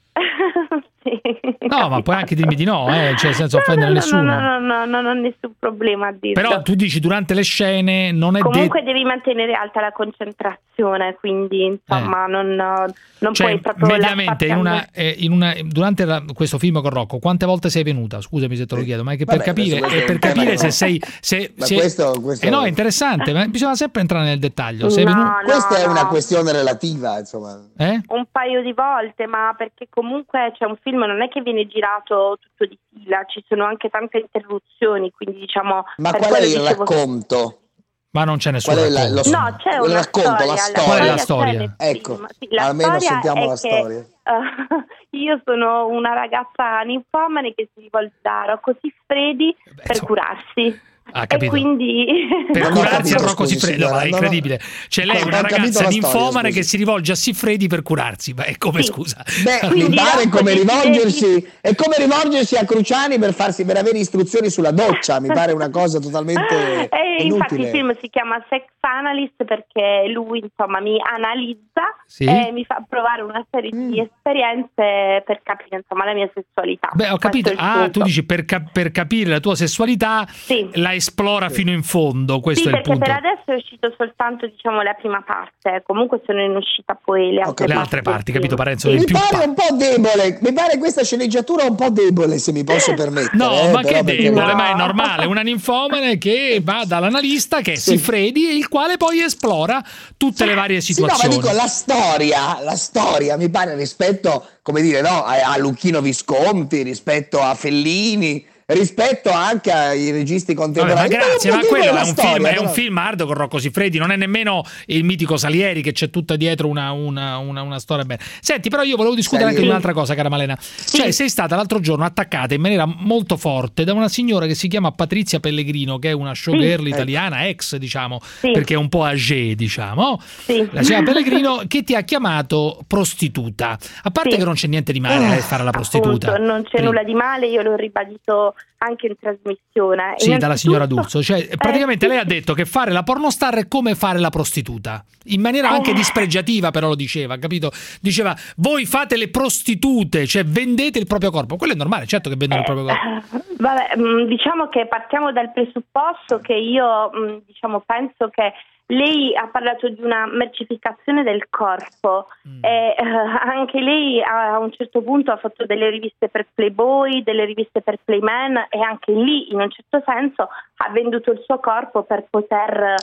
Sì. No, ma puoi anche dirmi di no, eh, cioè senza No, offendere no, no, nessuno. No, no, no, non ho nessun problema a dirlo. Però tu dici durante le scene non è Comunque detto. devi mantenere alta la concentrazione, quindi insomma non, non Cioè, puoi proprio mediamente in lasciarti una, andare. eh, in una, durante la- questo film con Rocco, quante volte sei venuta? Scusami se te lo chiedo, ma è che per Vabbè, capire, questo- è questo per è un tema capire se che- sei. Se, Ma se- questo- questo- eh no, è interessante, ma bisogna sempre entrare nel dettaglio. Sei No, venuto. no, Questa è no. una questione relativa, insomma. Eh? Un paio di volte, ma perché comunque c'è un film, non è che viene girato tutto di fila, ci sono anche tante interruzioni, quindi diciamo... Ma per qual è quello il dicevo- racconto? Ma non c'è nessun Qual è la- racconto. lo- No, c'è il una racconto, la storia. storia. Qual è la c'è storia? nel Ecco, film. Sì, la almeno storia sentiamo è la che, storia. eh, io sono una ragazza ninfomane che si rivolge da Rocco Siffredi per insomma. curarsi. Ah, E capito. quindi Per Non ho curarsi a capito, Rocco scusi, Siffredi, no, signora, è non ho- incredibile. Cioè, lei è non una ho capito ragazza la storia, ninfomane scusi. che si rivolge a Siffredi per curarsi. Ma è come, Sì. scusa? Beh, Quindi mi pare Rocco come decide rivolgersi è come rivolgersi a Cruciani per farsi per avere istruzioni sulla doccia, mi pare una cosa totalmente E infatti inutile. il film si chiama Sex Analyst perché lui insomma mi analizza Sì. e mi fa provare una serie Mm. di esperienze per capire insomma la mia sessualità. Beh, ho capito. Questo è il Ah, punto. tu dici per, cap- per capire la tua sessualità Sì. l'hai esplora sì. fino in fondo, questo sì, è il punto. Perché per adesso è uscito soltanto, diciamo, la prima parte, comunque sono in uscita poi le altre, le parti, altre parti, capito Parenzo? Mi più pare pa- un po' debole, mi pare questa sceneggiatura un po' debole, se mi posso permettere. No, eh, ma che debole, no. ma è normale, una ninfomane che va dall'analista che è sì. Siffredi, il quale poi esplora tutte le varie situazioni. Sì, no, ma dico, la storia, la storia mi pare rispetto, come dire, no, a, a Lucchino Visconti, rispetto a Fellini, rispetto anche ai registi contemporanei. Vabbè, ma grazie, ma quello è un, storia, film, però... è un film hard con Rocco Siffredi, non è nemmeno il mitico Salieri che c'è tutta dietro una, una, una, una storia bella. Senti, però io volevo discutere Salieri. anche di un'altra cosa, cara Malena. Cioè, sì. sei stata l'altro giorno attaccata in maniera molto forte da una signora che si chiama Patrizia Pellegrino, che è una showgirl sì. italiana, ex, diciamo, sì. perché è un po' âgée, diciamo. Sì. La signora Pellegrino che ti ha chiamato prostituta. A parte sì. che non c'è niente di male a eh, fare la prostituta. Appunto, non c'è sì. nulla di male, io l'ho ribadito anche in trasmissione. Sì, dalla signora D'Urso. Cioè, praticamente eh, lei ha detto che fare la pornostar è come fare la prostituta. In maniera anche eh. dispregiativa, però lo diceva, capito? Diceva, voi fate le prostitute, cioè vendete il proprio corpo. Quello è normale, certo che vendono eh, il proprio corpo. Vabbè, diciamo che partiamo dal presupposto che io, diciamo, penso che lei ha parlato di una mercificazione del corpo mm. e eh, anche lei a un certo punto ha fatto delle riviste per Playboy, delle riviste per Playman e anche lì in un certo senso ha venduto il suo corpo per poter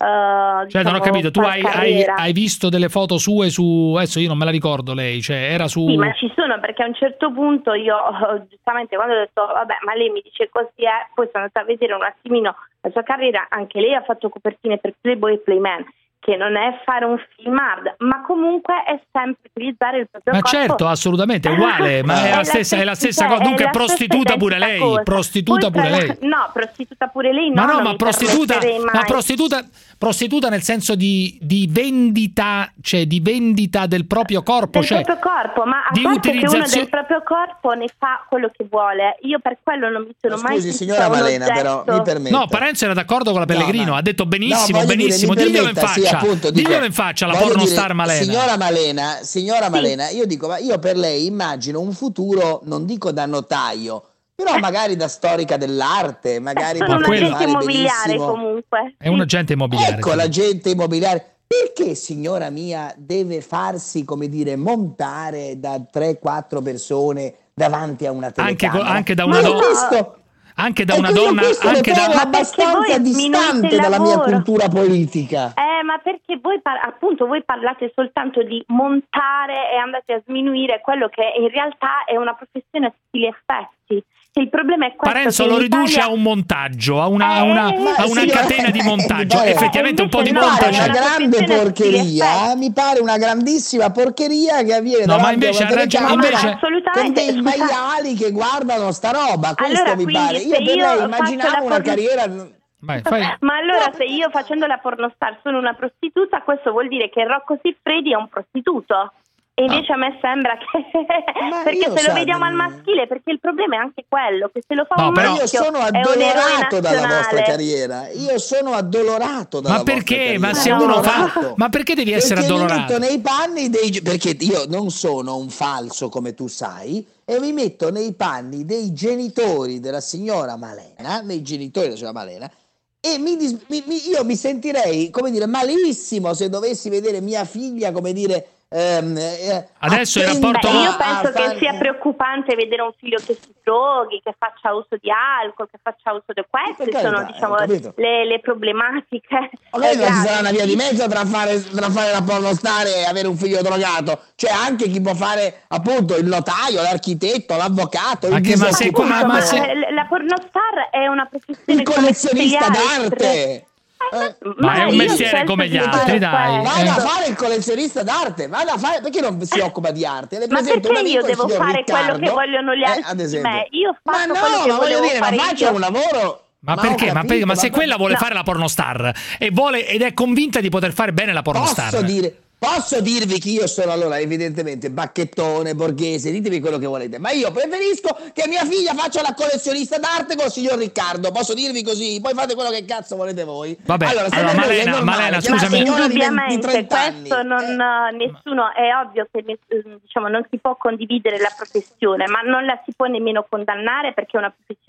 Uh, cioè diciamo, non ho capito, tu hai, hai, hai visto delle foto sue su, adesso io non me la ricordo lei, cioè era su... Sì, ma ci sono, perché a un certo punto io giustamente quando ho detto vabbè ma lei mi dice così è, poi sono andata a vedere un attimino la sua carriera, anche lei ha fatto copertine per Playboy e Playman, che non è fare un film hard, ma comunque è sempre utilizzare il proprio ma corpo. Ma certo, assolutamente, è uguale, ma è, è, la stessa, è la stessa cosa, dunque prostituta pure lei, cosa. prostituta poi, pure lei. No, prostituta pure lei no. Ma no, ma prostituta, ma prostituta, prostituta nel senso di, di vendita, cioè di vendita del proprio corpo. Del cioè, proprio corpo, ma a parte che uno del proprio corpo ne fa quello che vuole. Io per quello non mi sono Scusi, mai... Scusi signora Malena, però, mi permetta. No, Parenzo era d'accordo con la Pellegrino, no, ma... ha detto benissimo, no, benissimo, dire, diglielo in faccia. Sì, appunto, dico, diglielo in faccia la pornostar Malena. Signora Malena, signora Malena, io dico, ma io per lei immagino un futuro, non dico da notaio, però magari da storica dell'arte, magari sono un agente immobiliare benissimo. Comunque. È un agente immobiliare. Ecco, sì. l'agente immobiliare. Perché, signora mia, deve farsi, come dire, montare da tre quattro persone davanti a una telecamera? Anche, anche da una donna. Anche da una donna, anche da una abbastanza distante dalla mia cultura politica. Eh, ma perché voi par- appunto voi parlate soltanto di montare e andate a sminuire quello che in realtà è una professione a tutti gli effetti. Il problema è questo. Parenzo lo riduce Italia... a un montaggio, a una, eh, una, a una catena di montaggio. Eh, Effettivamente un po' di no, montaggio. È una grande porcheria, mi pare una grandissima porcheria che avviene no, davanti ma invece, a una telecamera invece... con dei maiali che guardano sta roba. Questo allora, mi pare. Io per io lei immaginavo una porn... carriera. Vai, fai... Ma allora se io facendo la pornostar sono una prostituta, questo vuol dire che Rocco Siffredi è un prostituto. E invece ah. a me sembra che perché se lo vediamo al maschile, perché il problema è anche quello che se lo fa no, un però maschio io sono addolorato dalla vostra carriera. Io sono addolorato dalla ma perché? vostra ma se uno fa ma perché devi essere perché addolorato? Mi metto nei panni dei perché io non sono un falso come tu sai e mi metto nei panni dei genitori della signora Malena, dei genitori della signora Malena. E mi, mi, io mi sentirei, come dire, malissimo se dovessi vedere mia figlia, come dire, ehm, eh, adesso il rapporto. Beh, io penso che far... sia preoccupante vedere un figlio che si droghi, che faccia uso di alcol, che faccia uso di queste perché sono dai, diciamo le, le problematiche. Magari eh, ci sarà una via di mezzo tra fare, tra fare la pornostar e avere un figlio drogato. Cioè anche chi può fare appunto il notaio, l'architetto, l'avvocato, il ma se, ma, ma se... la pornostar è una professione, il collezionista d'arte. Eh, ma, ma è un mestiere come gli altri, dai. Vada a fare il collezionista d'arte, vada a fare, perché non si occupa di arte? Le ma perché un io devo fare Riccardo, quello che vogliono gli altri? Eh, ad esempio. Beh, io faccio ma no, quello che ma voglio dire, fare ma faccia un lavoro. Ma, ma perché? Capito, ma, perché? ma, ma se ma quella vuole no. fare la pornostar e vuole ed è convinta di poter fare bene la pornostar. Posso dire Posso dirvi che io sono allora evidentemente bacchettone, borghese, ditemi quello che volete, ma io preferisco che mia figlia faccia la collezionista d'arte con il signor Riccardo, posso dirvi così, poi fate quello che cazzo volete voi. Vabbè, allora, allora Malena, normale, Malena scusami. Indubbiamente questo non, eh. nessuno, è ovvio che diciamo, non si può condividere la professione, ma non la si può nemmeno condannare perché è una professione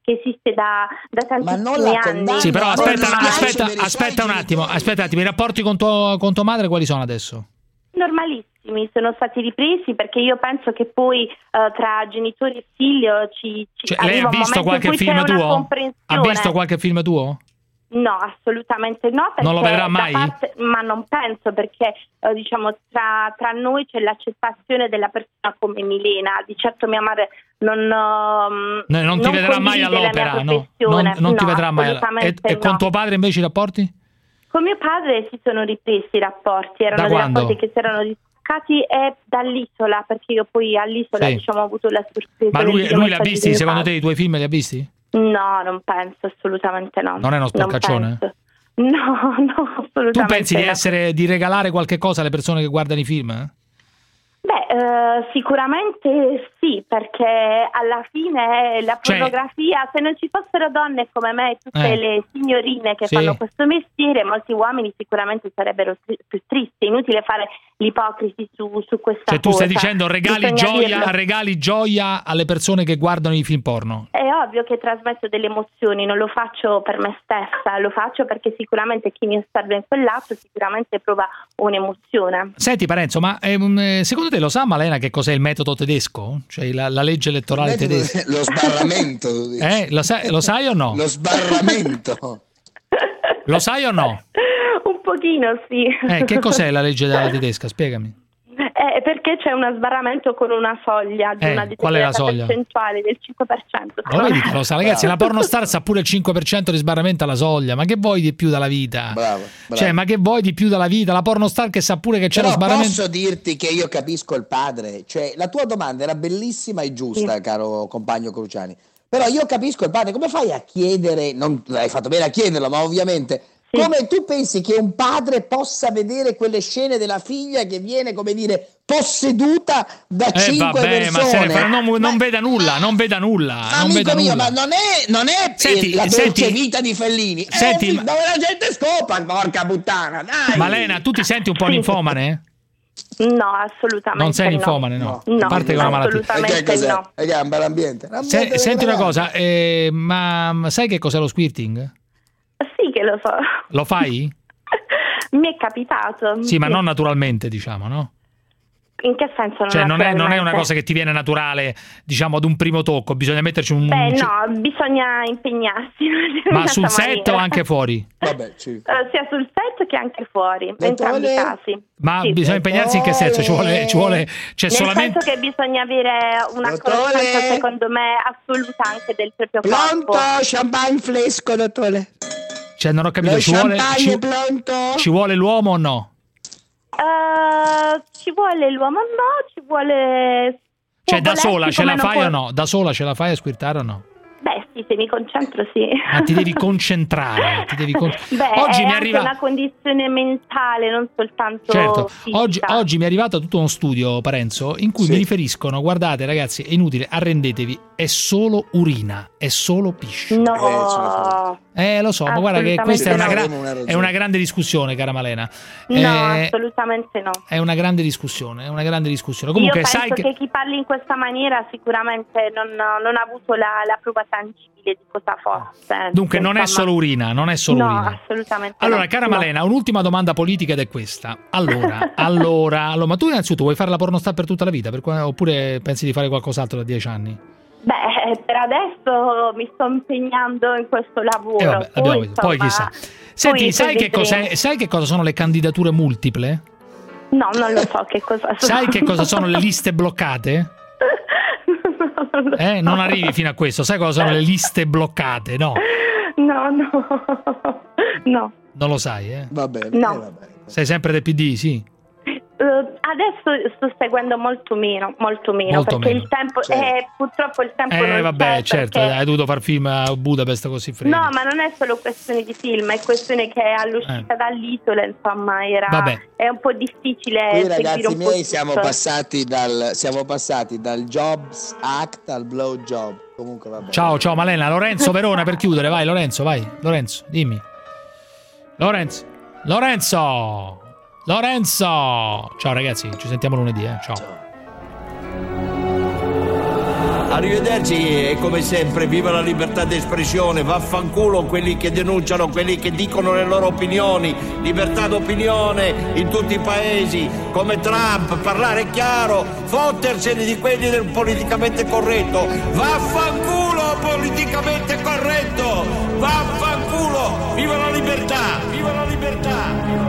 che esiste da, da tantissimi anni. Sì, però aspetta, aspetta, aspetta un attimo, aspetta un attimo, i rapporti con, tuo, con tua madre quali sono adesso? Normalissimi, sono stati ripresi perché io penso che poi uh, tra genitori e figlio ci, ci cioè, lei ha visto qualche film tuo? Ha visto qualche film tuo? No, assolutamente no. Non lo vedrà mai? Parte, ma non penso, perché eh, diciamo tra, tra noi c'è l'accettazione della persona come Milena. Di certo mia madre non um, no, non ti non vedrà mai all'opera, no? Non, non no, ti vedrà mai. E, e con no. tuo padre invece i rapporti? Con mio padre si sono ripresi i rapporti, erano dei rapporti che si erano distaccati e dall'isola, perché io poi all'isola sì. diciamo ho avuto la sorpresa. Ma lui, lui l'ha visti? Secondo te i tuoi film li ha visti? No, non penso, assolutamente no. Non è uno sporcaccione? No, no, assolutamente Tu pensi no. di essere, di regalare qualche cosa alle persone che guardano i film? Eh? Beh, eh, sicuramente sì, perché alla fine la pornografia, cioè, se non ci fossero donne come me, tutte eh. le signorine che sì. fanno questo mestiere, molti uomini sicuramente sarebbero tri- più tristi. È inutile fare l'ipocrisi su, su questa cioè, cosa. tu stai dicendo regali Bisogna gioia, dirlo. regali gioia alle persone che guardano i film porno? È ovvio che trasmetto delle emozioni, non lo faccio per me stessa, lo faccio perché sicuramente chi mi osserva in quell'atto sicuramente prova un'emozione. Senti Parenzo, ma ehm, secondo te lo sa Malena che cos'è il metodo tedesco? Cioè la, la legge elettorale tedesca? Lo sbarramento. Eh, lo, sai, lo sai o no? Lo sbarramento. Lo sai o no? Un pochino sì. Eh, che cos'è la legge della tedesca? Spiegami. Eh, perché c'è un sbarramento con una soglia di eh, una qual è la determinata soglia? percentuale del cinque per cento. Lo vedi, lo sa, ragazzi, la pornostar sa pure il cinque per cento di sbarramento alla soglia. Ma che vuoi di più dalla vita? Bravo, bravo. Cioè, ma che vuoi di più dalla vita? La pornostar che sa pure che c'è Però lo sbarramento. posso dirti che io capisco il padre. Cioè, la tua domanda era bellissima e giusta, sì. caro compagno Cruciani. Però io capisco il padre. Come fai a chiedere? Non hai fatto bene a chiederlo, ma ovviamente. Come tu pensi che un padre possa vedere quelle scene della figlia che viene, come dire, posseduta da eh, cinque vabbè, persone? Ma se, non, non ma, veda nulla, non veda nulla. Ma non amico veda mio, nulla. ma non è, non è senti, la dolce senti, vita di Fellini. Senti, è un film dove la gente scopa, porca puttana, dai. Malena, tu ti senti un po' ninfomane? No, assolutamente non sei no. ninfomane, no. no. A parte che è una malattia. E che no. È un bel ambiente. Se, senti una cosa, eh, ma sai che cos'è lo squirting? Sì che lo so. Lo fai? Mi è capitato. Sì, sì, ma non naturalmente, diciamo, no? In che senso non Cioè non è, non è una cosa che ti viene naturale, diciamo, ad un primo tocco, bisogna metterci un... Beh, no, bisogna impegnarsi. Ma sul set o anche fuori? Vabbè, sì. uh, sia sul set che anche fuori, in entrambi i casi. Ma sì. bisogna impegnarsi in che senso? Ci vuole... Ci vuole cioè Nel solamente... senso che bisogna avere una conoscenza, secondo me, assoluta anche del proprio corpo. Pronto, champagne fresco, dottore. Cioè non ho capito, ci vuole, ci, ci vuole l'uomo o no? Uh, ci vuole l'uomo o no? Ci vuole... Cioè da sola ce la fai può... o no? Da sola ce la fai a squirtare o no? Beh sì, se mi concentro sì. Ma ti devi concentrare. Ti devi con... Beh, oggi è mi arriva una condizione mentale, non soltanto certo. fisica. Oggi, oggi mi è arrivato tutto uno studio, Parenzo, in cui sì. mi riferiscono, guardate ragazzi, è inutile, arrendetevi, è solo urina, è solo piscio. No. Eh, lo so, ma guarda che questa è una, gra- è una grande discussione, cara Malena. No, eh, assolutamente no. È una grande discussione, è una grande discussione. Comunque, io penso sai che... che chi parli in questa maniera sicuramente non, non ha avuto la, la prova tangibile di cosa fosse. Dunque non è solo urina, non è solo no, urina. Assolutamente allora, no. cara no. Malena, un'ultima domanda politica ed è questa. Allora, allora, allora, ma tu innanzitutto vuoi fare la pornostar per tutta la vita? Per, oppure pensi di fare qualcos'altro da dieci anni? Beh, per adesso mi sto impegnando in questo lavoro. Eh vabbè, poi, insomma, poi chissà. Senti, poi sai, che cos'è, sai che cosa sono le candidature multiple? No, non lo so che cosa sono. Sai che cosa sono le liste bloccate? non eh, so. non arrivi fino a questo. Sai cosa sono le liste bloccate? No. No, no. No. Non lo sai, eh? Va bene. No. Eh, va bene. Sei sempre del P D, sì? Uh, adesso sto seguendo molto meno, molto meno, molto perché meno. il tempo certo. eh, purtroppo il tempo eh, non vabbè, c'è, certo, perché... hai dovuto far film a Budapest così freddo. No, ma non è solo questione di film, è questione che all'uscita eh. dall'isola, insomma, era vabbè. è un po' difficile. Qui ragazzi un miei po siamo passati dal siamo passati dal Jobs Act al blow job. Comunque vabbè. Ciao, ciao Malena, Lorenzo Verona per chiudere, vai Lorenzo, vai. Lorenzo, dimmi. Lorenzo. Lorenzo. Lorenzo! Ciao ragazzi, ci sentiamo lunedì, eh. Ciao. Ciao. arrivederci e come sempre viva la libertà di espressione, vaffanculo quelli che denunciano, quelli che dicono le loro opinioni, libertà d'opinione in tutti i paesi, come Trump, parlare chiaro, fottersene di quelli del politicamente corretto, vaffanculo politicamente corretto, vaffanculo, viva la libertà, viva la libertà.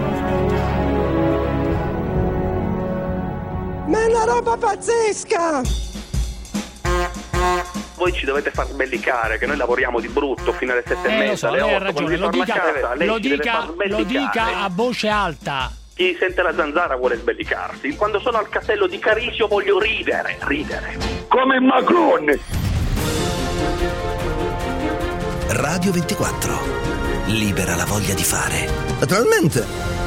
Ma è una roba pazzesca! Voi ci dovete far sbellicare, che noi lavoriamo di brutto fino alle sette eh, e mezza, so, alle lei ha otto. ragione, lo dica, casa, lei lo, ci deve dica, far sbellicare. lo dica a voce alta. Chi sente la zanzara vuole sbellicarsi. Quando sono al castello di Carisio voglio ridere, ridere. Come Macron! Radio ventiquattro. Libera la voglia di fare. Naturalmente.